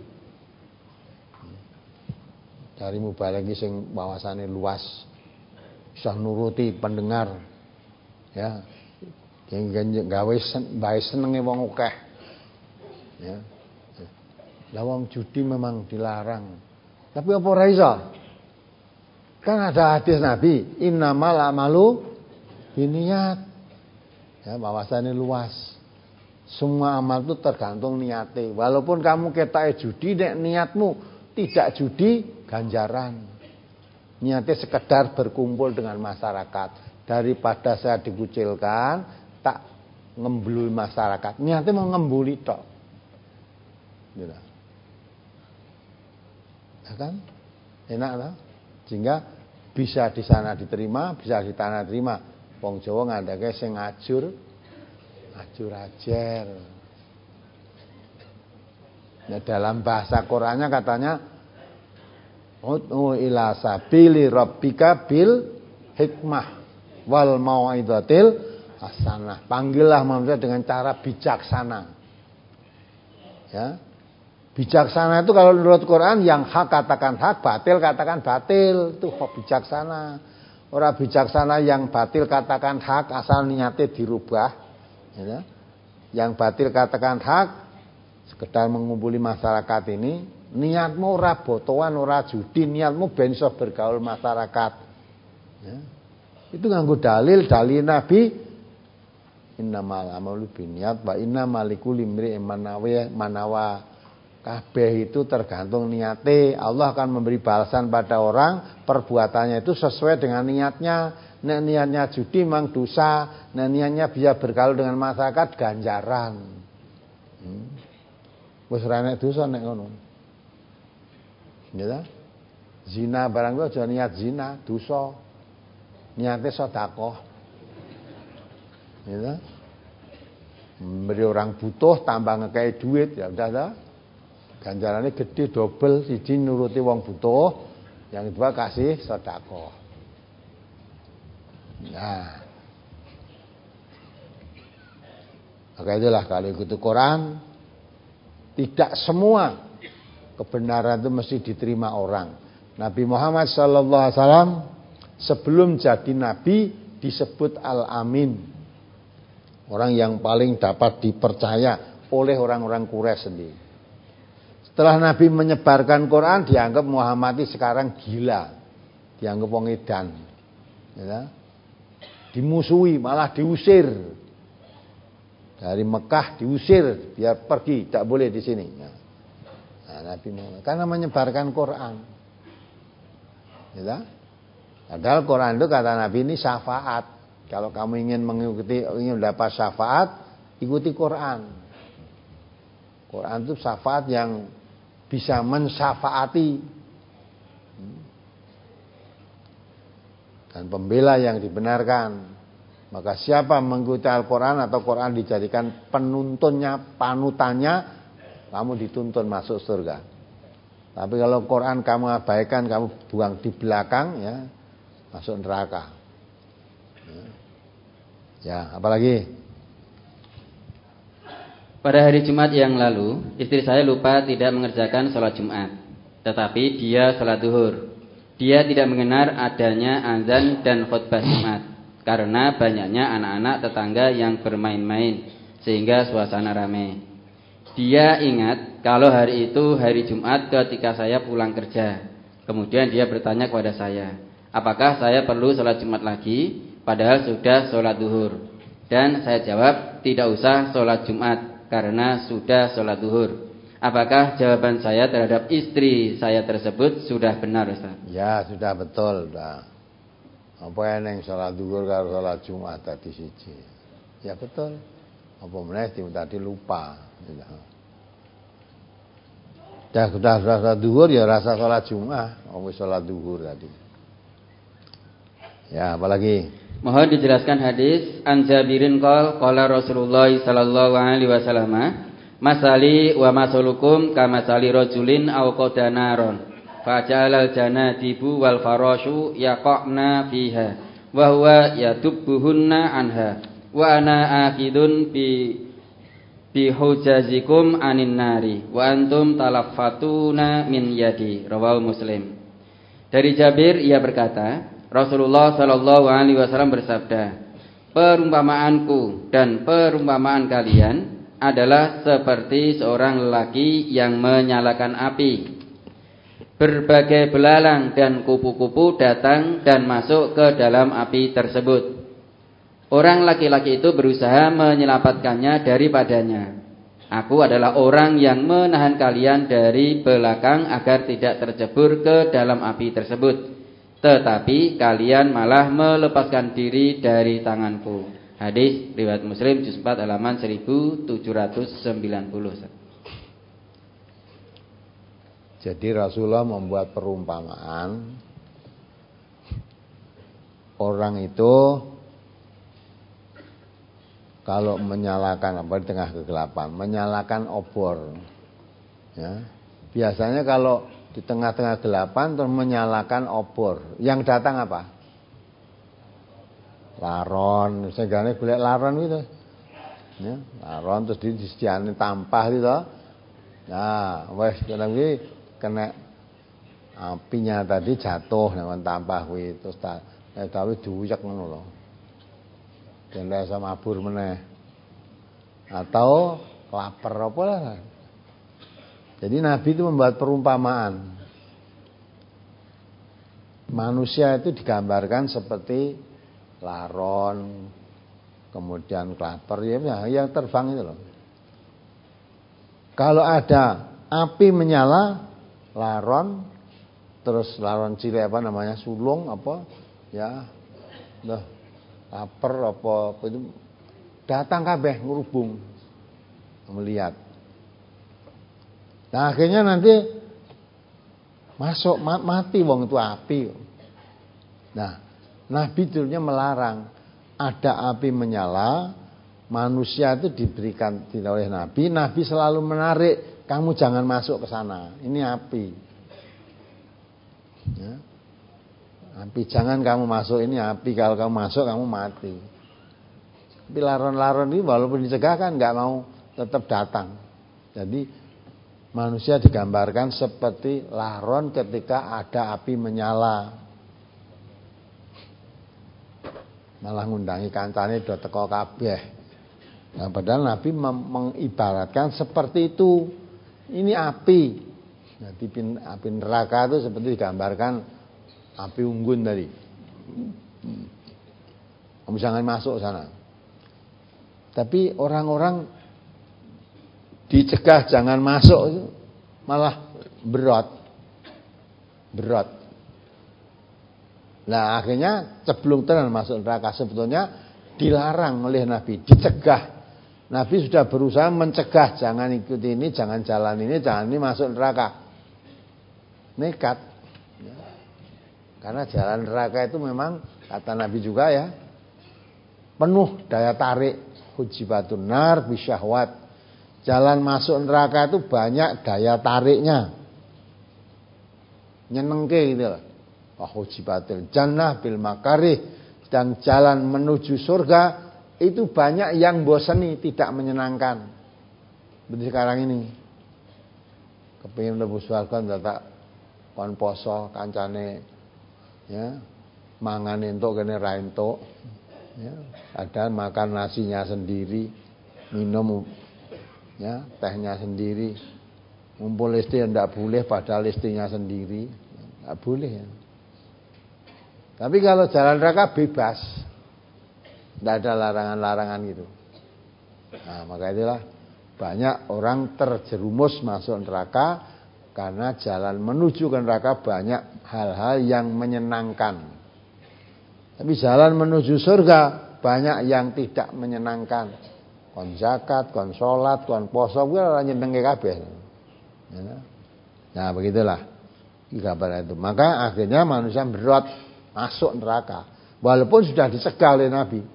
Dari mubalek iki sing wawasannya luas, bisa nuruti pendengar. Ya. Yang gawe bae senenge wong akeh. Ya. Lah wong judi memang dilarang. Tapi apa ora iso? Kan ada hadis Nabi, innamal amalu binniyat. Ya, wawasannya luas. Semua amal itu tergantung niate. Walaupun kamu ketoke judi, nek niatmu tidak judi, ganjaran. Niatnya sekedar berkumpul dengan masyarakat. Daripada saya dikucilkan, tak ngembuli masyarakat. Niatnya mau ngembuli tok. Gitu. Ya kan? Enak lah. Sehingga bisa di sana diterima, bisa di tanah terima. Wong Jawa ngandake sing ngajur, ajur ajer. Nah, dalam bahasa Qur'annya katanya ud'u ila sabili rabbika bil hikmah wal mau'izatil hasanah. Panggillah manusia dengan cara bijaksana. Ya. Bijaksana itu kalau menurut Quran yang hak katakan hak, batil katakan batil, itu bijaksana. Orang bijaksana yang batil katakan hak asal niatnya dirubah. Ya. Yang batil katakan hak sekedar mengumpuli masyarakat ini, niatmu ora botoan, ora judi, niatmu ben iso bergaul masyarakat. Ya. Itu nganggo dalil, dalil Nabi innamal amalu binniyat wa innamal likulli imri'in manawa. Kabeh itu tergantung niate. Allah akan memberi balasan pada orang perbuatannya itu sesuai dengan niatnya. Nek niatnya judi memang dosa, nek niatnya bisa bergaul dengan masyarakat ganjaran. Hmm. Wis ora nek dosa nek ngono. Ya. Zina barang kuwi aja niat zina, dosa. Niate sedekah. Ya. Memberi orang butuh tambah ngekei duit, ya udah dah. Ganjarannya gede double, siji nuruti wong butuh, yang kedua kasih sedekah. Nah, maka itulah kalau ikuti Quran, tidak semua kebenaran itu mesti diterima orang. Nabi Muhammad sallallahu alaihi wasallam sebelum jadi nabi disebut Al-Amin. Orang yang paling dapat dipercaya oleh orang-orang Quraisy sendiri. Setelah Nabi menyebarkan Quran, dianggap Muhammad ini sekarang gila. Dianggap wong edan. Ya. Dimusuhi, malah diusir. Dari Mekah diusir, biar pergi, tak boleh di sini. Nah, Nabi Muhammad karena menyebarkan Quran. Ya. Padahal Quran itu kata Nabi ini syafaat. Kalau kamu ingin mengikuti, ingin dapat syafaat, ikuti Quran. Quran itu syafaat yang bisa mensyafaati. Dan pembela yang dibenarkan. Maka siapa mengikuti Al-Quran atau Quran dijadikan penuntunnya, panutannya, kamu dituntun masuk surga. Tapi kalau Quran kamu abaikan, kamu buang di belakang, ya masuk neraka. Ya, apalagi? Pada hari Jumat yang lalu, istri saya lupa tidak mengerjakan sholat Jumat. Tetapi dia sholat duhur. Dia tidak mengenal adanya azan dan khutbah Jumat. Karena banyaknya anak-anak tetangga yang bermain-main. Sehingga suasana ramai. Dia ingat kalau hari itu hari Jumat ketika saya pulang kerja. Kemudian dia bertanya kepada saya, apakah saya perlu sholat Jumat lagi? Padahal sudah sholat duhur. Dan saya jawab, tidak usah sholat Jumat karena sudah sholat duhur. Apakah jawaban saya terhadap istri saya tersebut sudah benar, Ustaz? Ya, sudah betul. Sudah. Apa yang sholat duhur kalau sholat Jumat tadi siji? Ya betul. Apa meneh tadi lupa. Ya sudah sudah sholat duhur ya rasa sholat Jumat. Apa sholat duhur tadi? Ya, apalagi? Mohon dijelaskan hadis an Jabirin qol qala Rasulullah sallallahu alaihi wasallam masali wa masulukum kamasali rajulin aw qadanaron faja'alal janadibu wal farashu yaqna fiha wa huwa yadubbuhunna anha wa ana aqidun bi bi hujazikum anin nari wa antum talaffatuna min yadi. Rawahu Muslim. Dari Jabir ia berkata, Rasulullah Shallallahu Alaihi Wasallam bersabda, perumpamaanku dan perumpamaan kalian adalah seperti seorang lelaki yang menyalakan api. Berbagai belalang dan kupu-kupu datang dan masuk ke dalam api tersebut. Orang laki-laki itu berusaha menyelamatkannya daripadanya. Aku adalah orang yang menahan kalian dari belakang agar tidak tercebur ke dalam api tersebut. Tetapi kalian malah melepaskan diri dari tanganku. Hadis riwayat Muslim juz empat halaman seribu tujuh ratus sembilan puluh. Jadi Rasulullah membuat perumpamaan orang itu kalau menyalakan apa di tengah kegelapan, menyalakan obor. Ya. Biasanya kalau di tengah-tengah gelapan terus menyalakan obor. Yang datang apa? Laron. Segane golek laron gitu. Ya, laron terus disediani tampah gitu. Nah, wes kadang iki kena apinya tadi jatuh nang tampah kuwi terus ta gawe diuyek ngono lho. Dan rasa mabur meneh. Atau lapar apa lah. Jadi Nabi itu membuat perumpamaan. Manusia itu digambarkan seperti laron, kemudian klaper, ya yang terbang itu loh. Kalau ada api menyala, laron, terus laron cilik apa namanya, sulung apa, ya, dah, lapar apa, apa itu datang kabeh ngerubung, melihat. Nah akhirnya nanti masuk mati wong itu api. Nah Nabi dulunya melarang ada api menyala, manusia itu diberikan tidak oleh Nabi. Nabi selalu menarik, kamu jangan masuk ke sana. Ini api. Ya. Api jangan kamu masuk, ini api. Kalau kamu masuk kamu mati. Tapi laron-laron ini walaupun dicegah kan nggak mau tetap datang. Jadi manusia digambarkan seperti laron ketika ada api menyala. Malah ngundangi kancane do teko kabeh. Nah, padahal Nabi mengibaratkan seperti itu. Ini api. Jadi api neraka itu seperti digambarkan api unggun tadi. Kamu jangan masuk sana. Tapi orang-orang dicegah jangan masuk, malah berat. Berat. Nah, akhirnya ceblung tenan masuk neraka. Sebetulnya dilarang oleh Nabi, dicegah. Nabi sudah berusaha mencegah, jangan ikuti ini, jangan jalan ini, jangan ini masuk neraka. Nekat. Karena jalan neraka itu memang kata Nabi juga ya, penuh daya tarik, hujibatun nar bisyahwat. Jalan masuk neraka itu banyak daya tariknya. Nyenengke gitu loh. Wa hujibatul jannah bil makarih, dan jalan menuju surga itu banyak yang boseni, tidak menyenangkan. Seperti sekarang ini. Kepingin mlebu swarga ndak kon poso kancane ya, mangan entuk kene ra entuk. Ya, ada makan nasinya sendiri, minum ya, tehnya sendiri. Ngumpul istri ndak boleh padahal istrinya sendiri. Enggak boleh ya. Tapi kalau jalan neraka bebas. Tidak ada larangan-larangan gitu. Nah, maka itulah banyak orang terjerumus masuk neraka karena jalan menuju ke neraka banyak hal-hal yang menyenangkan. Tapi jalan menuju surga banyak yang tidak menyenangkan. Kon zakat, kon salat, kon poso kuwi ora nyenengke kabeh. Nah, begitulah gambaran itu. Maka akhirnya manusia berat masuk neraka walaupun sudah dicegah oleh Nabi.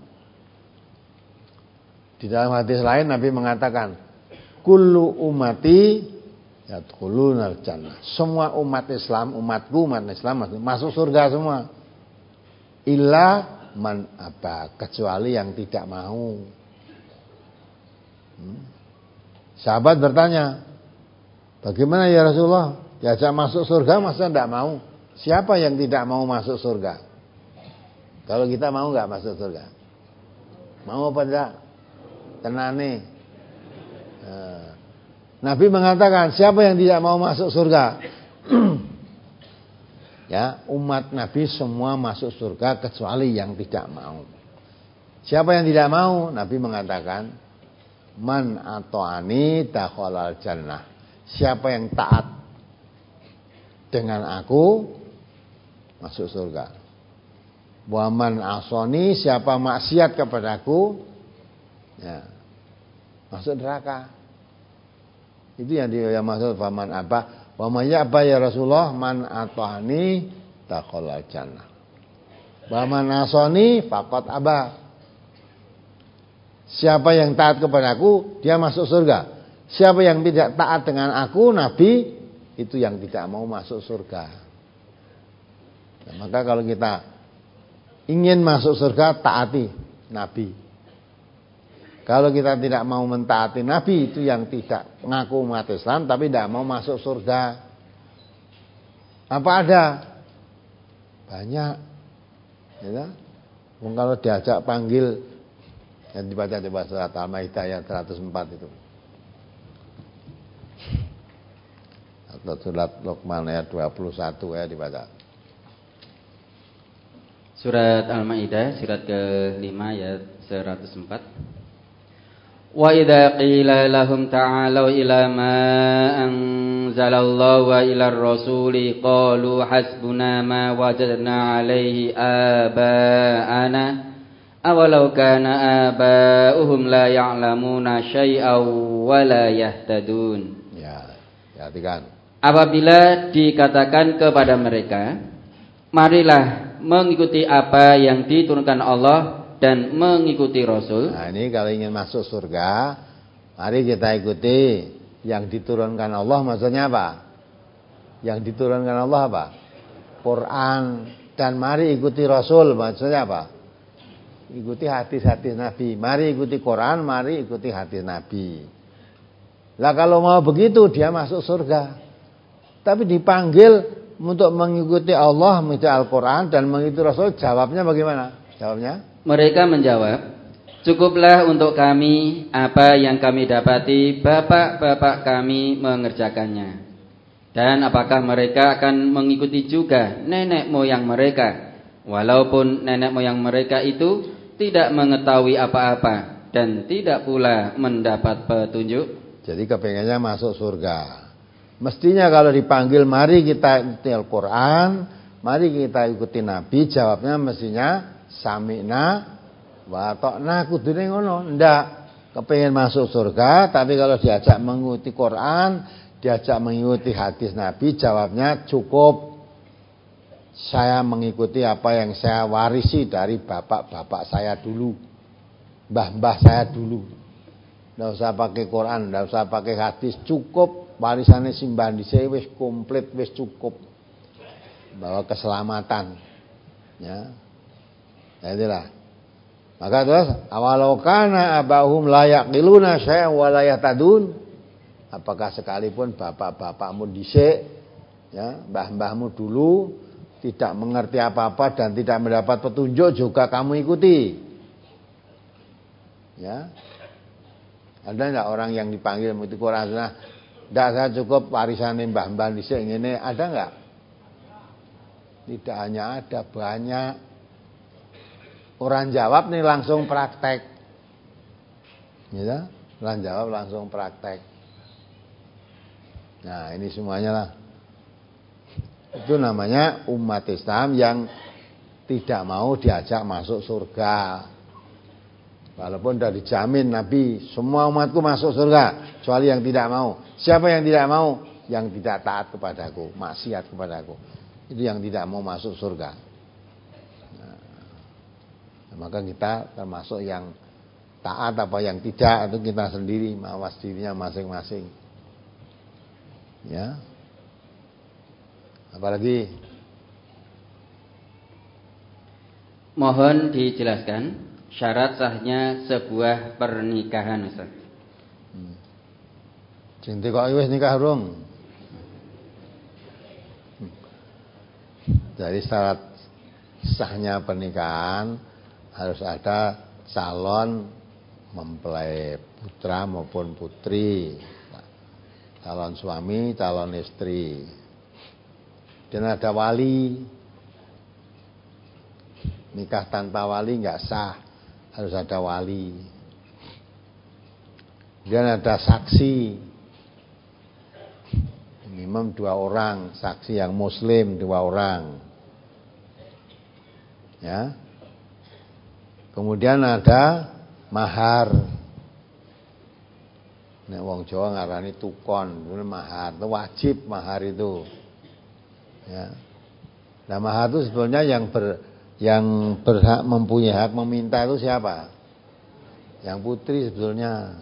Di dalam hadis lain Nabi mengatakan, kullu ummati yadkhulunal jannah. Semua umat Islam, umatku, umat Islam masuk surga semua. Illa man aba, kecuali yang tidak mau. Hmm. Sahabat bertanya, bagaimana ya Rasulullah? Diajak masuk surga masa tidak mau? Siapa yang tidak mau masuk surga? Kalau kita mau nggak masuk surga? Mau apa tidak? Tenane. Nah, Nabi mengatakan siapa yang tidak mau masuk surga? Ya, umat Nabi semua masuk surga kecuali yang tidak mau. Siapa yang tidak mau? Nabi mengatakan man ato'ani dakhalal jannah. Siapa yang taat dengan aku masuk surga. Wa man asoni, siapa maksiat kepadaku ya, masuk neraka. Itu yang dia yang maksud faman apa? Wa may apa ya Rasulullah man ata'ani dakhalal jannah. Wa man asani faqad aba. Siapa yang taat kepadaku dia masuk surga. Siapa yang tidak taat dengan aku Nabi itu yang tidak mau masuk surga. Nah, maka kalau kita ingin masuk surga taati Nabi. Kalau kita tidak mau mentaati Nabi itu yang tidak mengaku umat Islam tapi tidak mau masuk surga. Apa ada? Banyak. Ya. Kalau diajak panggil yang dibaca coba surat Al-Maidah ayat seratus empat itu. Atau surat Luqman ayat dua puluh satu ya dibaca. Surat Al-Maidah surat kelima ayat seratus empat. Wa idza qila lahum ta'alu ila ma anzalallahu wa ila ar-rasuli qalu hasbuna ma wajadna 'alaihi aba'ana awalau kana aba'uhum la ya'lamuna syai'aw wa la yahtadun. Ya, perhatikan. Apabila dikatakan kepada mereka, marilah mengikuti apa yang diturunkan Allah dan mengikuti Rasul. Nah, ini kalau ingin masuk surga, mari kita ikuti yang diturunkan Allah. Maksudnya apa? Yang diturunkan Allah apa? Quran. Dan mari ikuti Rasul. Maksudnya apa? Ikuti hadis-hadis Nabi. Mari ikuti Quran, mari ikuti hadis Nabi. Lah kalau mau begitu dia masuk surga. Tapi dipanggil untuk mengikuti Allah, mengikuti Al-Quran dan mengikuti Rasul, jawabnya bagaimana? Jawabnya? Mereka menjawab, cukuplah untuk kami apa yang kami dapati bapak-bapak kami mengerjakannya. Dan apakah mereka akan mengikuti juga nenek moyang mereka, walaupun nenek moyang mereka itu tidak mengetahui apa-apa dan tidak pula mendapat petunjuk. Jadi kepengennya masuk surga. Mestinya kalau dipanggil mari kita ikuti Al-Quran, mari kita ikuti Nabi, jawabnya mestinya sami'na wa ta'na, kudune ngono. Ndak, kepengen masuk surga, tapi kalau diajak mengikuti Quran, diajak mengikuti hadis Nabi, jawabnya cukup. Saya mengikuti apa yang saya warisi dari bapak-bapak saya dulu, mbah-mbah saya dulu. Nggak usah pakai Quran, nggak usah pakai hadis, cukup warisannya simbah dhisik wis komplit, wis cukup. Bawa keselamatan. Ya. Jadilah. Maka terus awalau kana abahum la yaqiluna syai'an wa la yahtadun. Apakah sekalipun bapak-bapakmu dhisik, ya, mbah-mbahmu dulu tidak mengerti apa-apa dan tidak mendapat petunjuk juga kamu ikuti. Ya. Ada enggak orang yang dipanggil mengikuti Quran? Nah, enggak, saya cukup warisan mbah-mbah dhisik ngene, ada enggak? Tidak hanya ada, banyak. Orang jawab nih langsung praktek. Ya, orang jawab langsung praktek. Nah, ini semuanya lah. Itu namanya umat Islam yang tidak mau diajak masuk surga. Walaupun sudah dijamin Nabi, semua umatku masuk surga, kecuali yang tidak mau. Siapa yang tidak mau? Yang tidak taat kepadaku, maksiat kepadaku. Itu yang tidak mau masuk surga. Nah, maka kita termasuk yang taat apa yang tidak, itu kita sendiri, mawas dirinya masing-masing. Ya. Apalagi? Mohon dijelaskan syarat sahnya sebuah pernikahan, Ustaz. Hmm. Sing kok wis nikah urung? Hmm. Jadi syarat sahnya pernikahan harus ada calon mempelai putra maupun putri, calon suami, calon istri, dan ada wali. Nikah tanpa wali nggak sah, harus ada wali. Dan ada saksi, minimum dua orang, saksi yang muslim dua orang. Ya. Kemudian ada mahar. Nek wong Jawa ngarani tukon, itu mahar, itu wajib mahar itu. Ya. Nah, mahar itu sebetulnya yang ber yang berhak mempunyai hak meminta itu siapa? Yang putri sebetulnya.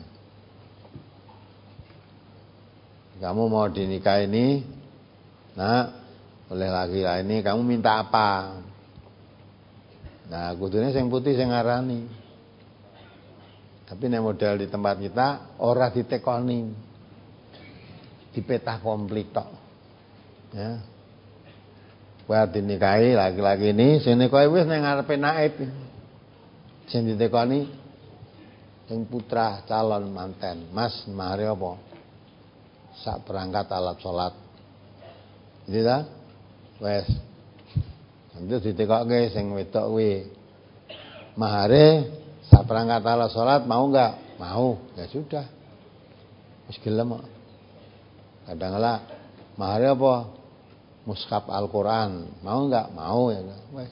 Kamu mau dinikah ini, nah, oleh laki-laki ini, kamu minta apa? Nah, kudune sing putih sing ngarani. Tapi nek model di tempat kita ora ditekoni. Dipetah komplit tok. Ya. Buat dinikahi laki-laki ini, sing nikahi wis ning ngarepe naib. Sing ditekoni sing putra calon manten. Mas, mahare apa? Sak perangkat alat salat. Gitu ta? Wes. Nanti ditekokke sing wedok kuwi. Mahare sak perangkat alat salat mau enggak? Mau. Ya sudah. Wis gelem kok. Kadang-kala mahare apa? Mushaf Al-Quran, mau enggak? Mau ya. Wes.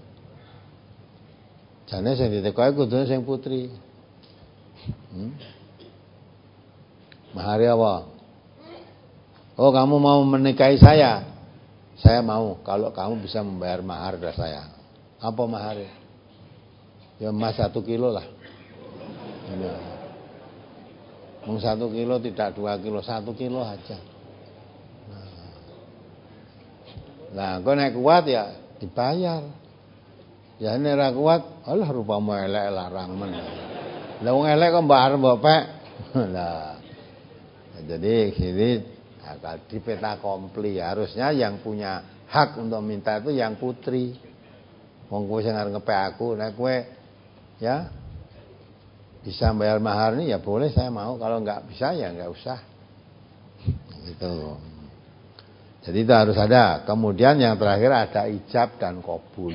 Jane sing ditekoki kudune sing putri. Hmm? Mahari apa? Oh, kamu mau menikahi saya? Saya mau kalau kamu bisa membayar mahar dari saya. Apa mahar? Ya emas satu kilo lah. Ya. Mau satu kilo tidak dua kilo, satu kilo aja. Nah, kau naik kuat ya dibayar. Ya ini ra kuat, alah rupamu elek larang men. Lah wong elek kok mbar mbok pek. Lah. Jadi sini agak di peta kompli, harusnya yang punya hak untuk minta itu yang putri. Wong kowe sing arep ngepe aku, nek kowe ya bisa bayar mahar nih ya boleh saya mau, kalau nggak bisa ya nggak usah. Gitu. Jadi itu harus ada. Kemudian yang terakhir ada ijab dan qabul.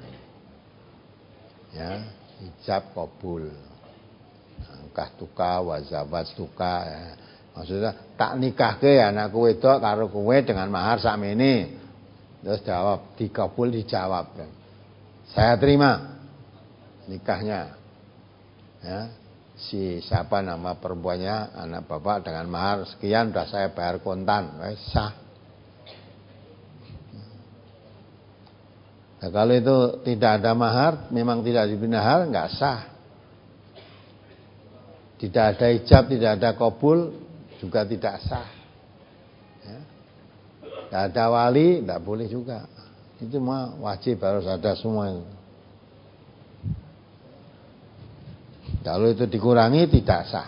Ya, ijab qabul. Angkah tuka wazawaj tuka ya. Maksudnya tak nikahke anakku wedok karo kowe dengan mahar sakmene. Terus jawab, dikabul dijawab. Saya terima nikahnya. Ya, si siapa nama perempuannya, anak bapak dengan mahar sekian sudah saya bayar kontan, wes sah. Nah, kalau itu tidak ada mahar, memang tidak diberi mahar, nggak sah. Tidak ada ijab, tidak ada qabul, juga tidak sah. Ya. Tidak ada wali, tidak boleh juga. Itu mah wajib harus ada semua itu. Kalau itu dikurangi tidak sah.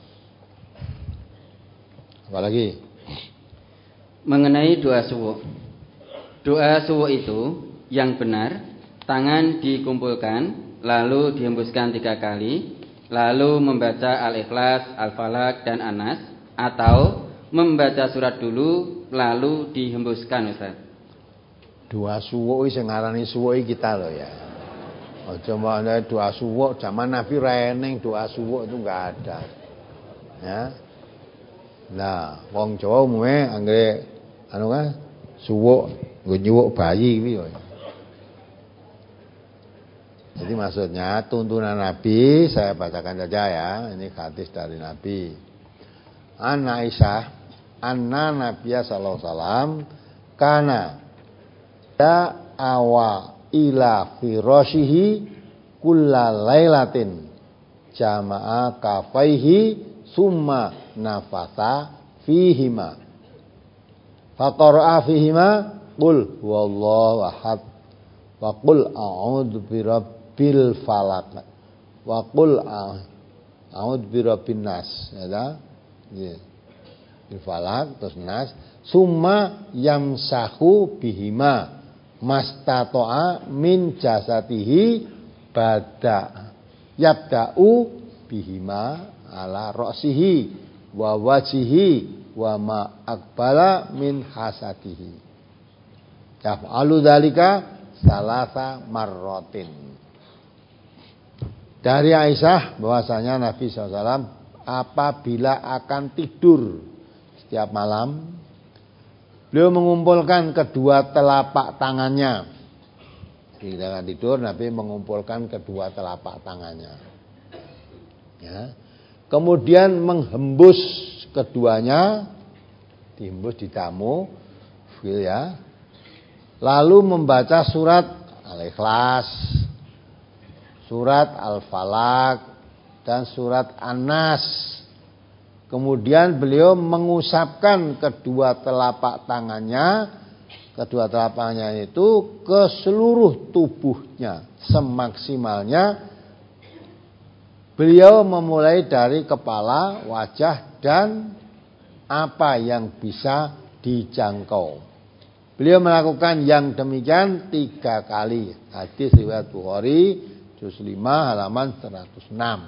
Apalagi mengenai doa suwuk. Doa suwuk itu yang benar, tangan dikumpulkan lalu dihembuskan tiga kali, lalu membaca Al-Ikhlas, Al-Falaq dan An-Nas, atau membaca surat dulu lalu dihembuskan, Ustaz. Doa suwuk sing ngarani suwuk kita loh ya. Aja mbane doa suwuk zaman Nabi reneng doa suwuk itu enggak ada. Ya. Nah, wong Jawa umume anggere anu kan suwuk nggo nyuwuk bayi kuwi ya. Jadi maksudnya tuntunan Nabi saya bacakan saja ya. Ini hadis dari Nabi. An Aisyah anna Nabiya sallallahu alaihi wasallam kana ya awa ila firashihi kullalailatin jama'a kafaihi summa nafasa fihima faqara'a fihima qul huwallahu ahad wa qul a'udzu birabbil falaq wa qul a'udzu birabbin nas ya ya bil falaq terus nas summa yamsahu bihima mastato'a min jasatihi bada yabda'u bihima ala ra'sihi wa wajihi wa ma akbala min hasatihi yaf'alu dzalika salasa marratin. Dari Aisyah bahwasanya Nabi shallallahu alaihi wasallam apabila akan tidur setiap malam beliau mengumpulkan kedua telapak tangannya. Jadi ketika tidur Nabi mengumpulkan kedua telapak tangannya. Ya. Kemudian menghembus keduanya, dihembus di tamu, ya. Lalu membaca surat Al-Ikhlas, surat Al-Falaq dan surat An-Nas. Kemudian beliau mengusapkan kedua telapak tangannya, kedua telapaknya itu ke seluruh tubuhnya semaksimalnya. Beliau memulai dari kepala, wajah dan apa yang bisa dijangkau. Beliau melakukan yang demikian tiga kali. Hadis riwayat Bukhari juz lima halaman seratus enam.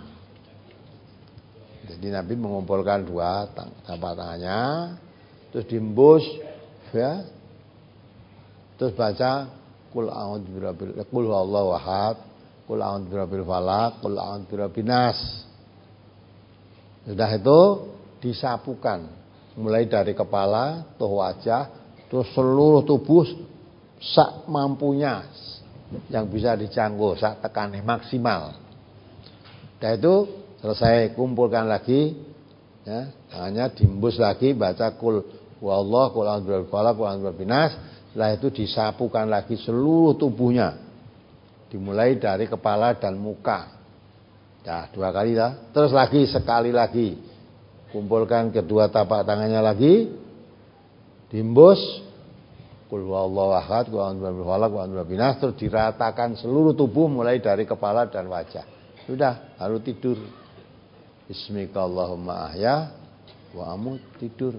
Jadi Nabi mengumpulkan dua telapak tangannya, terus diembus, ya, terus baca Qul a'udzu birabbil Qul huwallahu ahad, Qul a'udzu birabbil falaq, Qul a'udzu birabbin nas. Sudah itu disapukan, mulai dari kepala, tuh wajah, terus seluruh tubuh sak mampunya yang bisa dijangkau, sak tekannya maksimal. Dan itu selesai kumpulkan lagi, ya, tangannya diembus lagi, baca Qul huwallahu, Qul a'udzu birabbil falaq, Qul a'udzu birabbin nas. Setelah itu disapukan lagi seluruh tubuhnya, dimulai dari kepala dan muka. Ya, dua kali lah. Terus lagi sekali lagi, kumpulkan kedua tapak tangannya lagi, diembus Qul huwallahu ahad, Qul a'udzu birabbil falaq, Qul a'udzu birabbin nas, terus diratakan seluruh tubuh mulai dari kepala dan wajah. Sudah, lalu tidur. Bismikallahumma ahya wa amut, tidur.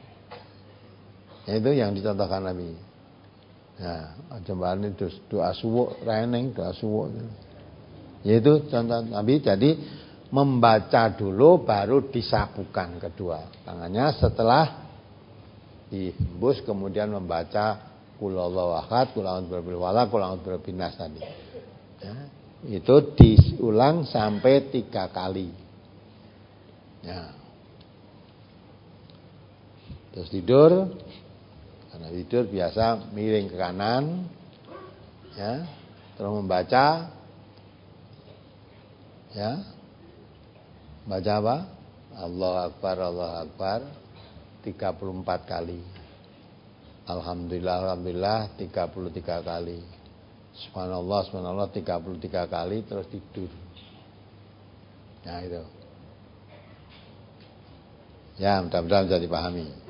Itu yang dicontohkan Nabi. Nah, coba ini doa suwuk, reneng doa suwuk. Yaitu contoh Nabi. Jadi membaca dulu baru disapukan kedua tangannya, setelah dihembus kemudian membaca qul huwallahu ahad, qul a'udzu birabbil falaq, qul a'udzu birabbin nas tadi. Ya, itu diulang sampai tiga kali. Ya. Terus tidur. Karena tidur biasa miring ke kanan, ya, terus membaca, ya, baca apa? Allahu Akbar, Allahu Akbar, tiga puluh empat kali. Alhamdulillah, Alhamdulillah, tiga puluh tiga kali. Subhanallah, Subhanallah, tiga puluh tiga kali, terus tidur. Nah itu. Ya, mudah-mudahan bisa dipahami.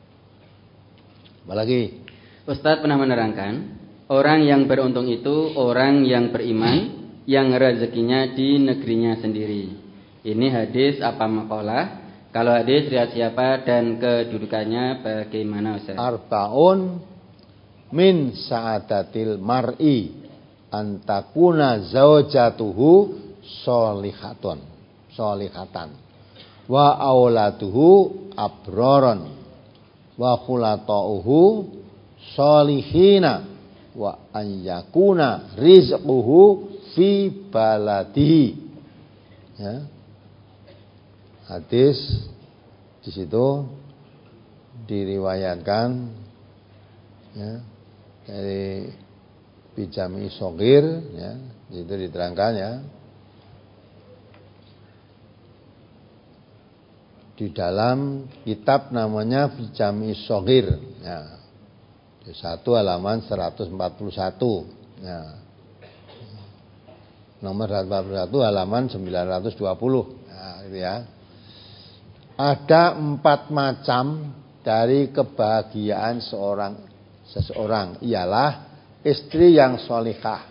Apalagi? Ustadz pernah menerangkan, orang yang beruntung itu orang yang beriman, yang rezekinya di negerinya sendiri. Ini hadis apa maqalah? Kalau hadis riwayat siapa dan kedudukannya bagaimana Ustaz? Arbaun min sa'adatil mar'i antakuna zaujatuhu sholihatun sholihatan wa aulatuhu abroron wa khulata'uhu sholihina wa anyakuna rizquhu fi baladihi. Ya. Hadis di situ diriwayatkan, ya, dari Bijami Shogir, ya, itu diterangkan, ya, di dalam kitab namanya Bijami Shogir, ya, di satu halaman seratus empat puluh satu, ya, nomor seratus empat puluh satu halaman sembilan ratus dua puluh, nah, itu ya. Ada empat macam dari kebahagiaan seorang seseorang, ialah istri yang sholihah,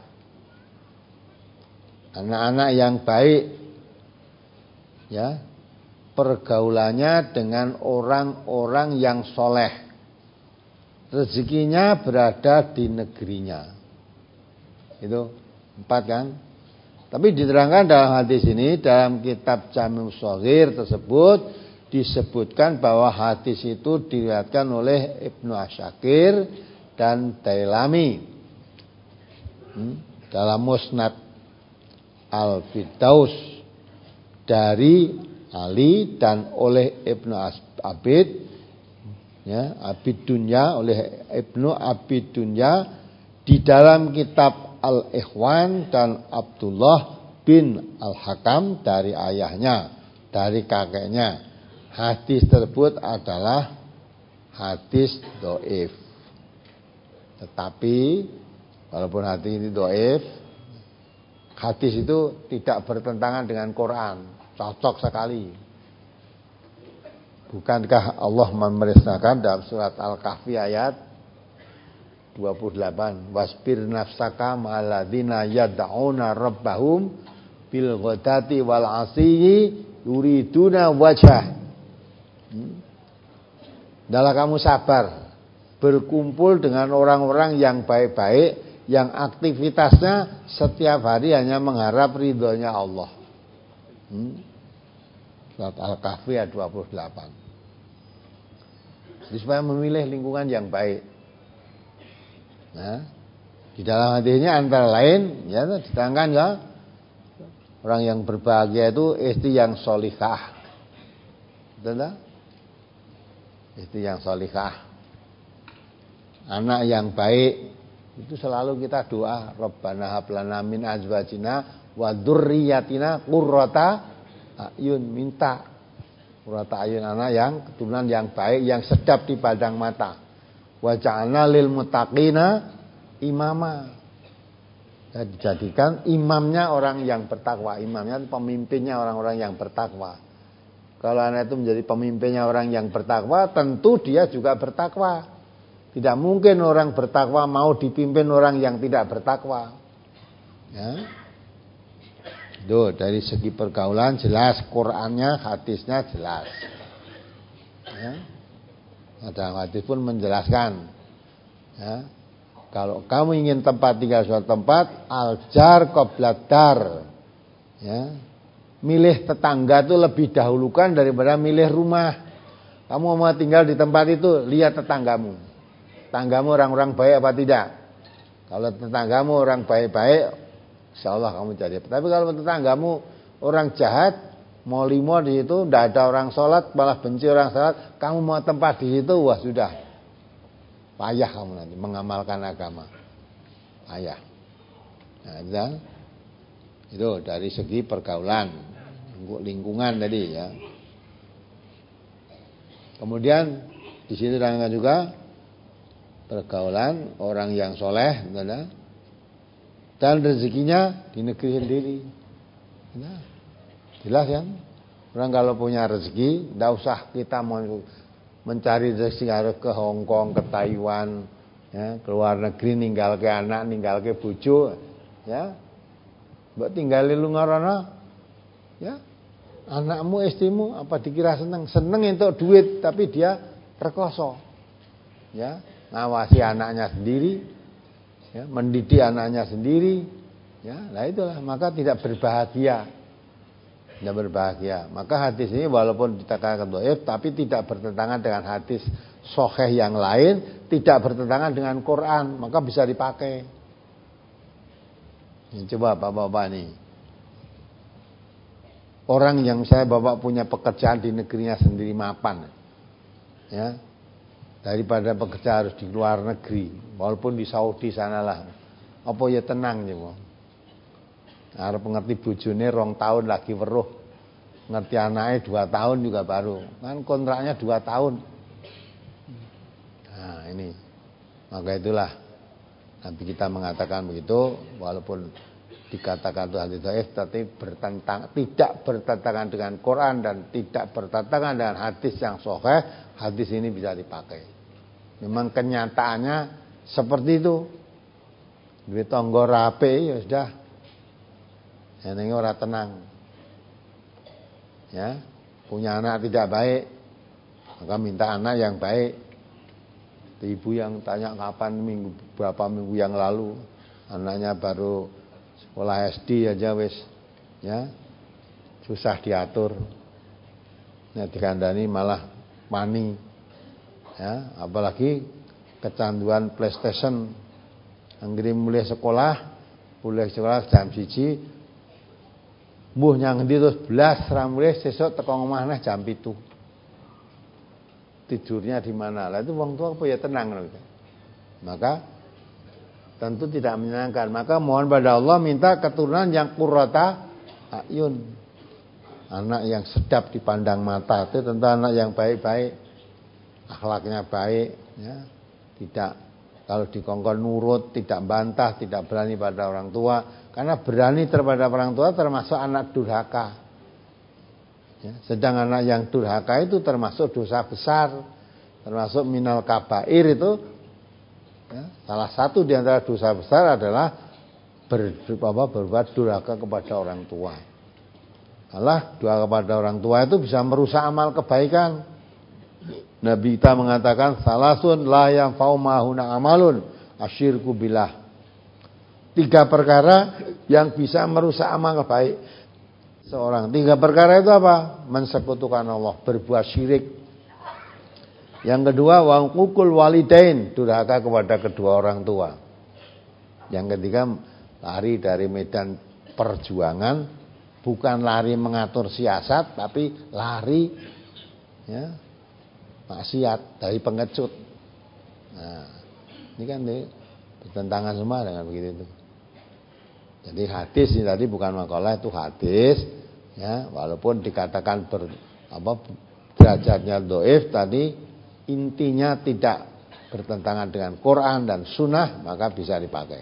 anak-anak yang baik, ya, pergaulannya dengan orang-orang yang soleh, rezekinya berada di negerinya. Itu empat kan? Tapi diterangkan dalam hadis ini, dalam kitab Jami' Shaghir tersebut disebutkan bahwa hadis itu diriwayatkan oleh Ibnu Asyakir dan Dailami, hmm, dalam Musnad Al-Firdaus dari Ali dan oleh Ibnu Abid, ya, Abid Dunya, oleh Ibnu Abid Dunya di dalam kitab Al-Ikhwan, dan Abdullah bin Al-Hakam dari ayahnya, dari kakeknya. Hadis tersebut adalah hadis dhaif. Tetapi walaupun hadis ini dhaif, hadis itu tidak bertentangan dengan Quran, cocok sekali. Bukankah Allah memerintahkan dalam surat Al-Kahfi ayat dua puluh delapan, wasbir nafsaka ma'alladzina yad'una rabbahum bil ghadati wal 'ashiyyi yuriduna wajhah. Hmm. Dalam kamu sabar, berkumpul dengan orang-orang yang baik-baik, yang aktivitasnya setiap hari hanya mengharap ridhonya Allah. Hmm. Surat Al-Kahfi ayat dua puluh delapan. Jadi supaya memilih lingkungan yang baik. Nah, di dalam hadisnya antara lain, ya, diterangkan, ya, orang yang berbahagia itu istri yang sholihah. Betul tak? Istri yang sholihah, anak yang baik. Itu selalu kita doa, Rabbana hab lana min azwajina wa dzurriyyatina qurrata ayun, minta qurrata ayun, anak yang keturunan yang baik, yang sedap dipandang mata. Wa ja'alna lil muttaqina imama. Ya, dijadikan imamnya orang yang bertakwa, imamnya pemimpinnya orang-orang yang bertakwa. Kalau anak itu menjadi pemimpinnya orang yang bertakwa, tentu dia juga bertakwa. Tidak mungkin orang bertakwa mau dipimpin orang yang tidak bertakwa. Ya. Itu dari segi pergaulan jelas, Qur'annya, hadisnya jelas. Ya. Ada hadis pun menjelaskan, ya, kalau kamu ingin tempat tinggal suatu tempat, aljar qoblat dar, ya, milih tetangga itu lebih dahulukan daripada milih rumah. Kamu mau tinggal di tempat itu, lihat tetanggamu, tetanggamu orang-orang baik apa tidak. Kalau tetanggamu orang baik-baik, insya Allah kamu jadi. Tapi kalau tetanggamu orang jahat, mau limo di situ, tidak ada orang sholat, malah benci orang sholat, kamu mau tempat di situ, wah sudah, payah kamu nanti mengamalkan agama, payah. Nah, itu dari segi pergaulan, lingkungan tadi ya. Kemudian di sini terangkan juga pergaulan orang yang soleh, dan rezekinya di negeri sendiri. Nah, jelas kan? Orang kalau punya rezeki, tidak usah kita mau mencari rezeki harus ke Hong Kong, ke Taiwan, ya, ke luar negeri, ninggal ke anak, ninggal ke bojo, ya, mbok tinggali lu ngarono, ya, anakmu, istrimu, apa dikira seneng? Seneng untuk duit, tapi dia rekoso, ya, ngawasi anaknya sendiri, ya, mendidik anaknya sendiri, ya, nah itulah maka tidak berbahagia. Tidak berbahagia. Maka hadis ini walaupun dikatakan dhaif, tapi tidak bertentangan dengan hadis sahih yang lain, tidak bertentangan dengan Quran, maka bisa dipakai. Ini coba bapak-bapak nih, orang yang saya bapak punya pekerjaan di negerinya sendiri mapan, ya, daripada pekerja harus di luar negeri, walaupun di Saudi sanalah, apa ya tenang ya, arep ngerti bojone rong tahun lagi weruh, ngerti anaknya dua tahun juga baru, kan kontraknya dua tahun. Nah ini, maka itulah Nabi kita mengatakan begitu, walaupun dikatakan itu hadis dhaif, tapi bertentang, tidak bertentangan dengan Quran dan tidak bertentangan dengan hadis yang sahih. Hadis ini bisa dipakai. Memang kenyataannya seperti itu. Duit tangga rapi ya sudah, ini orang tenang, ya, punya anak tidak baik, maka minta anak yang baik. Ibu yang tanya kapan, minggu berapa minggu yang lalu anaknya baru sekolah S D aja wis, ya, susah diatur, ya, dikandani malah mani, ya, apalagi kecanduan PlayStation. Anggere mulai sekolah, mulai sekolah jam siji, mbuh nyang endi terus blas ra mulih sesuk teko omah jam pitu. Tidurnya di mana? Lah itu wong tua apa ya tenang loh. Maka tentu tidak menyenangkan. Maka mohon pada Allah minta keturunan yang qurrata ayun. Anak yang sedap dipandang mata, itu tentu anak yang baik-baik, akhlaknya baik, ya. Tidak, kalau dikongkon nurut, tidak bantah, tidak berani pada orang tua. Karena berani terhadap orang tua termasuk anak durhaka, ya. Sedang anak yang durhaka itu termasuk dosa besar, termasuk minal kabair itu, ya. Salah satu di antara dosa besar adalah ber, apa, berbuat durhaka kepada orang tua. Allah, doa kepada orang tua itu bisa merusak amal kebaikan. Nabi kita mengatakan salasun la yanfa'u ma'huna amalun asyirku billah. Tiga perkara yang bisa merusak amal baik seorang. Tiga perkara itu apa? Mensekutukan Allah, berbuat syirik. Yang kedua, waqul walidain, durhaka kepada kedua orang tua. Yang ketiga, lari dari medan perjuangan, bukan lari mengatur siasat, tapi lari, ya, maksiat, dari pengecut. Nah, ini kan nih, bertentangan semua dengan begitu itu. Jadi hadis ini tadi bukan makalah, itu hadis, ya, walaupun dikatakan ber, apa, derajatnya dhaif tadi, intinya tidak bertentangan dengan Quran dan Sunnah, maka bisa dipakai.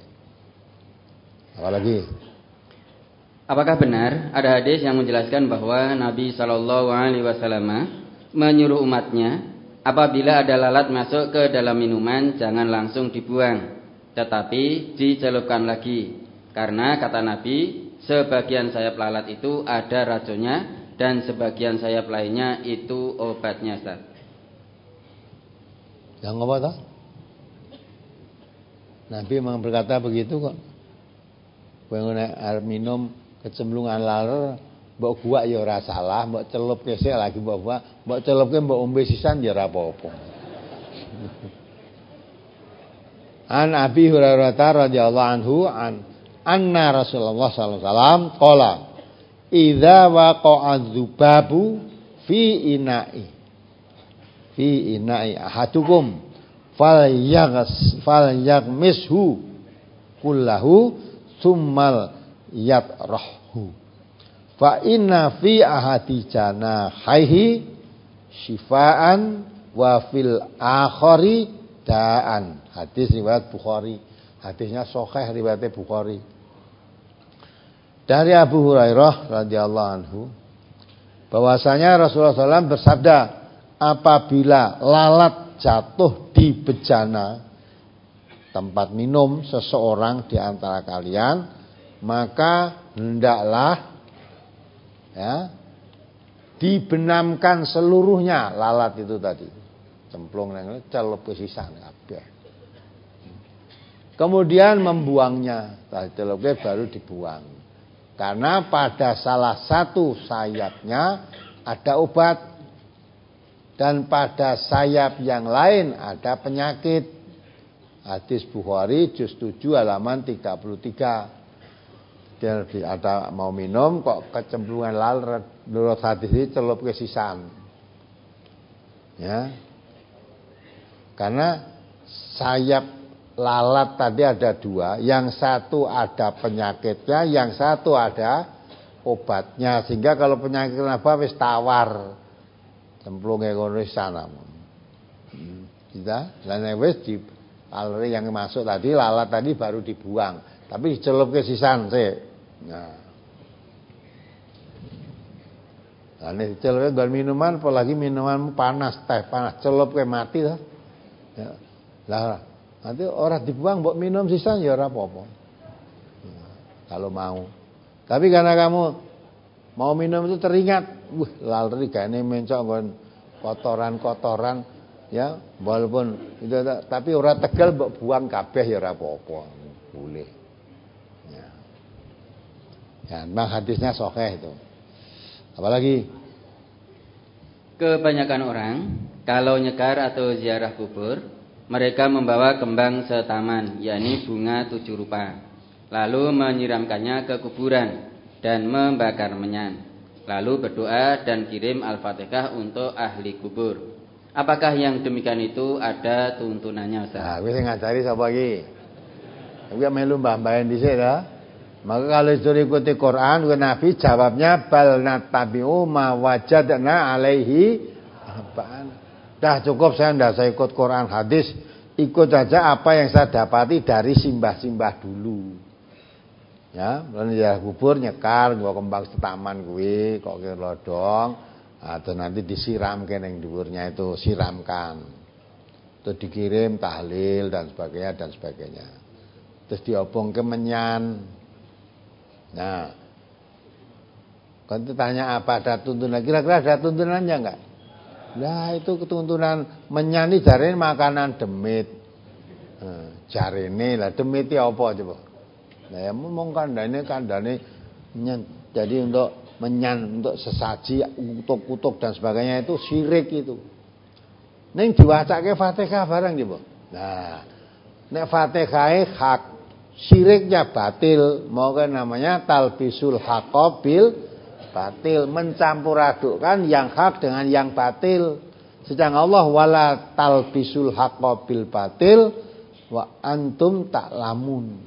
Apalagi? Apakah benar ada hadis yang menjelaskan bahwa Nabi Shallallahu Alaihi Wasallam menyuruh umatnya apabila ada lalat masuk ke dalam minuman jangan langsung dibuang, tetapi dicelupkan lagi, karena kata Nabi sebagian sayap lalat itu ada racunnya dan sebagian sayap lainnya itu obatnya, Ustaz. Yang apa toh? Nabi memang berkata begitu kok. Kowe nek arep minum kecemplungan laler, mbok guak ya ora salah, mbok celup kesek lagi mbok guak, mbok celupke mbok ombe sisan ya ora apa-apa. An Abi Hurairah radhiyallahu anhu an anna Rasulullah sallallahu alaihi wasallam qala idza waqa'a dzubabu fi ina'i fi ina'i ahadukum falyaghs falyagmishu kullahu summal yatrahu fa inna fi ahadi janahaihi syifaan wa fil akhari daan. Hadis riwayat Bukhari. Hadisnya sahih riwayat Bukhari. Dari Abu Hurairah radhiyallahu anhu bahwasanya Rasulullah shallallahu alaihi wasallam bersabda, apabila lalat jatuh di bejana tempat minum seseorang di antara kalian, maka hendaklah ya dibenamkan seluruhnya lalat itu tadi. Cemplung nang celup ke sisa kabeh. Kemudian membuangnya, tadi celupnya baru dibuang. Karena pada salah satu sayapnya ada obat dan pada sayap yang lain ada penyakit. Hadis Bukhari juz tujuh halaman tiga puluh tiga. Dia ada mau minum kok kecemplungan lalat, menurut hadis ini celup ke sisan. Ya. Karena sayap lalat tadi ada dua, yang satu ada penyakitnya, yang satu ada obatnya. Sehingga kalau penyakit apa wis tawar. Cemplunge kono sana. Kita lan wis di alre yang masuk tadi lalat tadi baru dibuang, tapi dicelup ke sisan sih. Nah. Nah, ini celup ke minuman, apalagi minuman panas, teh panas, celup ke mati lah. Ya. Lah nanti orang dibuang mbok minum sisa ya ora apa-apa. Nah, kalau mau. Tapi karena kamu mau minum itu teringat, wah laler gane mencok nggon kotoran-kotoran ya, walaupun itu tapi ora tegal mbok buang kabeh ya ora apa-apa. Boleh. Ya. Ya, memang hadisnya sahih itu. Apalagi kebanyakan orang kalau nyekar atau ziarah kubur, mereka membawa kembang setaman, yakni bunga tujuh rupa, lalu menyiramkannya ke kuburan dan membakar menyan, lalu berdoa dan kirim Al-Fatihah untuk ahli kubur. Apakah yang demikian itu ada tuntunannya, Ustaz? Nah, wis ngajari sapa iki? Kuwi melu mbah-mbahen dhisik ta. Maka kalau disuruh ikuti Quran, Nabi jawabnya bal natabi'u ma wajadna alaihi abaan. Dah cukup saya tidak saya ikut Quran hadis, ikut saja apa yang saya dapati dari simbah-simbah dulu. Ya, lalu ya kubur nyekar, gua kembang setaman gue, kok ke lodong, atau nanti disiram ke yang dhuwurnya itu siramkan, terus dikirim tahlil dan sebagainya dan sebagainya, terus diobong ke menyan. Nah, kan tanya apa ada tuntunan? Kira-kira ada tuntunannya enggak? Nah itu ketuntunan menyani jarene makanan demit. Nah, jarene lah demit apa coba? Nah ya ngomong kandane kandane jadi untuk menyan, untuk sesaji, kutuk-kutuk dan sebagainya itu syirik itu. Ning diwacake Fatihah barang coba. Nah, nek Fatihah hak, syiriknya batil, maka namanya talbisul haqabil batil, mencampur adukkan yang hak dengan yang batil. Sedang Allah wala talbisul haqqa bil batil wa antum ta'lamun.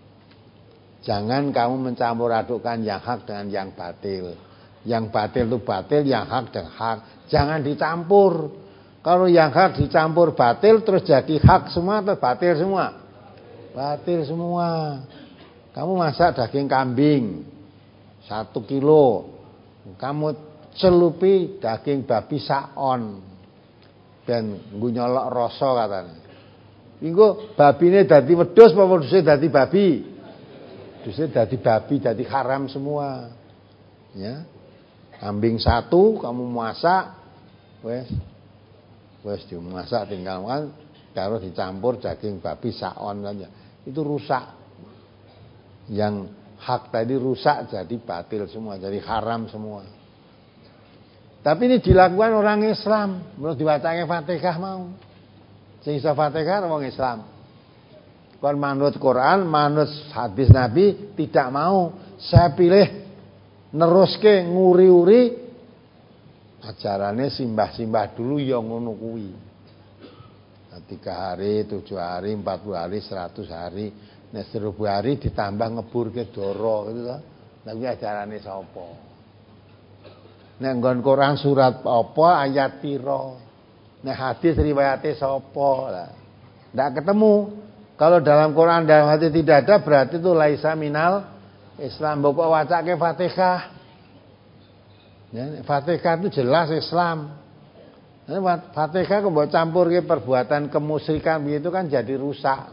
Jangan kamu mencampur adukkan yang hak dengan yang batil. Yang batil itu batil, yang hak dengan hak. Jangan dicampur. Kalau yang hak dicampur batil terus jadi hak semua atau batil semua? Batil semua. Kamu masak daging kambing satu kilo, kamu celupi daging babi saon dan nggo nyolok rasa katanya. Iku babine dadi wedhus apa wedhuse dadi babi? Wedhuse dadi babi, dadi haram semua. Ya. Kambing satu kamu masak, wes Wes dimasak tinggal kan kalau dicampur daging babi saon saja. Itu rusak. Yang hak tadi rusak jadi batil semua, jadi haram semua. Tapi ini dilakukan orang Islam, menurut dibacanya Fatihah mau. Sing iso Fatihah orang Islam. Kon manut Quran, manut hadis Nabi tidak mau. Saya pilih neruske nguri-uri ajarannya simbah-simbah dulu yang ngono kuwi. Tiga hari, tujuh hari, empat puluh hari, seratus hari, nek seribu hari ditambah ngebur ke doro gitu lah. Tapi ajarannya sapa? Nek nggon Quran surat apa ayat piro? Nek hadis riwayate sapa lah. Ndak ketemu. Kalau dalam Quran dalam hadis tidak ada berarti itu laisa minal Islam. Mbok wacake Fatihah. Ya, Fatihah itu jelas Islam. Fatihah kok mbok campur ke perbuatan kemusyrikan begitu kan jadi rusak.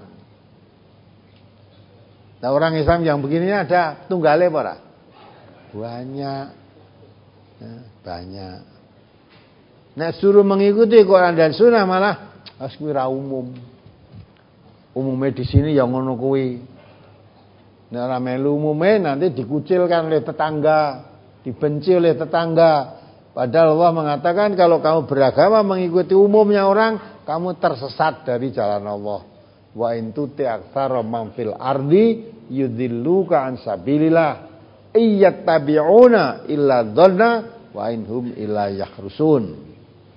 Nah orang Islam yang begini ada tunggale apa ora? Banyak. Ya, banyak. Nek suruh mengikuti Quran dan Sunnah malah asmira umum. Umumnya di sini yang ngono kuwi. Nek ora melu umume nanti dikucilkan oleh tetangga, dibenci oleh tetangga. Padahal Allah mengatakan kalau kamu beragama mengikuti umumnya orang, kamu tersesat dari jalan Allah. Wa in tuti aktsara man fil ardi yudilluka an sabilillah iyattabi'una illa dhanna wa inhum illa yakhrusun.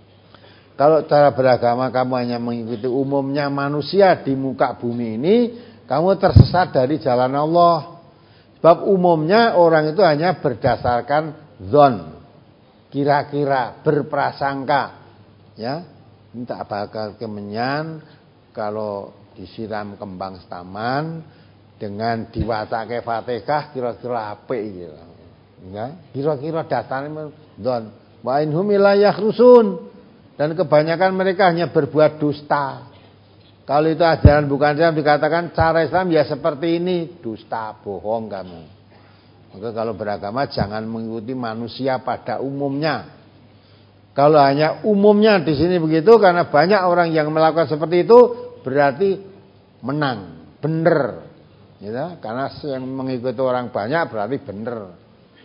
Kalau cara beragama kamu hanya mengikuti umumnya manusia di muka bumi ini, kamu tersesat dari jalan Allah. Sebab umumnya orang itu hanya berdasarkan zon, kira-kira, berprasangka, ya, minta bakal kemenyan kalau disiram kembang taman dengan diwacake Fatihah kira-kira apik gitu. Ya, kira-kira dasarnya zon. Wa inhum illa yakhrusun. Dan kebanyakan mereka hanya berbuat dusta. Kalau itu ajaran bukan Islam dikatakan cara Islam ya seperti ini, dusta, bohong kamu. Maka kalau beragama jangan mengikuti manusia pada umumnya. Kalau hanya umumnya di sini begitu karena banyak orang yang melakukan seperti itu berarti menang, benar. Ya, karena yang mengikuti orang banyak berarti benar.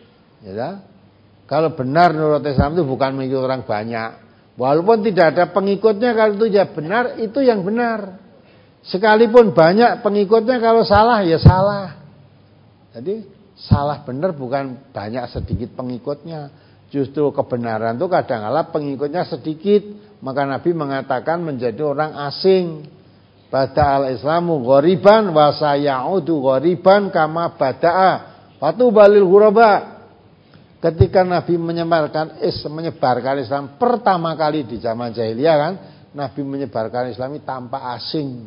Ya. Kalau benar menurut Islam itu bukan mengikuti orang banyak. Walaupun tidak ada pengikutnya, kalau itu ya benar, itu yang benar. Sekalipun banyak pengikutnya, kalau salah ya salah. Jadi salah benar bukan banyak sedikit pengikutnya. Justru kebenaran itu kadang-kala pengikutnya sedikit. Maka Nabi mengatakan menjadi orang asing. Bada al-Islamu ghoriban wa sayaudu ghoriban kama bada'a. Fatu balil ghuraba. Ketika Nabi menyebarkan Islam, menyebarkan Islam pertama kali di zaman jahiliyah kan, Nabi menyebarkan Islam ini tanpa asing.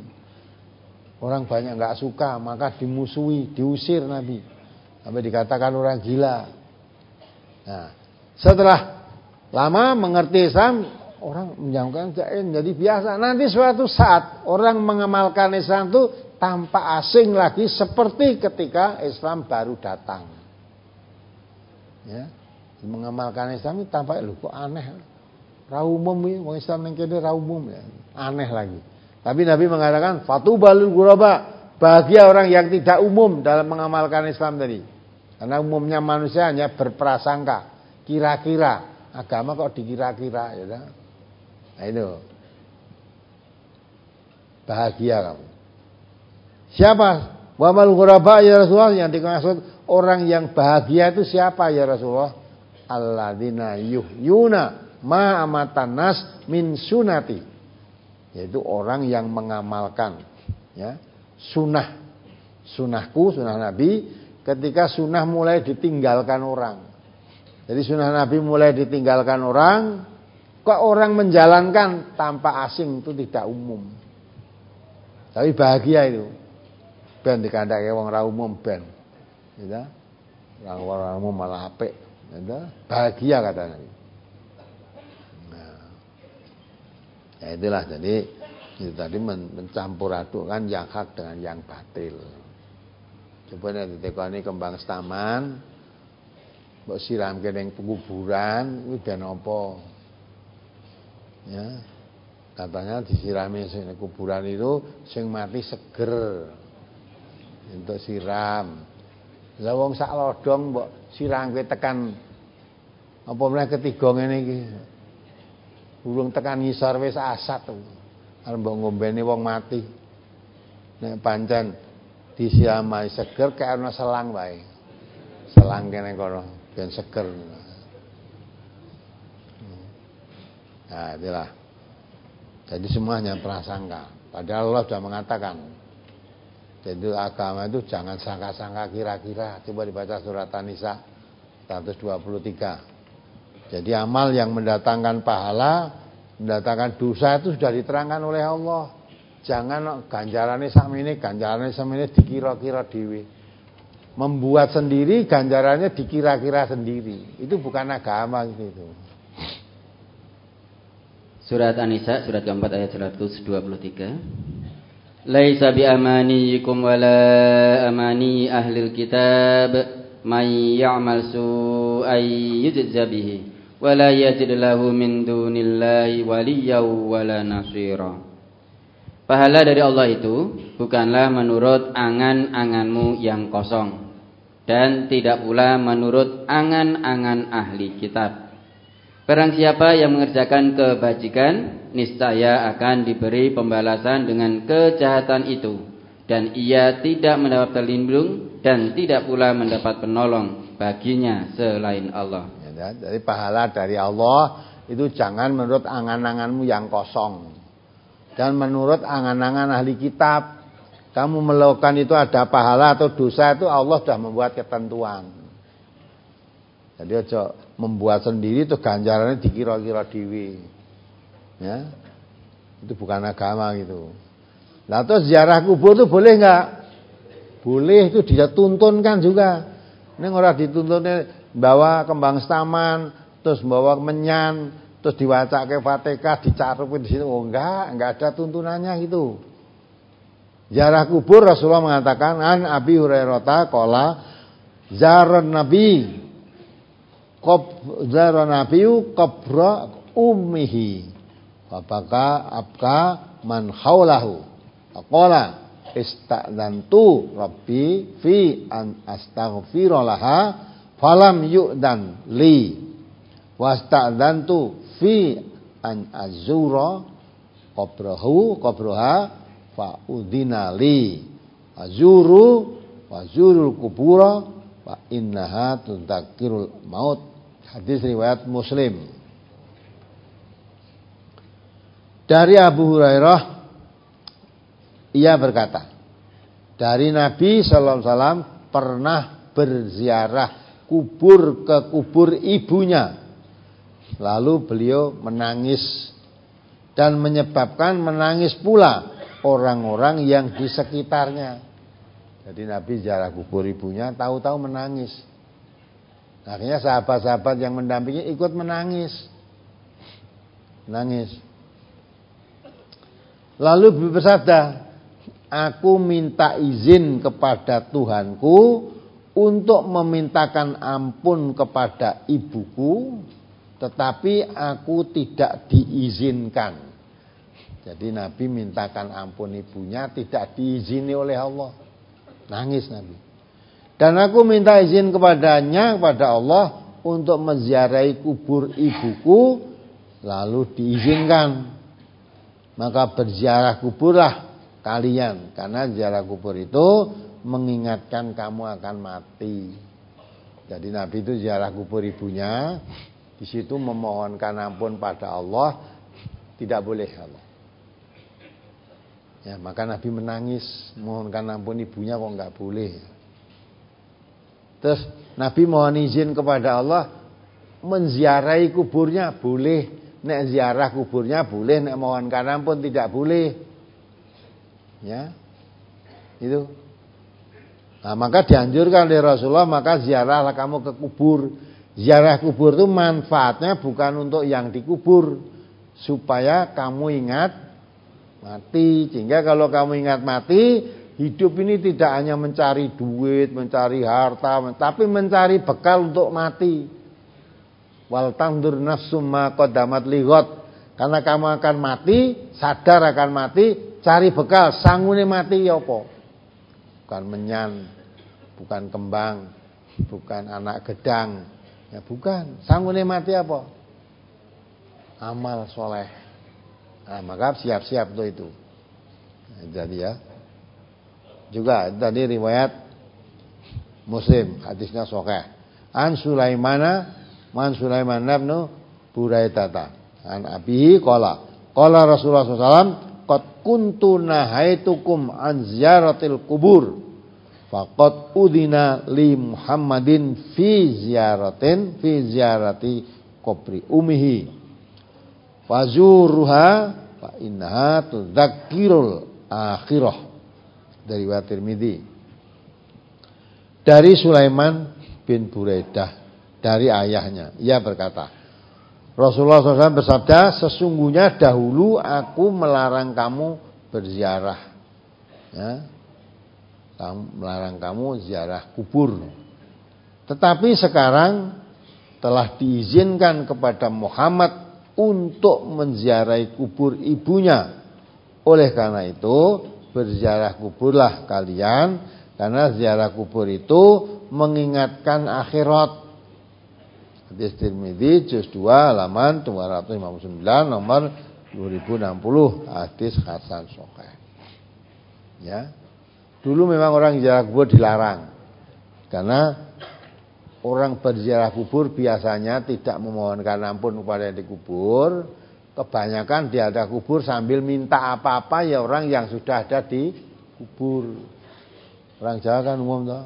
Orang banyak enggak suka, maka dimusuhi, diusir Nabi. Sampai dikatakan orang gila. Nah, setelah lama mengerti Islam, orang menjauhkan jadi biasa. Nanti suatu saat orang mengamalkan Islam itu tanpa asing lagi seperti ketika Islam baru datang. Ya, mengamalkan Islam itu tampak lu kok aneh. Ra umum iki wong Islam ning kene ra umum ya. Aneh lagi. Tapi Nabi mengatakan fatubalul ghuraba, bahagia orang yang tidak umum dalam mengamalkan Islam tadi. Karena umumnya manusia hanya berprasangka, kira-kira, agama kok dikira-kira ya kan. Nah itu. Bahagia kamu. Siapa? Wa mal ghuraba ya Rasulullah, yang dimaksud orang yang bahagia itu siapa ya Rasulullah? Alladzina yuhyuna ma amatan nas min sunati. Yaitu orang yang mengamalkan ya, sunnah. Sunnahku, sunnah Nabi ketika sunnah mulai ditinggalkan orang. Jadi sunnah Nabi mulai ditinggalkan orang, kok orang menjalankan tanpa asing itu tidak umum. Tapi bahagia itu. Ben dikandake wong ra umum ben. Gitu. Orang-orang umum malah apik. Gitu. Bahagia katanya. Nah. Ya itulah jadi itu tadi mencampur adukkan yang hak dengan yang batil. Coba nek ditekoni kembang taman, mbok siramke ning penguburan kuwi ben apa? Ya. Katanya disirami sing kuburan itu sing mati seger. Untuk siram. Lah wong sak lodong mbok sirangke tekan apa meneh ketiga ngene iki. Urung tekan ngisor wis asat. Arep mbok ngombeni wong mati. Nek pancen disiramai seger kayak ana selang wae. Selang kene kono ben seger. Nah, itulah. Jadi semuanya prasangka. Padahal Allah sudah mengatakan. Jadi agama itu jangan sangka-sangka kira-kira. Coba dibaca surat An-Nisa seratus dua puluh tiga. Jadi amal yang mendatangkan pahala, mendatangkan dosa itu sudah diterangkan oleh Allah. Jangan ganjarannya sakmene, ganjarannya sakmene dikira-kira dhewe. Membuat sendiri ganjarannya dikira-kira sendiri. Itu bukan agama gitu. Surat An-Nisa surat keempat ayat seratus dua puluh tiga. Laisa bi amaniyikum wala amani ahlil kitab may ya'mal su'ay yujza bihi wala yajid lahu min dunillahi waliyyan wala nasira. Pahala dari Allah itu bukanlah menurut angan-anganmu yang kosong dan tidak pula menurut angan-angan ahli kitab. Barang siapa yang mengerjakan kebajikan, niscaya akan diberi pembalasan dengan kejahatan itu, dan ia tidak mendapat pelindung dan tidak pula mendapat penolong baginya selain Allah. Ya, jadi pahala dari Allah itu jangan menurut angan-anganmu yang kosong dan menurut angan-angan ahli kitab. Kamu melakukan itu ada pahala atau dosa itu Allah sudah membuat ketentuan. Jadi aja membuat sendiri itu ganjarannya dikira-kira dewi. Ya. Itu bukan agama gitu. Nah, terus ziarah kubur itu boleh enggak? Boleh, itu dituntunkan juga. Ini orang dituntunnya bawa kembang setaman, terus bawa menyan, terus diwacake Fatihah, dicarupin di situ. Oh enggak, enggak ada tuntunannya gitu. Ziarah kubur Rasulullah mengatakan an Abi Hurairah qala zaran Nabi Qab zara nabiyu qabra ummihi wa baka abka man haulahu qala ista'dantu rabbi fi an astaghfira laha falam yu'dan li wasta'dantu fi an azura qabrahu qabraha fa udina li azuru wa zurul kubura fa innaha tudzakirul maut. Hadis riwayat Muslim. Dari Abu Hurairah ia berkata, dari Nabi sallallahu alaihi wasallam pernah berziarah kubur ke kubur ibunya. Lalu beliau menangis dan menyebabkan menangis pula orang-orang yang di sekitarnya. Jadi Nabi ziarah kubur ibunya, tahu-tahu menangis. Akhirnya sahabat-sahabat yang mendampingi ikut menangis. Nangis. Lalu bersabda, aku minta izin kepada Tuhanku untuk memintakan ampun kepada ibuku, tetapi aku tidak diizinkan. Jadi Nabi mintakan ampun ibunya, tidak diizini oleh Allah. Nangis Nabi. Dan aku minta izin kepadanya, kepada Allah, untuk menziarahi kubur ibuku, lalu diizinkan. Maka berziarah kuburlah kalian, karena ziarah kubur itu mengingatkan kamu akan mati. Jadi Nabi itu ziarah kubur ibunya, di situ memohonkan ampun pada Allah, tidak boleh Allah. Ya, maka Nabi menangis, mohonkan ampun ibunya kok enggak boleh. Terus Nabi mohon izin kepada Allah menziarahi kuburnya boleh, nek ziarah kuburnya boleh, nek mohonkan ampun tidak boleh. Ya. Itu. Nah, maka dianjurkan oleh Rasulullah, maka ziarahlah kamu ke kubur. Ziarah kubur itu manfaatnya bukan untuk yang dikubur, supaya kamu ingat mati. Sehingga kalau kamu ingat mati, hidup ini tidak hanya mencari duit, mencari harta, tapi mencari bekal untuk mati. Wal tandur nafsum ma qaddamat lighad. Karena kamu akan mati, sadar akan mati, cari bekal, sangune mati ya apa? Bukan menyan, bukan kembang, bukan anak gedang. Ya bukan, sangune mati apa? Amal soleh. Nah, maka siap-siap untuk itu. Nah, jadi ya. Juga tadi riwayat Muslim, hadisnya sahih. An Sulaimana, man Sulaiman bin Buraidah. An abihi qala, qala Rasulullah sallallahu alaihi wasallam, qad kuntu nahaitukum an ziyaratil kubur. Faqad udina li Muhammadin fi ziyaratin fi ziyarati kubri umihi. Fazuruha fa innaha tudzakirul akhirah. Dari riwayat Tirmidzi. Dari Sulaiman bin Buraidah, dari ayahnya, ia berkata, Rasulullah shallallahu alaihi wasallam bersabda, sesungguhnya dahulu aku melarang kamu berziarah, ya, melarang kamu ziarah kubur. Tetapi sekarang telah diizinkan kepada Muhammad untuk menziarahi kubur ibunya. Oleh karena itu, berziarah kuburlah kalian, karena ziarah kubur itu mengingatkan akhirat. Hadis Tirmidzi juz dua halaman dua ratus lima puluh sembilan nomor dua ribu enam puluh, hadis hasan sahih. Ya. Dulu memang orang ziarah kubur dilarang. Karena orang berziarah kubur biasanya tidak memohonkan ampun kepada yang dikubur. Kebanyakan di ada kubur sambil minta apa-apa ya orang yang sudah ada di kubur. Orang Jawa kan umum toh.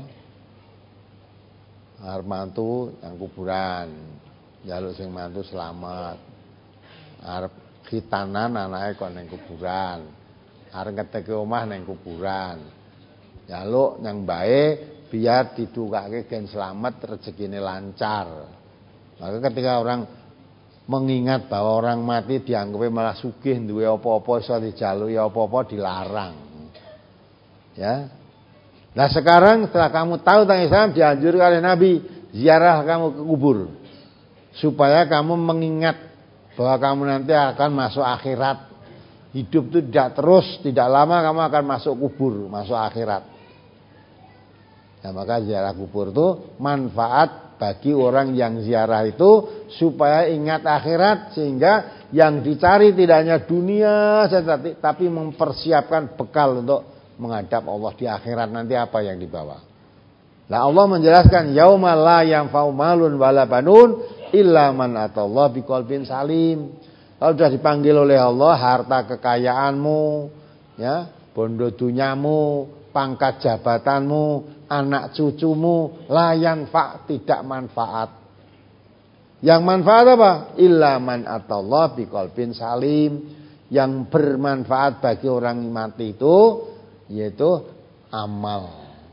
Arep mantu yang kuburan, njaluk sing mantu selamat. Arep khitanan anake kon ning kuburan. Arep ngeteke omah ning kuburan. Njaluk yang baik biar didukake gen selamat, rezekine lancar. Maka ketika orang mengingat bahwa orang mati dianggapnya malah sugih, duwe apa-apa iso dijaluki apa-apa dilarang. Ya. Nah sekarang setelah kamu tahu tentang Islam, dianjurkan oleh Nabi, ziarah kamu ke kubur. Supaya kamu mengingat bahwa kamu nanti akan masuk akhirat. Hidup itu tidak terus, tidak lama kamu akan masuk kubur, masuk akhirat. Nah maka ziarah kubur itu manfaat bagi orang yang ziarah itu supaya ingat akhirat, sehingga yang dicari tidak hanya dunia saja, tapi mempersiapkan bekal untuk menghadap Allah di akhirat nanti apa yang dibawa. Nah Allah menjelaskan yauma la yanfa'u malun wala banun illa man atallaha biqalbin salim. Kalau sudah dipanggil oleh Allah harta kekayaanmu, ya, bondo dunyamu, pangkat jabatanmu, anak cucumu, la yanfa' tidak manfaat. Yang manfaat apa? Illa man atallaha biqalbin salim. Yang bermanfaat bagi orang mati itu yaitu amal.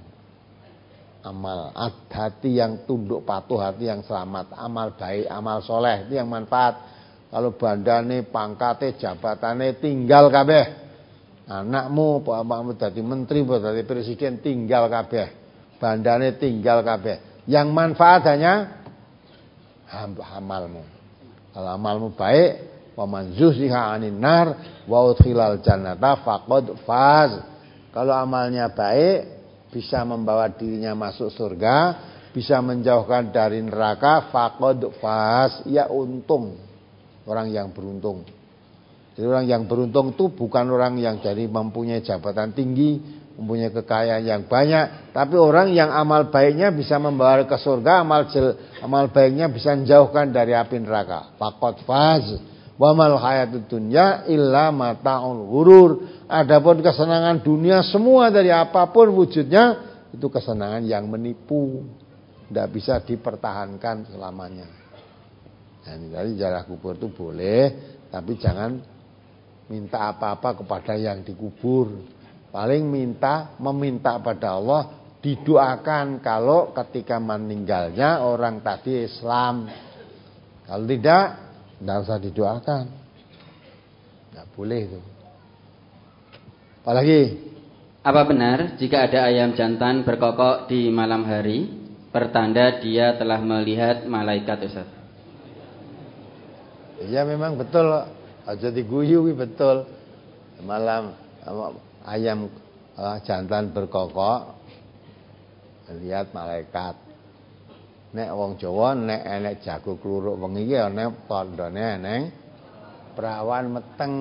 Amal hati yang tunduk patuh, hati yang selamat, amal baik, amal soleh itu yang manfaat. Kalau bandane, pangkate, jabatane tinggal kabeh. Anakmu, bapakmu dadi menteri, dadi presiden tinggal kabeh. Bandane tinggal kabeh. Yang manfaat hanya amalmu. Kalau amalmu baik, wa man zuhziha 'anil nar wa udkhilal jannata faqad faz. Kalau amalnya baik, bisa membawa dirinya masuk surga, bisa menjauhkan dari neraka, faqad faz, ya untung. Orang yang beruntung. Jadi orang yang beruntung itu bukan orang yang jadi mempunyai jabatan tinggi, mempunyai kekayaan yang banyak, tapi orang yang amal baiknya bisa membawa ke surga, amal jel, amal baiknya bisa menjauhkan dari api neraka. Faqad faz. Wa mal hayatud dunya illa mata'ul ghurur. Adapun kesenangan dunia semua dari apapun wujudnya itu kesenangan yang menipu, tidak bisa dipertahankan selamanya. Dan dari ziarah kubur itu boleh, tapi jangan minta apa-apa kepada yang dikubur. Paling minta meminta pada Allah, didoakan kalau ketika meninggalnya orang tadi Islam. Kalau tidak, tidak usah didoakan. Tidak boleh itu. Apalagi? Apa benar jika ada ayam jantan berkokok di malam hari, pertanda dia telah melihat malaikat, Ustaz? Ya memang betul. Aja diguyu kuwi betul. Malam ayam uh, jantan berkokok lihat malaikat. Nek wong Jawa nek enek jago kluruk wengi iki ana tandane eneng perawan meteng.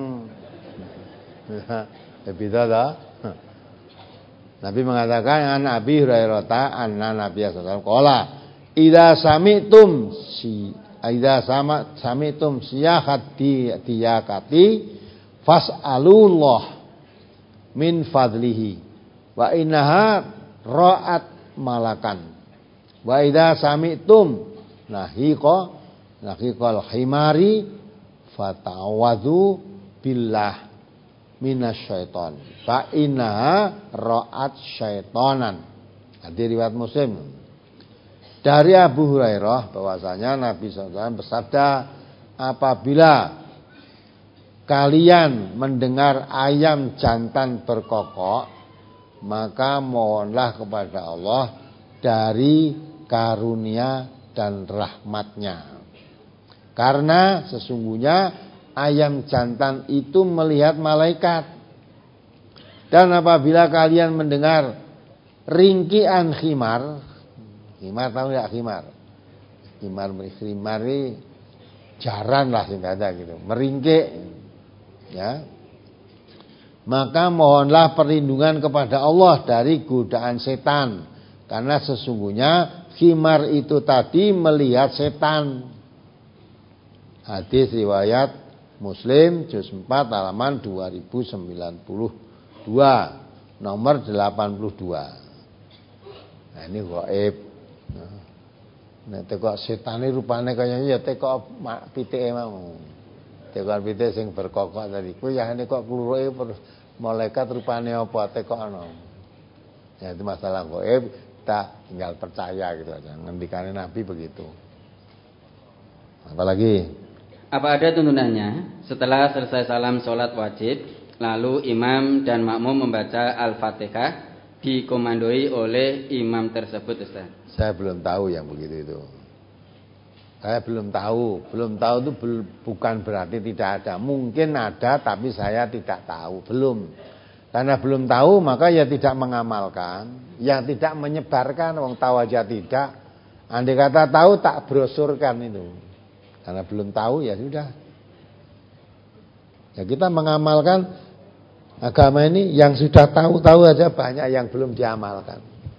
Beda ta? Nabi mengatakan an Abi Hurairah anna Nabi sallallahu alaihi wasallam qala idza sami'tum si idza sama sami'tum siyahat di diyakati fas'alullah min fadlihi wa innaha ra'at malakan wa idza sami'tum nahiqa nahiqal himari fata'awadzu billah minasyaiton fa innaha ra'at syaitonan. Hadis riwayat Muslim. Dari Abu Hurairah bahwasanya Nabi sallallahu alaihi wasallam bersabda, apabila kalian mendengar ayam jantan berkokok, maka mohonlah kepada Allah dari karunia dan rahmatnya. Karena sesungguhnya ayam jantan itu melihat malaikat. Dan apabila kalian mendengar ringkian khimar, khimar tahu enggak khimar? Khimar khimar ini jaran lah singkatnya gitu, meringkik ya. Maka mohonlah perlindungan kepada Allah dari godaan setan. Karena sesungguhnya khimar itu tadi melihat setan. Hadis riwayat Muslim juz empat halaman dua ribu sembilan puluh dua nomor delapan puluh dua. Nah ini gaib. Nek teko setane rupane kaya ya teko pitike mau. Teko pitike sing berkokok tadi. Kuwi yane kok kluruke malaikat rupane apa tekono. Ya itu masalah gaib, kita tinggal percaya gitu aja. Ngendikane Nabi begitu. Apalagi apa ada tuntunannya setelah selesai salam sholat wajib, lalu imam dan makmum membaca Al-Fatihah dikomandoi oleh imam tersebut, Ustaz? Saya belum tahu yang begitu itu. Saya belum tahu. Belum tahu itu bukan berarti tidak ada. Mungkin ada tapi saya tidak tahu. Belum. Karena belum tahu maka ya tidak mengamalkan. Yang tidak menyebarkan, wong tahu aja tidak. Andai kata tahu tak brosurkan itu. Karena belum tahu ya sudah. Ya kita mengamalkan agama ini yang sudah tahu-tahu aja banyak yang belum diamalkan.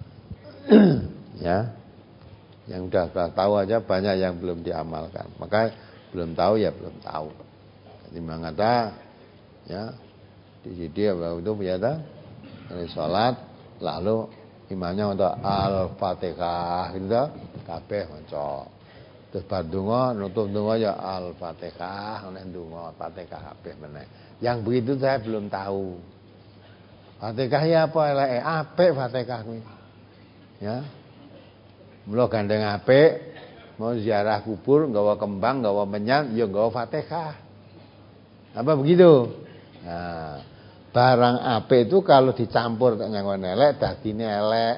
Ya. Yang sudah tahu aja banyak yang belum diamalkan. Maka belum tahu ya belum tahu. Jadi mengata ya di sini apa itu biasa dari salat lalu imamnya untuk Al-Fatihah gitu kabeh maca. Terus badungo nutup donga ya Al-Fatihah, nek donga Fatihah kabeh meneh. Yang begitu saya belum tahu. Fatihah ya apa eleke? Apik Fatihah kuwi. Ya. Mula gandeng apik, mau ziarah kubur, nggawa kembang, nggawa menyan, ya nggawa Fatihah. Apa begitu? Nah, barang apik itu kalau dicampur dengan elek dadine elek.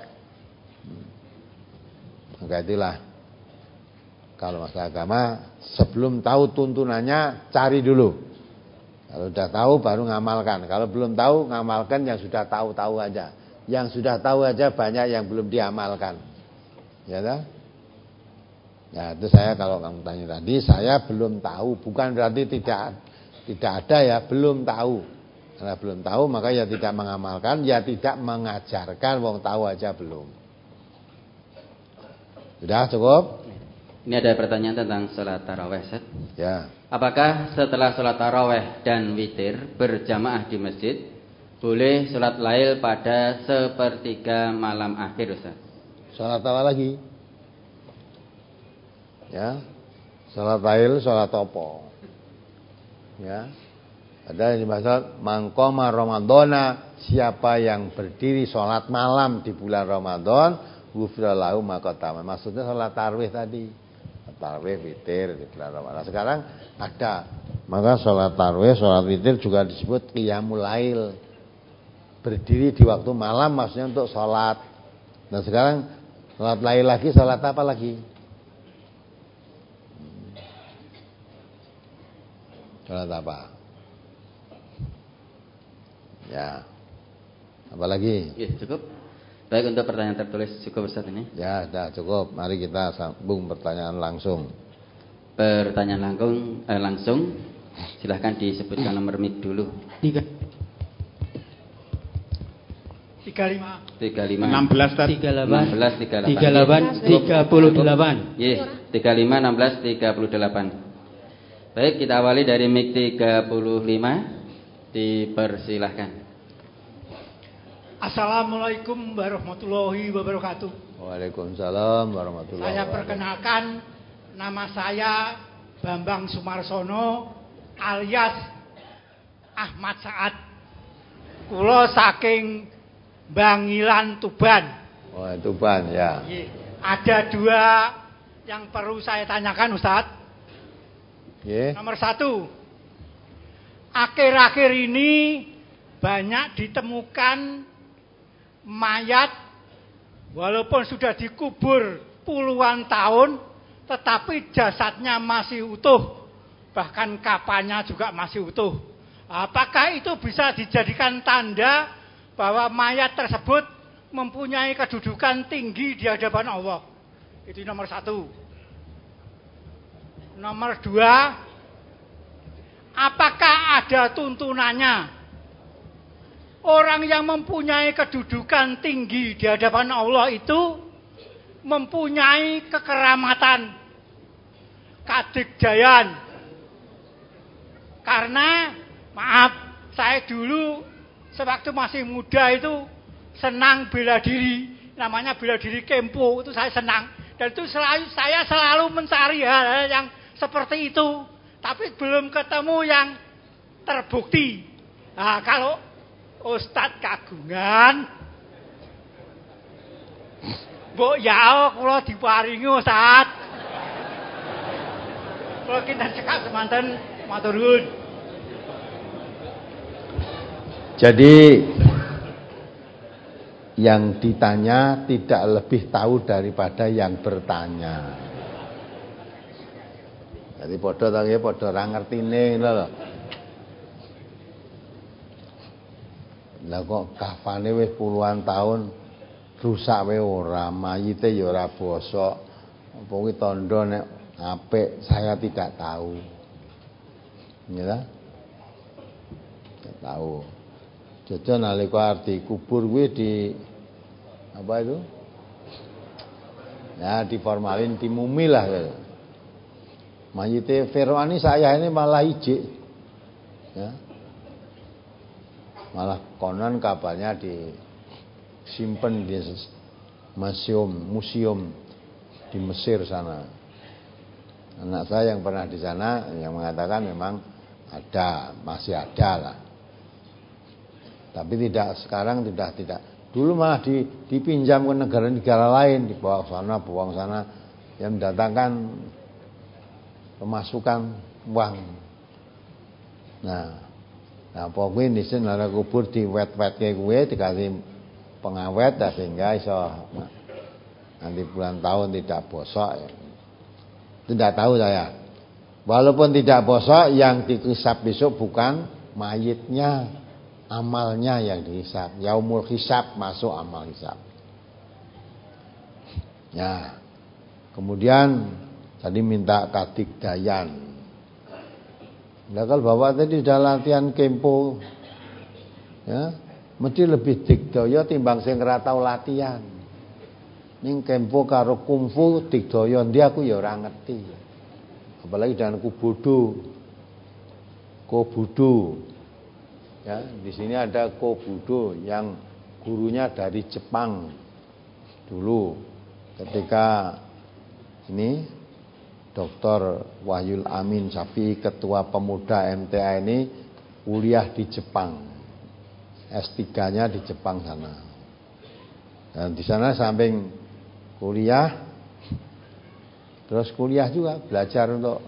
Maka itulah. Kalau masalah agama sebelum tahu tuntunannya cari dulu. Kalau sudah tahu baru ngamalkan. Kalau belum tahu ngamalkan yang sudah tahu-tahu aja. Yang sudah tahu aja banyak yang belum diamalkan. Ya tak? Ya itu saya kalau kamu tanya tadi saya belum tahu. Bukan berarti tidak tidak ada ya, belum tahu. Karena belum tahu maka ya tidak mengamalkan, ya tidak mengajarkan. Wong tahu aja belum. Sudah cukup? Ini ada pertanyaan tentang sholat taraweh, Ustaz. Ya. Apakah setelah sholat taraweh dan witir berjamaah di masjid boleh sholat lail pada sepertiga malam akhir, Ustaz? Sholat apa lagi? Ya. Sholat lail, sholat apa? Ya. Ada yang dimaksud mangkoma Ramadhana, siapa yang berdiri sholat malam di bulan Ramadan, ghufira lahu ma qadama. Maksudnya sholat tarawih tadi. Tarawih witir di bulan Ramadan. Sekarang ada. Maka sholat tarawih, sholat witir juga disebut qiyamul lail. Berdiri di waktu malam maksudnya untuk sholat. Nah sekarang sholat lail lagi, sholat apa lagi? Sholat apa? Ya. Apalagi? Ya, cukup. Baik, untuk pertanyaan tertulis cukup Ustaz ini. Ya, sudah cukup. Mari kita sambung pertanyaan langsung. Pertanyaan langsung, eh, langsung. Silahkan disebutkan nomor mic dulu. Tiga. Tiga lima. Tiga lima. Enam belas tadi. Tiga delapan. Enam belas tiga delapan. Tiga delapan. Tiga puluh delapan. Yes. Tiga lima enam belas tiga puluh delapan. Baik, kita awali dari mic tiga puluh lima. Dipersilahkan. Assalamualaikum warahmatullahi wabarakatuh. Waalaikumsalam warahmatullahi wabarakatuh. Saya perkenalkan, nama saya Bambang Sumarsono alias Ahmad Saad. Kulo saking Bangilan Tuban. Oh, Tuban ya. Ada dua yang perlu saya tanyakan Ustadz. Yeah. Nomor satu, akhir-akhir ini banyak ditemukan mayat walaupun sudah dikubur puluhan tahun, tetapi jasadnya masih utuh, bahkan kapannya juga masih utuh. Apakah itu bisa dijadikan tanda bahwa mayat tersebut mempunyai kedudukan tinggi di hadapan Allah? Itu nomor satu. Nomor dua, apakah ada tuntunannya? Orang yang mempunyai kedudukan tinggi di hadapan Allah itu mempunyai kekeramatan, kadigdayan. Karena, maaf, saya dulu sewaktu masih muda itu senang bela diri, namanya bela diri kempo, itu saya senang. Dan itu selalu, saya selalu mencari hal-hal yang seperti itu, tapi belum ketemu yang terbukti. Nah, kalau Ustadz kagungan, mbok yao kula diparingi Ustadz. Kula kinten cekak semanten matur nuwun. Jadi yang ditanya tidak lebih tahu daripada yang bertanya. Jadi padha ta nggih, padha ora ngertine ngono lho. Lah kok kafane wis puluhan tahun rusak wae ora, mayite ya ora bosok. Apa kuwi tandha nek apik saya tidak tahu. Ya. Tidak tahu. Jajan nalika arti kubur kuwi di apa itu? Ya, di formalin, di mumi lah. Mayite Firwani saya ini malah ijik. Ya. Malah konon kabarnya disimpan di museum museum di Mesir sana. Anak saya yang pernah di sana yang mengatakan memang ada, masih ada lah. Tapi tidak sekarang tidak tidak. Dulu malah di, dipinjam ke negara-negara lain, dibawa ke sana, buang sana, yang mendatangkan pemasukan uang. Nah, nah pokoknya di sini ada kubur di wet-wet kayak gue, dikasih pengawet, dah sehingga iso nah, nanti bulan tahun tidak bosok. Ya. Tidak tahu saya. Walaupun tidak bosok, yang dihisab besok bukan mayitnya, amalnya yang dihisab. Yaumul hisab, masuk amal hisab. Ya. Kemudian tadi minta kadigdayan. Nah, kalau bapak tadi sudah latihan kempo, ya, mesti lebih digdaya timbang sing ora tau latihan. Ning kempo karo kungfu digdaya ndi aku ya ora ngerti. Apalagi dengan kubudu. Kobudu. Ya, di sini ada Kobudo yang gurunya dari Jepang dulu. Ketika ini Doktor Wahyul Amin Safi, ketua pemuda M T A ini kuliah di Jepang. S tiga-nya di Jepang sana. Dan di sana samping kuliah, terus kuliah juga belajar untuk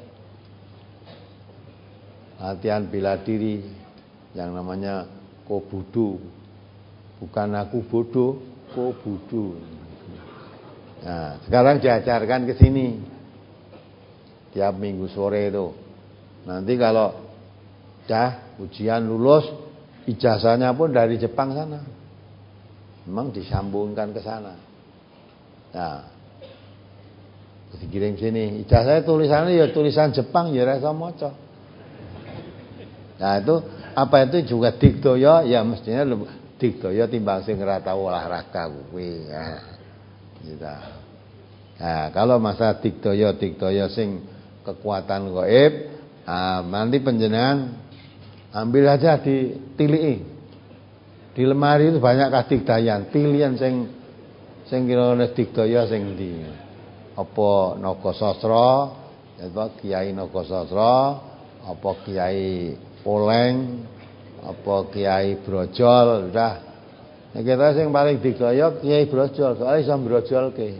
latihan bela diri yang namanya Kobudo. Bukan aku bodoh, Kobudo. Nah, sekarang diajarkan ke sini. Tiap minggu sore itu. Nanti kalau dah ujian lulus, ijazahnya pun dari Jepang sana. Memang disambungkan ke sana. Nah, dikirim sini. Ijazahnya tulisannya ya tulisan Jepang ya rasa maca. Nah, itu apa itu juga digdaya ya mestinya digdaya timbang sing ora tau olahraga kuwi. Nah, gitu. Nah, kalau masa digdaya digdaya sing kekuatan gaib, nah, nanti panjenengan ambil aja ditiliki. Di lemari itu banyak kadigdayan, pilihan sing sing kira digdaya sing ndi. Apa Naga Sastra, apa Kiai Naga Sastra, apa Kiai Poleng, apa Kiai Brojol, udah. Nek kita sing paling digdaya Kiai Brojol, soalnya iso brojolke.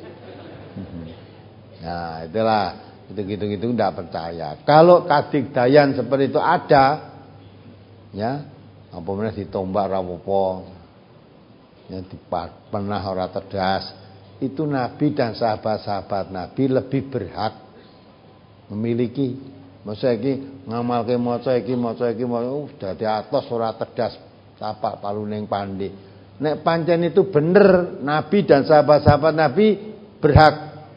Nah, itulah gitu-gitu enggak percaya. Kalau kadigdayan seperti itu ada, ya apa meneh ditombak ra apa-apa. Ya pernah ora terdas. Itu Nabi dan sahabat-sahabat Nabi lebih berhak memiliki. Masa iki ngamalke maca iki maca iki uh, dadi atos ora terdas tapak paluning pandi. Nek pancen itu bener Nabi dan sahabat-sahabat Nabi berhak.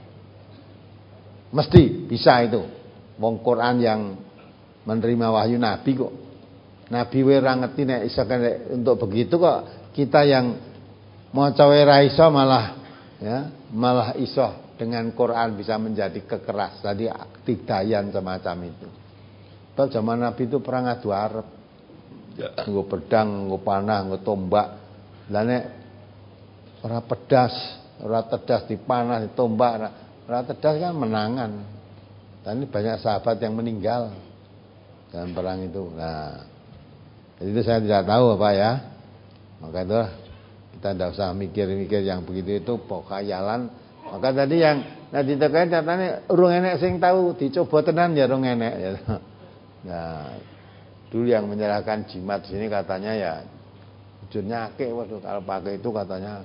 Mesti bisa itu. Wong Quran yang menerima wahyu Nabi kok. Nabi we ora ngerti nek iso untuk begitu kok kita yang maca we ra iso malah ya, malah iso dengan Quran bisa menjadi kekeras. Tadi digdayan semacam itu. Toh zaman Nabi itu perang adu arep. Nggo pedang, nggo panah, nggo tombak. Lah nek ora pedas, ora tedas dipanah, ditombak, ora tedas kan menangan. Dan ini banyak sahabat yang meninggal dalam perang itu. Nah, jadi itu saya tidak tahu Pak ya. Maka itu kita tidak usah mikir-mikir yang begitu itu pokhayalan. Maka tadi yang tadi terkait katanya urung enek sing tahu dicoba tenan ya urung enek ya. Nah, dulu yang menyerahkan jimat sini katanya ya ujurnya akeh waduh kalau pakai itu katanya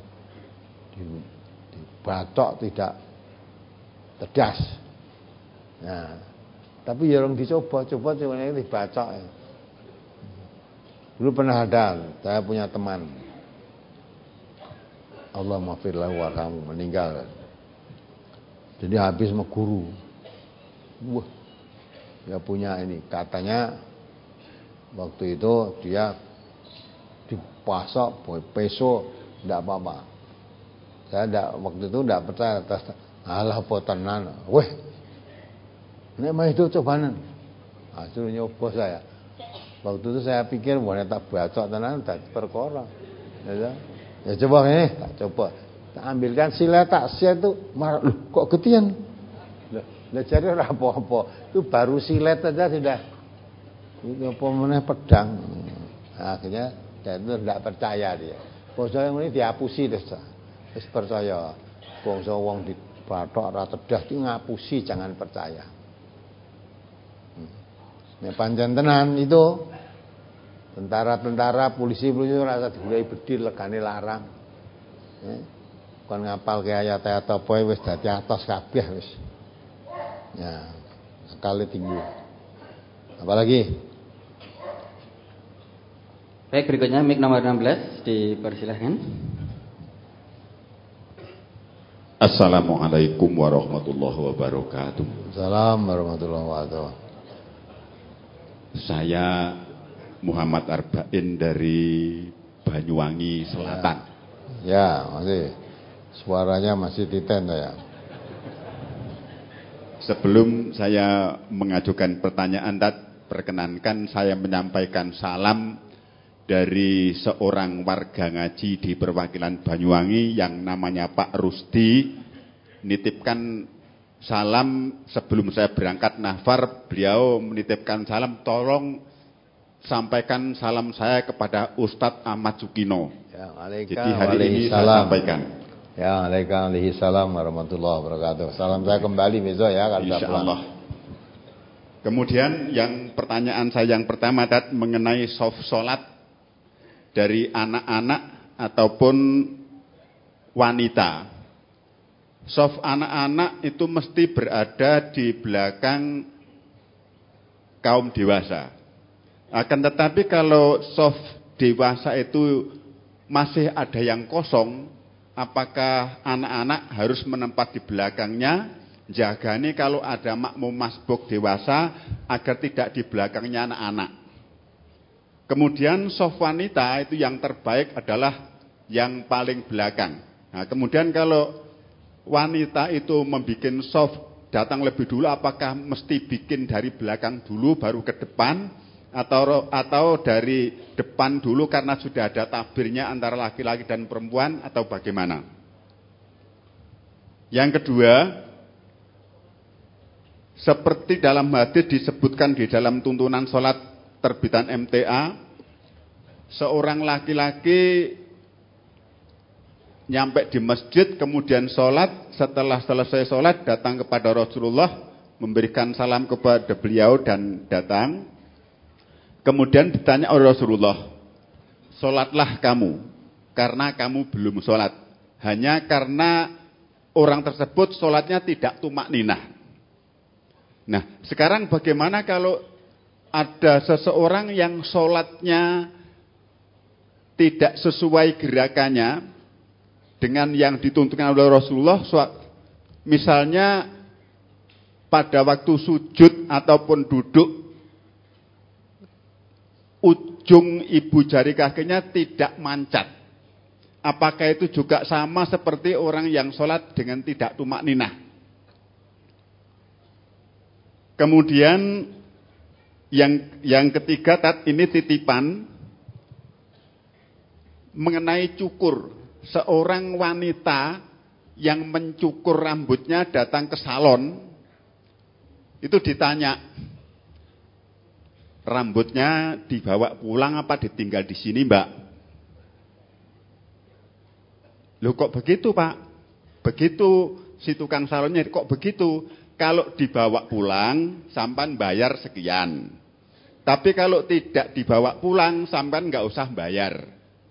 dibacok tidak tedas. Nah, tapi ya urung dicoba, coba cuma ini dibacok ya. Dulu pernah ada, saya punya teman, Allah maghfir lahu warhamhu, meninggal. Jadi habis sama guru. Wah, dia punya ini, katanya waktu itu dia dipasok, peso, tidak apa-apa. Saya tidak, waktu itu tidak percaya atas alah potenan. Weh, ini mah itu cobaan. Nah, suruh nyoba saya. Waktu itu saya pikir boleh tak bacok tenan tak perkara. Ya, ya coba ini, tak coba. Tak ambilkan sila tak sia itu marah, loh, kok ketian? Lah jadi ora apa-apa. Itu baru silet saja sudah. Itu apa meneh pedang. Nah, akhirnya dia itu tidak percaya dia. Bangsa yang ini dihapusi terus. Terus percaya. Bangsa wong dibathok ora tedas itu ngapusi jangan percaya. Nek pancen tenan itu tentara-tentara, polisi-polisi rasa digulai bedil legane larang. Ya. Kon ngapal ke ayat-ayat apa wis dadi atos kabeh wis. Ya, sekali tinggi. Apalagi? Baik, berikutnya mic nomor enam belas dipersilahkan. Assalamualaikum warahmatullahi wabarakatuh. Assalamualaikum warahmatullahi wabarakatuh. Saya Muhammad Arba'in dari Banyuwangi Selatan. Ya, ya masih suaranya masih titen ya. Sebelum saya mengajukan pertanyaan, perkenankan saya menyampaikan salam dari seorang warga ngaji di perwakilan Banyuwangi yang namanya Pak Rusdi. Nitipkan salam sebelum saya berangkat nafar, beliau menitipkan salam, tolong sampaikan salam saya kepada Ustadz Ahmad Sukino. Ya, alaika, jadi hari ini saya sampaikan. Ya, waalaikumsalam warahmatullahi wabarakatuh. Salam saya kembali besok ya kalau Insya Allah. Kemudian yang pertanyaan saya yang pertama dat mengenai soft sholat dari anak-anak ataupun wanita. Soft anak-anak itu mesti berada di belakang kaum dewasa. Akan tetapi kalau soft dewasa itu masih ada yang kosong, apakah anak-anak harus menempat di belakangnya, jagani kalau ada makmum masbuk dewasa agar tidak di belakangnya anak-anak. Kemudian soft wanita itu yang terbaik adalah yang paling belakang. Nah, kemudian kalau wanita itu membuat soft datang lebih dulu, apakah mesti bikin dari belakang dulu baru ke depan, atau atau dari depan dulu karena sudah ada tabirnya antara laki-laki dan perempuan, atau bagaimana? Yang kedua, seperti dalam hadis disebutkan di dalam tuntunan sholat terbitan M T A, seorang laki-laki nyampe di masjid, kemudian sholat, setelah selesai sholat datang kepada Rasulullah, memberikan salam kepada beliau dan datang. Kemudian ditanya oleh Rasulullah, sholatlah kamu, karena kamu belum sholat. Hanya karena orang tersebut sholatnya tidak tumak ninah. Nah, sekarang bagaimana kalau ada seseorang yang sholatnya tidak sesuai gerakannya dengan yang dituntunkan oleh Rasulullah, misalnya pada waktu sujud ataupun duduk, ujung ibu jari kakinya tidak mancat. Apakah itu juga sama seperti orang yang sholat dengan tidak tumak ninah? Kemudian yang yang ketiga, tat ini titipan mengenai cukur. Seorang wanita yang mencukur rambutnya datang ke salon, itu ditanya, rambutnya dibawa pulang apa ditinggal di sini, Mbak? Loh, kok begitu, Pak? Begitu si tukang salonnya, kok begitu? Kalau dibawa pulang, sampan bayar sekian. Tapi kalau tidak dibawa pulang, sampan nggak usah bayar.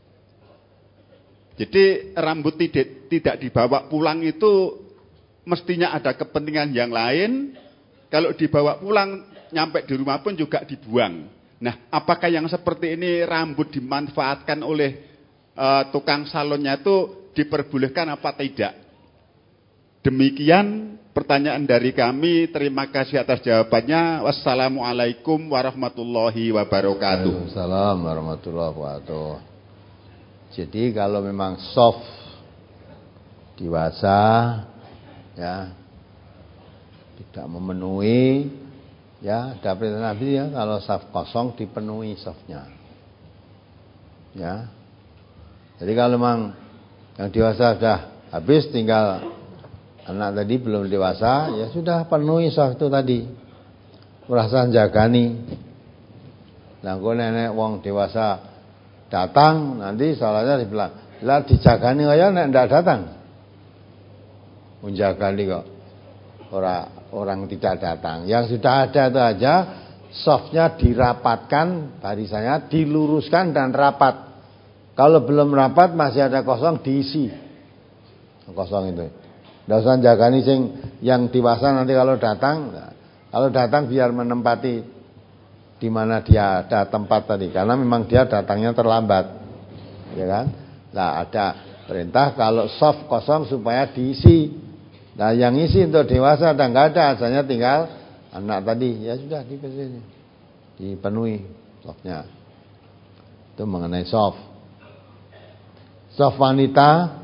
Jadi rambut tidak, tidak dibawa pulang itu mestinya ada kepentingan yang lain. Kalau dibawa pulang, nyampe di rumah pun juga dibuang. Nah, apakah yang seperti ini rambut dimanfaatkan oleh uh, tukang salonnya itu diperbolehkan apa tidak? Demikian pertanyaan dari kami. Terima kasih atas jawabannya. Wassalamualaikum warahmatullahi wabarakatuh. Waalaikumsalam warahmatullahi wabarakatuh. Jadi kalau memang soft dewasa ya tidak memenuhi, ya ada perintah Nabi ya, kalau soft kosong dipenuhi softnya. Ya. Jadi kalau memang yang dewasa sudah habis, tinggal anak tadi belum dewasa, ya sudah penuhi soft itu tadi. Perasaan jagani. Lah kok nenek wong dewasa datang, nanti salahnya dibilang, lah dijagani kaya nek ndak datang. Menjagani kok orang orang tidak datang. Yang sudah ada itu aja softnya dirapatkan, barisannya diluruskan dan rapat. Kalau belum rapat masih ada kosong, diisi kosong itu. Ndak usah jagani sing yang dewasa, nanti kalau datang, kalau datang biar menempati di mana dia ada tempat tadi, karena memang dia datangnya terlambat, ya kan? Nah, ada perintah kalau soft kosong supaya diisi. Nah, yang isi untuk dewasa dan nggak ada, asalnya tinggal anak tadi, ya sudah dipenuhi, dipenuhi softnya. Itu mengenai soft. Soft wanita,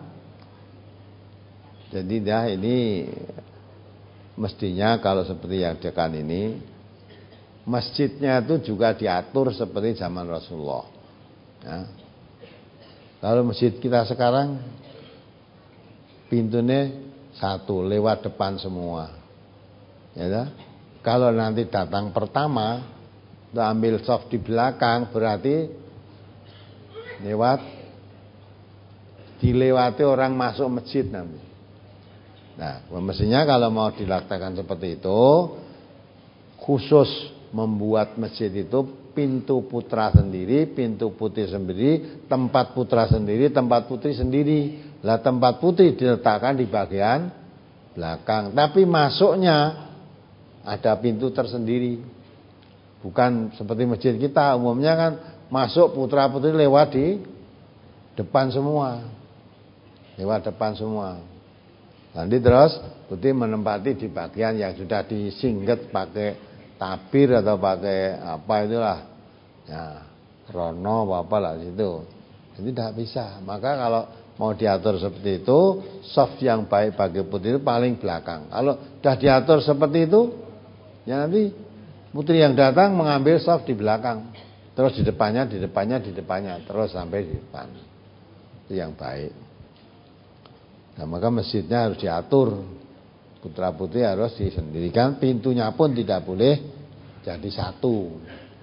jadi dah ini mestinya kalau seperti yang dekan ini, masjidnya itu juga diatur seperti zaman Rasulullah. Ya. Kalau masjid kita sekarang pintunya satu, lewat depan semua. Ya, kalau nanti datang pertama, ambil soft di belakang, berarti lewat dilewati orang masuk masjid nanti. Nah, mestinya kalau mau dilaksanakan seperti itu, khusus membuat masjid itu pintu putra sendiri, pintu putri sendiri, tempat putra sendiri, tempat putri sendiri. Lah tempat putri diletakkan di bagian belakang, tapi masuknya ada pintu tersendiri. Bukan seperti masjid kita, umumnya kan masuk putra-putri lewat di depan semua. Lewat depan semua. Nanti terus putri menempati di bagian yang sudah disingget pakai tabir atau pakai apa itulah. Ya, rono apa-apa lah situ. Jadi tidak bisa. Maka kalau mau diatur seperti itu, soft yang baik bagi putri itu paling belakang. Kalau sudah diatur seperti itu, ya nanti putri yang datang mengambil soft di belakang. Terus di depannya, di depannya, di depannya. Terus sampai di depan. Itu yang baik. Nah, maka masjidnya harus diatur. Putra putri harus disendirikan. Pintunya pun tidak boleh jadi satu.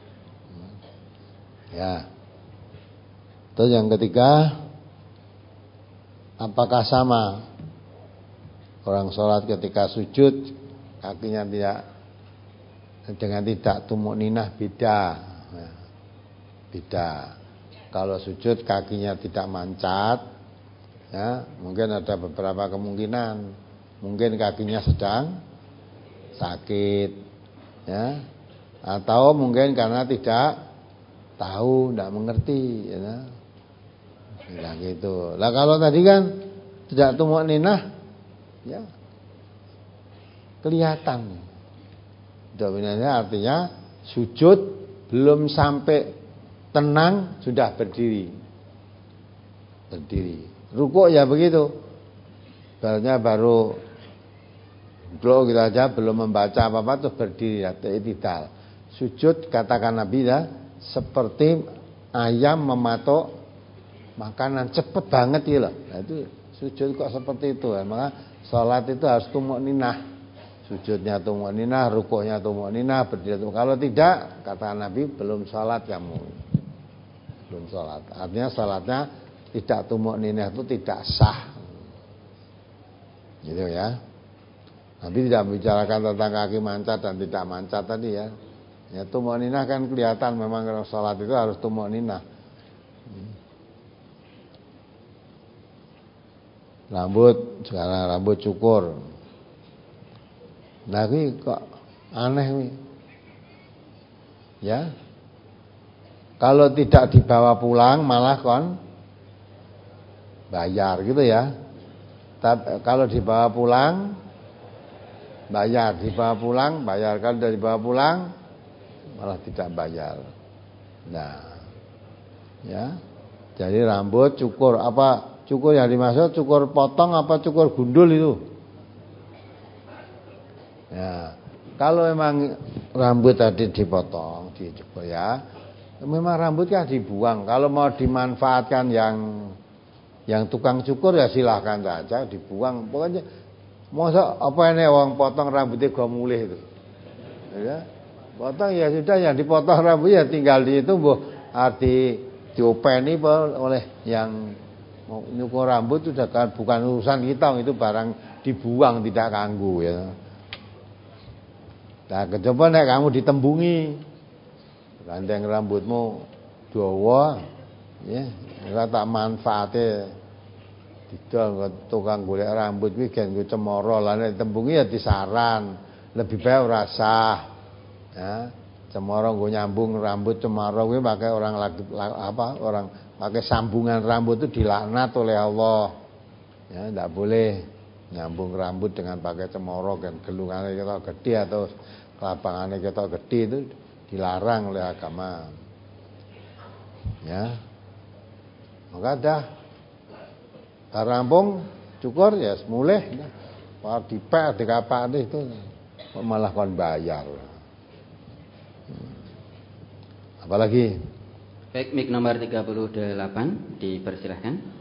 Ya. Terus yang ketiga, apakah sama orang sholat ketika sujud kakinya tidak dengan tidak tumuk ninah? Beda. Nah, beda. Kalau sujud kakinya tidak mancat, ya mungkin ada beberapa kemungkinan. Mungkin kakinya sedang sakit, ya, atau mungkin karena tidak tahu, tidak mengerti, ya. Nah gitu. Lah kalau tadi kan tidak tumuk ninah, ya kelihatan. Dominannya artinya sujud belum sampai tenang sudah berdiri. Berdiri. Rukuk ya begitu. Barunya baru blok gitu aja, belum membaca apa-apa terus berdiri atau itidal. Sujud katakan Nabi ya, seperti ayam mematok makanan, cepet banget ya loh. Nah, itu sujud kok seperti itu ya. Maka sholat itu harus tumuk ninah. Sujudnya tumuk ninah, rukuknya tumuk ninah, berdiri tumuk. Kalau tidak, kata Nabi, belum sholat kamu. Belum sholat. Artinya sholatnya tidak tumuk ninah itu tidak sah. Gitu ya. Nabi tidak membicarakan tentang kaki mancat dan tidak mancat tadi ya. Ya tumuk ninah kan kelihatan memang kalau sholat itu harus tumuk ninah. Rambut, sekarang rambut cukur. Nah ini kok aneh nih. Ya. Kalau tidak dibawa pulang malah kon bayar gitu ya. Tapi kalau dibawa pulang bayar, dibawa pulang bayar. Kalau tidak dibawa pulang malah tidak bayar. Nah, ya. Jadi rambut cukur apa? Cukur yang dimaksud cukur potong apa cukur gundul itu? Ya, kalau memang rambut tadi dipotong, dicukur ya, memang rambutnya dibuang. Kalau mau dimanfaatkan yang yang tukang cukur ya silahkan saja dibuang. Pokoknya masa apa ini orang potong rambutnya gak mulih itu, ya, potong ya sudah, yang dipotong rambutnya tinggal di itu, boh arti diopeni oleh yang nyukur rambut itu sudah bukan urusan kita, itu barang dibuang tidak ganggu ya. Nah, kecoba nek kamu ditembungi, gandeng rambutmu dawa, ya, ora tak manfaate didol tukang golek rambut kuwi gen ku cemara, lah nek ditembungi ya disaran, lebih baik ora sah. Ya, cemara nggo nyambung rambut cemara kuwi pakai orang lagi apa? Orang pakai sambungan rambut itu dilaknat oleh Allah. Ya, enggak boleh nyambung rambut dengan pakai cemara, kan gelungannya kita gede atau kelapangannya kita gede, itu dilarang oleh agama. Ya, maka dah rampung cukur ya semulih, kalau dipek dikapak itu malah kon bayar. Apalagi? Baik, mik nomor tiga puluh delapan dipersilahkan.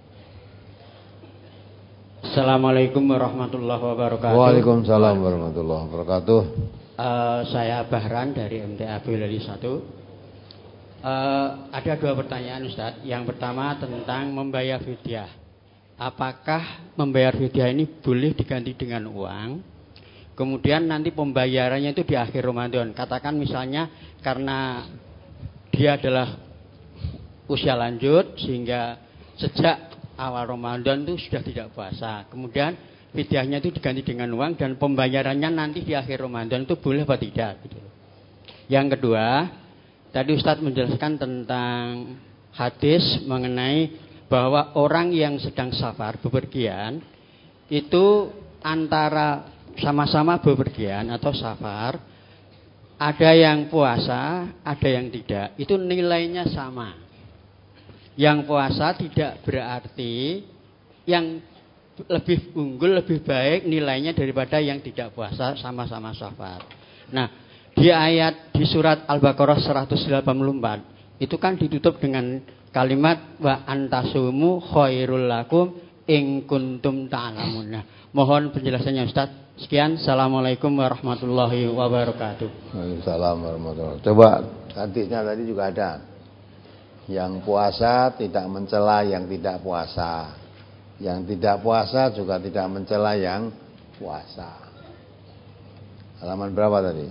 Assalamualaikum warahmatullahi wabarakatuh. Waalaikumsalam warahmatullahi wabarakatuh. Uh, saya Bahran dari M T A Boyolali satu. Uh, ada dua pertanyaan Ustadz. Yang pertama tentang membayar fidyah. Apakah membayar fidyah ini boleh diganti dengan uang? Kemudian nanti pembayarannya itu di akhir Ramadan. Katakan misalnya karena dia adalah usia lanjut sehingga sejak awal Ramadan itu sudah tidak puasa. Kemudian fidyahnya itu diganti dengan uang dan pembayarannya nanti di akhir Ramadan itu boleh atau tidak gitu. Yang kedua, tadi Ustadz menjelaskan tentang hadis mengenai bahwa orang yang sedang safar bepergian itu antara sama-sama bepergian atau safar, ada yang puasa, ada yang tidak, itu nilainya sama. Yang puasa tidak berarti yang lebih unggul, lebih baik nilainya daripada yang tidak puasa, sama-sama safar. Nah, di ayat di surat Al-Baqarah seratus delapan puluh empat itu kan ditutup dengan kalimat wa antasumu khairul lakum in kuntum ta'lamun. Nah, mohon penjelasannya Ustaz. Sekian, assalamualaikum warahmatullahi wabarakatuh. Waalaikumsalam warahmatullahi wabarakatuh. Coba hadisnya tadi juga ada. Yang puasa tidak mencela yang tidak puasa. Yang tidak puasa juga tidak mencela yang puasa. Halaman berapa tadi?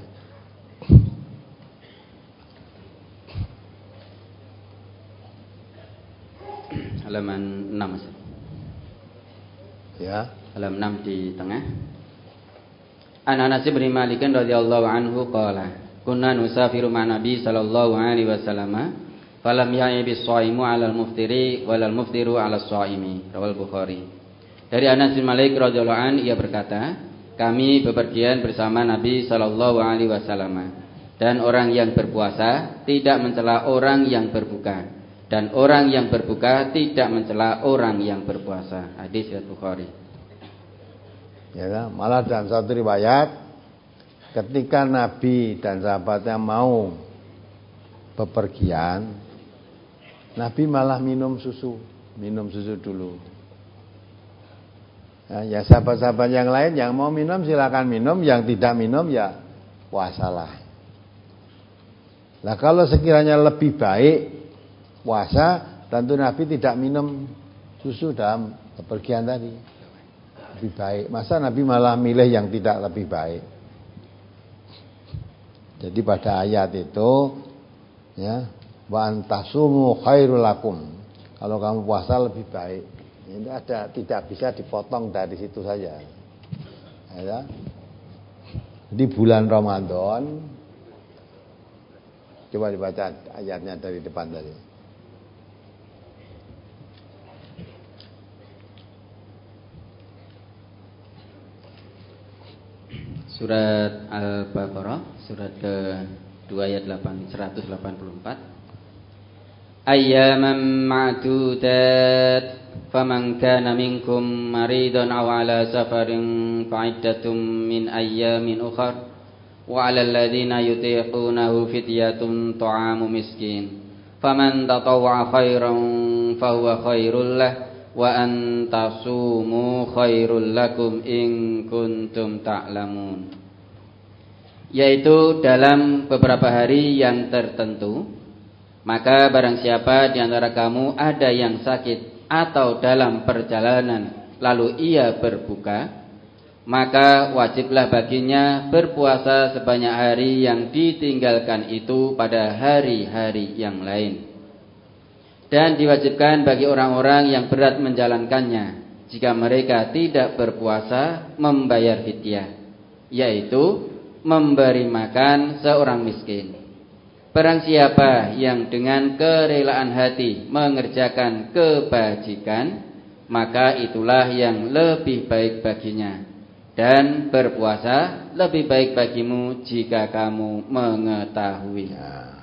Halaman enam. Ya. Halaman enam di tengah. An Anas bin Malik radhiyallahu anhu qala, kunna nusafiru ma Nabi sallallahu alaihi wasallam, falam ya'i bis-shaimu 'alal muftiri walal muftiru 'alas shaimi. Rawal Bukhari. Dari Anas bin Malik radhiyallahu anhu ia berkata, kami bepergian bersama Nabi sallallahu alaihi wasallam, dan orang yang berpuasa tidak mencela orang yang berbuka, dan orang yang berbuka tidak mencela orang yang berpuasa. Hadis riwayat Bukhari. Ya kan? Malah dalam satu riwayat ketika Nabi dan sahabatnya mau bepergian, Nabi malah minum susu, minum susu dulu. Ya, ya sahabat-sahabat yang lain yang mau minum silakan minum, yang tidak minum ya puasalah. Nah kalau sekiranya lebih baik puasa, tentu Nabi tidak minum susu dalam bepergian tadi. Lebih baik. Masa Nabi malah milih yang tidak lebih baik? Jadi pada ayat itu, ya, wa antasumu khairul lakum. Kalau kamu puasa lebih baik. Ini ada, tidak bisa dipotong dari situ saja. Ya. Di bulan Ramadan, coba dibaca ayatnya dari depan tadi. Surat Al-Baqarah, surat ke dua ayat seratus delapan puluh empat. Ayyaman ma'dudat, faman kana minkum maridan aw ala safarin fa'iddatum min ayyamin ukhar, wa 'alal ladzina yutiqunahu fidyatun ta'amu miskin, faman tatawwa'a khairan fahuwa khairul lah, wa antasumu khairul lakum in kuntum ta'lamun. Yaitu dalam beberapa hari yang tertentu, maka barang siapa di antara kamu ada yang sakit atau dalam perjalanan lalu ia berbuka, maka wajiblah baginya berpuasa sebanyak hari yang ditinggalkan itu pada hari-hari yang lain. Dan diwajibkan bagi orang-orang yang berat menjalankannya, jika mereka tidak berpuasa, membayar fidyah, yaitu memberi makan seorang miskin. Barang siapa yang dengan kerelaan hati mengerjakan kebajikan, maka itulah yang lebih baik baginya. Dan berpuasa lebih baik bagimu jika kamu mengetahui.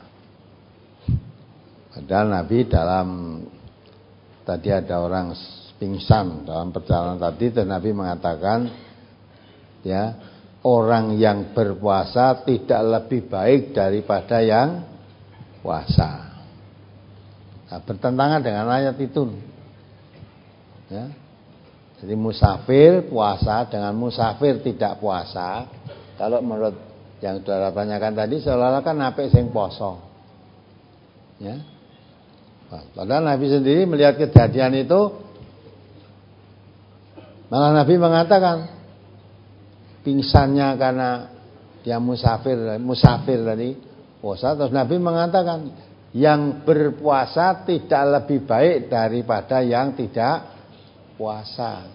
Padahal Nabi dalam tadi ada orang pingsan dalam perjalanan tadi, dan Nabi mengatakan, ya, orang yang berpuasa tidak lebih baik daripada yang puasa. Nah, bertentangan dengan ayat itu. Ya. Jadi musafir puasa dengan musafir tidak puasa, kalau menurut yang saudara tanyakan tadi, seolah-olah kan apik sing poso. Ya. Padahal Nabi sendiri melihat kejadian itu, malah Nabi mengatakan pingsannya karena dia musafir, musafir tadi puasa. Terus Nabi mengatakan yang berpuasa tidak lebih baik daripada yang tidak puasa.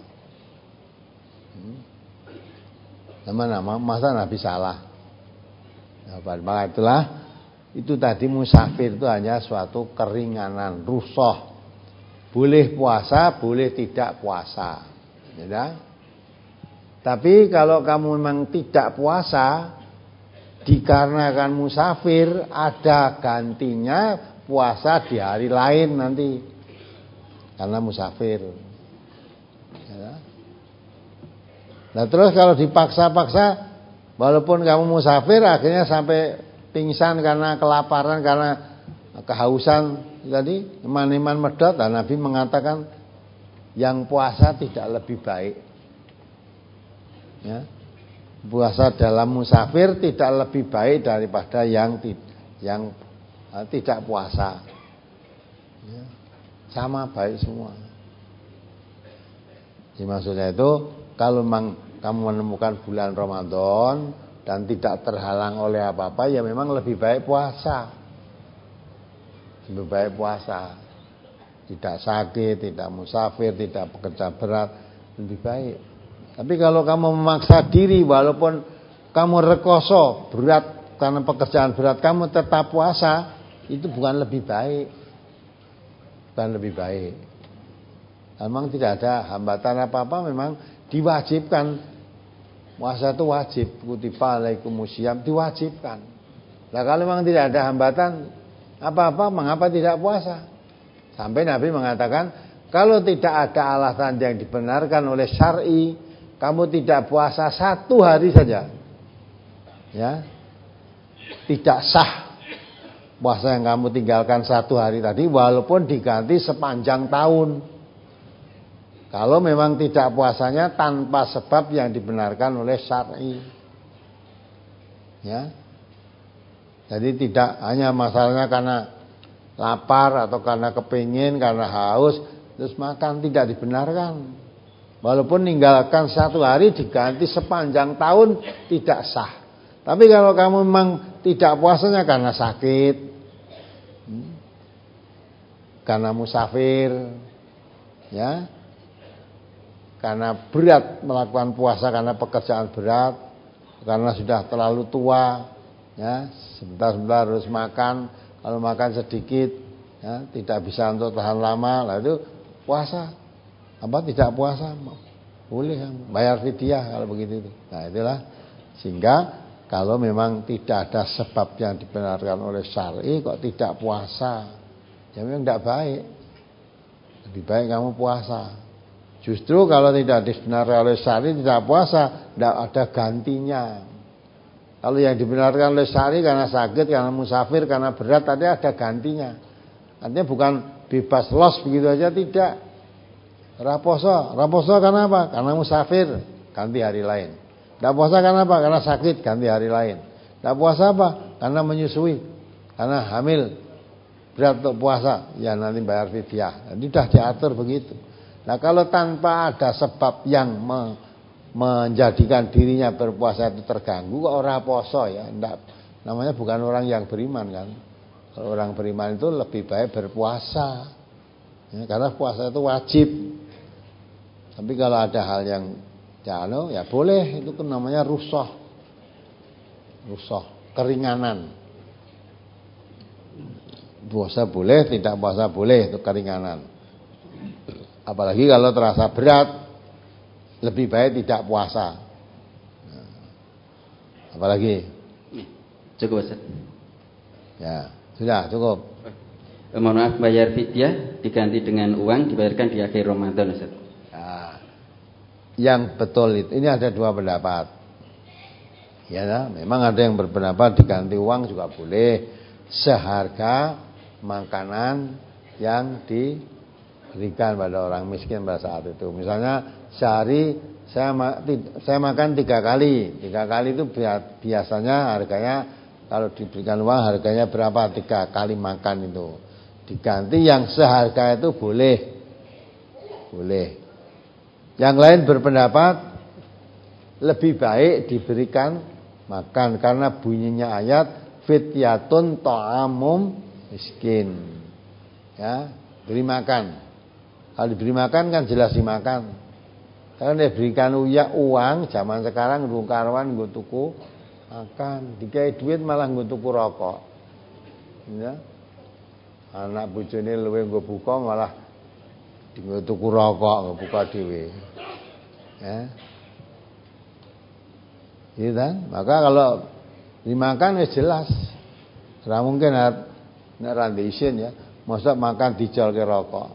Nama-nama, masa Nabi salah? Nah, maka itulah itu tadi musafir itu hanya suatu keringanan, rukhsah. Boleh puasa, boleh tidak puasa. Ya. Tapi kalau kamu memang tidak puasa dikarenakan musafir, ada gantinya puasa di hari lain nanti. Karena musafir. Ya. Nah terus kalau dipaksa-paksa, walaupun kamu musafir akhirnya sampai pingsan karena kelaparan, karena kehausan tadi, iman-iman medot, dan Nabi mengatakan yang puasa tidak lebih baik. Ya. Puasa dalam musafir tidak lebih baik daripada yang yang uh, tidak puasa. Ya. Sama baik semua. Jadi maksudnya itu kalau memang kamu menemukan bulan Ramadan dan tidak terhalang oleh apa-apa, ya memang lebih baik puasa. Lebih baik puasa. Tidak sakit, tidak musafir, tidak pekerja berat, lebih baik. Tapi kalau kamu memaksa diri walaupun kamu rekoso berat karena pekerjaan berat, kamu tetap puasa, itu bukan lebih baik. Bukan lebih baik. Memang tidak ada hambatan apa-apa, memang diwajibkan. Puasa itu wajib, kutiba alaikumusiyam, diwajibkan. Nah kalau memang tidak ada hambatan apa-apa, mengapa tidak puasa? Sampai Nabi mengatakan, kalau tidak ada alasan yang dibenarkan oleh syar'i, kamu tidak puasa satu hari saja, ya, tidak sah puasa yang kamu tinggalkan satu hari tadi, walaupun diganti sepanjang tahun. Kalau memang tidak puasanya tanpa sebab yang dibenarkan oleh syar'i, ya. Jadi tidak hanya masalahnya karena lapar atau karena kepingin, karena haus terus makan, tidak dibenarkan. Walaupun meninggalkan satu hari diganti sepanjang tahun tidak sah. Tapi kalau kamu memang tidak puasanya karena sakit, karena musafir, ya, karena berat melakukan puasa, karena pekerjaan berat, karena sudah terlalu tua, ya, sebentar-sebentar harus makan, kalau makan sedikit, ya, tidak bisa untuk tahan lama, lalu puasa, apa tidak puasa, boleh bayar fidyah kalau begitu itu. Nah itulah, sehingga kalau memang tidak ada sebab yang dibenarkan oleh syar'i kok tidak puasa, ya memang tidak baik. Lebih baik kamu puasa. Justru kalau tidak dibenarkan oleh syar'i tidak puasa, tidak ada gantinya. Kalau yang dibenarkan oleh syar'i karena sakit, karena musafir, karena berat, tadi ada gantinya. Artinya bukan bebas los begitu aja, tidak. Raposo, raposo karena apa? Karena musafir, ganti hari lain. Tidak puasa karena apa? Karena sakit, ganti hari lain. Tidak puasa apa? Karena menyusui, karena hamil, berat untuk puasa, ya nanti bayar fidyah. Jadi sudah diatur begitu. Nah kalau tanpa ada sebab yang me, menjadikan dirinya berpuasa itu terganggu, kok orang poso ya, enggak, namanya bukan orang yang beriman kan. Kalau orang beriman itu lebih baik berpuasa, ya, karena puasa itu wajib. Tapi kalau ada hal yang jano, ya boleh, itu kan namanya rukhsah, rukhsah, keringanan. Puasa boleh, tidak puasa boleh, itu keringanan. Apalagi kalau terasa berat, lebih baik tidak puasa. Apalagi? Cukup Ustaz. Ya, sudah cukup. Eh, mohon maaf, bayar fidyah diganti dengan uang dibayarkan di akhir Ramadan Ustaz. Nah, yang betul itu, ini ada dua pendapat. Ya, nah, memang ada yang berpendapat diganti uang juga boleh, seharga makanan yang di berikan pada orang miskin pada saat itu. Misalnya sehari saya saya makan tiga kali, tiga kali itu biasanya harganya kalau diberikan uang harganya berapa, tiga kali makan itu. Diganti yang seharga itu boleh, boleh. Yang lain berpendapat lebih baik diberikan makan karena bunyinya ayat fityatun ta'amum miskin, ya, beri makan. Kalau diberi makan kan jelas dimakan. Kalau diberikan uya uang zaman sekarang nggo karwan nggo tuku makan, dikai duit malah nggo tuku rokok. Ya. Anak bojone luwe nggo buka malah nggo tuku rokok, nggo buka dhewe. Ya. Gitu kan? Maka kalau dimakan ya jelas. Ora mungkin nek ra isin ya, masa makan dijolke rokok.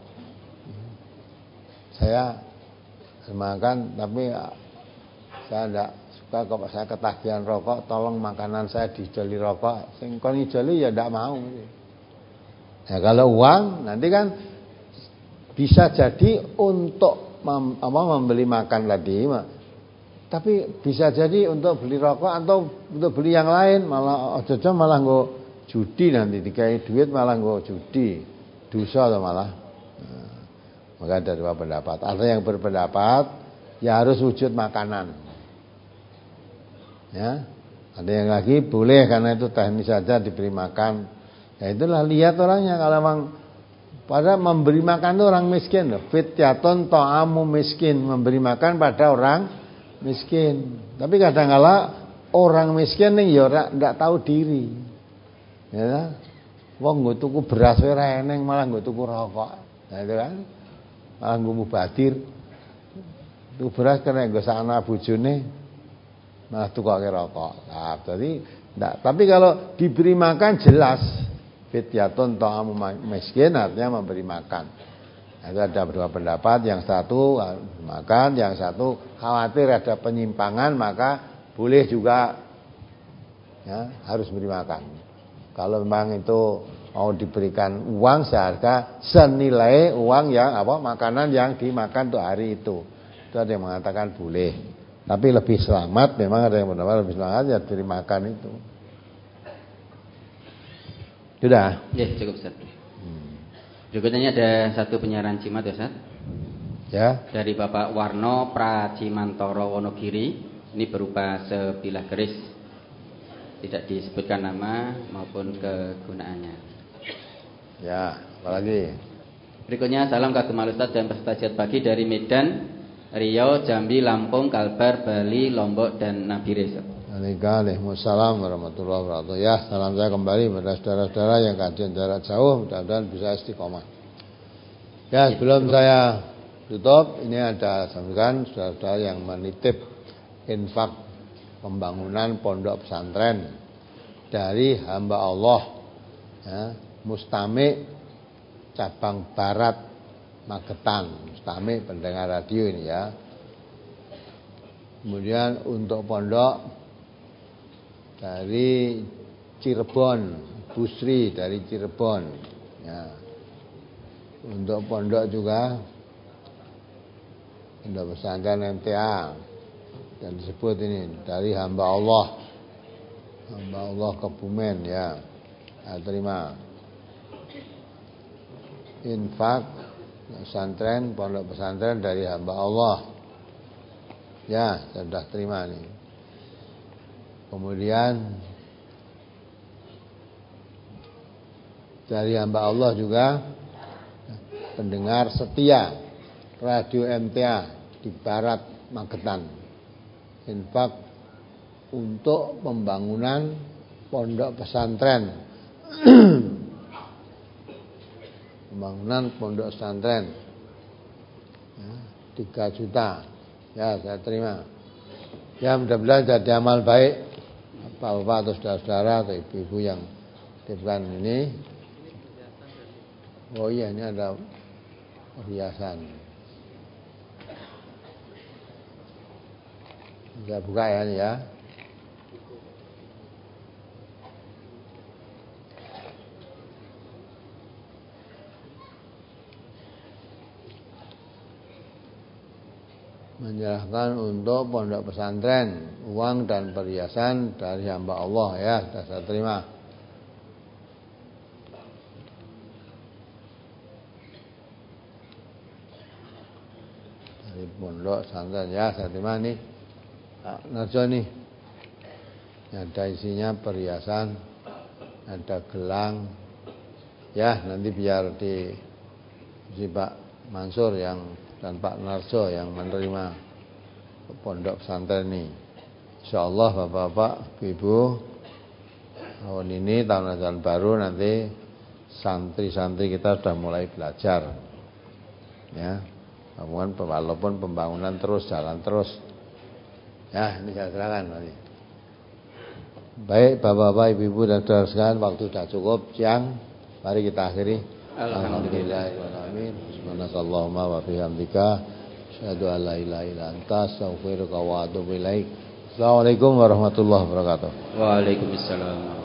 Saya makan tapi saya enggak suka kalau saya ketagihan rokok, tolong makanan saya dijoli rokok. Sing kon ngijoli ya enggak mau. Ya kalau uang nanti kan bisa jadi untuk mem, apa, membeli makan tadi, tapi bisa jadi untuk beli rokok atau untuk beli yang lain, malah ojo-ojo malah nggo judi, nanti dikai duit malah nggo judi, dosa atau malah. Nah, maka ada dua pendapat. Ada yang berpendapat ya harus wujud makanan. Ya, ada yang lagi boleh karena itu teknis saja diberi makan. Ya itulah, lihat orangnya. Kalau memang pada memberi makan itu orang miskin loh. Fityatun ta'amu miskin, memberi makan pada orang miskin. Tapi kadang-kala orang miskin nih ya ora ndak tahu diri. Ya. Wong nggo tuku beras ora eneng malah nggo tuku rokok. Nah itu kan. Malah nggo mubadir. Tuku beras kena nggo sakna bojone malah tukoke rokok. Nah, jadi ndak, tapi kalau diberi makan jelas fityatun ta'amu miskin artinya memberi makan. Itu ada dua pendapat, yang satu makan, yang satu khawatir ada penyimpangan, maka boleh juga ya, harus beri makan. Kalau memang itu mau diberikan uang seharga senilai uang yang apa makanan yang dimakan untuk hari itu. Itu ada yang mengatakan boleh. Tapi lebih selamat, memang ada yang berpendapat lebih selamat ya diberi makan itu. Sudah? Ya, cukup Ustaz. Hmm. Berikutnya ada satu penyiaran Cimat ya Ustaz. Ya. Dari Bapak Warno Pracimantoro Wonogiri. Ini berupa sebilah keris. Tidak disebutkan nama maupun kegunaannya. Ya, apalagi? Berikutnya salam kagum Ustaz dan peserta Jihad pagi dari Medan, Riau, Jambi, Lampung, Kalbar, Bali, Lombok dan Nabire. Waalaikumsalam warahmatullahi wabarakatuh. Ya, salam saya kembali pada saudara-saudara yang kajian jarak jauh, mudah-mudahan bisa istiqomah. Ya, sebelum saya tutup, ini ada sampaikan saudara-saudara yang menitip infak pembangunan pondok pesantren dari hamba Allah, ya, Mustami cabang Barat Magetan. Mustami pendengar radio ini ya. Kemudian untuk pondok dari Cirebon, Busri dari Cirebon. Ya. Untuk pondok juga pondok pesantren M T A dan disebut ini dari hamba Allah, hamba Allah Kebumen ya. Nah, terima infak pesantren, pondok pesantren dari hamba Allah. Ya, saya sudah terima nih. Kemudian dari hamba Allah juga pendengar setia radio M T A di Barat Magetan, infak untuk pembangunan pondok pesantren. Pembangunan pondok pesantren ya, tiga juta. Ya, saya terima. Ya, mudah-mudahan jadi amal baik Bapak-bapak atau saudara-saudara atau ibu-ibu yang titipkan ini. Oh iya, ini ada perhiasan. Bisa buka ya ini ya. Menyerahkan untuk pondok pesantren uang dan perhiasan dari hamba Allah ya, sudah saya terima. Dari pondok pesantren ya, saya terima nih. Pak Narjo nih. Ada isinya perhiasan, ada gelang. Ya, nanti biar di si Pak Mansur yang dan Pak Narso yang menerima pondok pesantren ini. Insyaallah Bapak-bapak, Ibu tahun ini tahun ajaran baru nanti santri-santri kita sudah mulai belajar. Ya. Walaupun pembangunan terus jalan terus. Ya, ini saya serahkan nanti. Baik, Bapak-bapak, Ibu-ibu dan saudara sekalian, waktu sudah cukup siang. Mari kita akhiri. Alhamdulillahirrahmanirrahim. Subhanakallahumma wa bihamdika asyhadu an la ilaha illa anta astaghfiruka wa atubu ilaik. Assalamualaikum warahmatullahi wabarakatuh. Waalaikumsalam.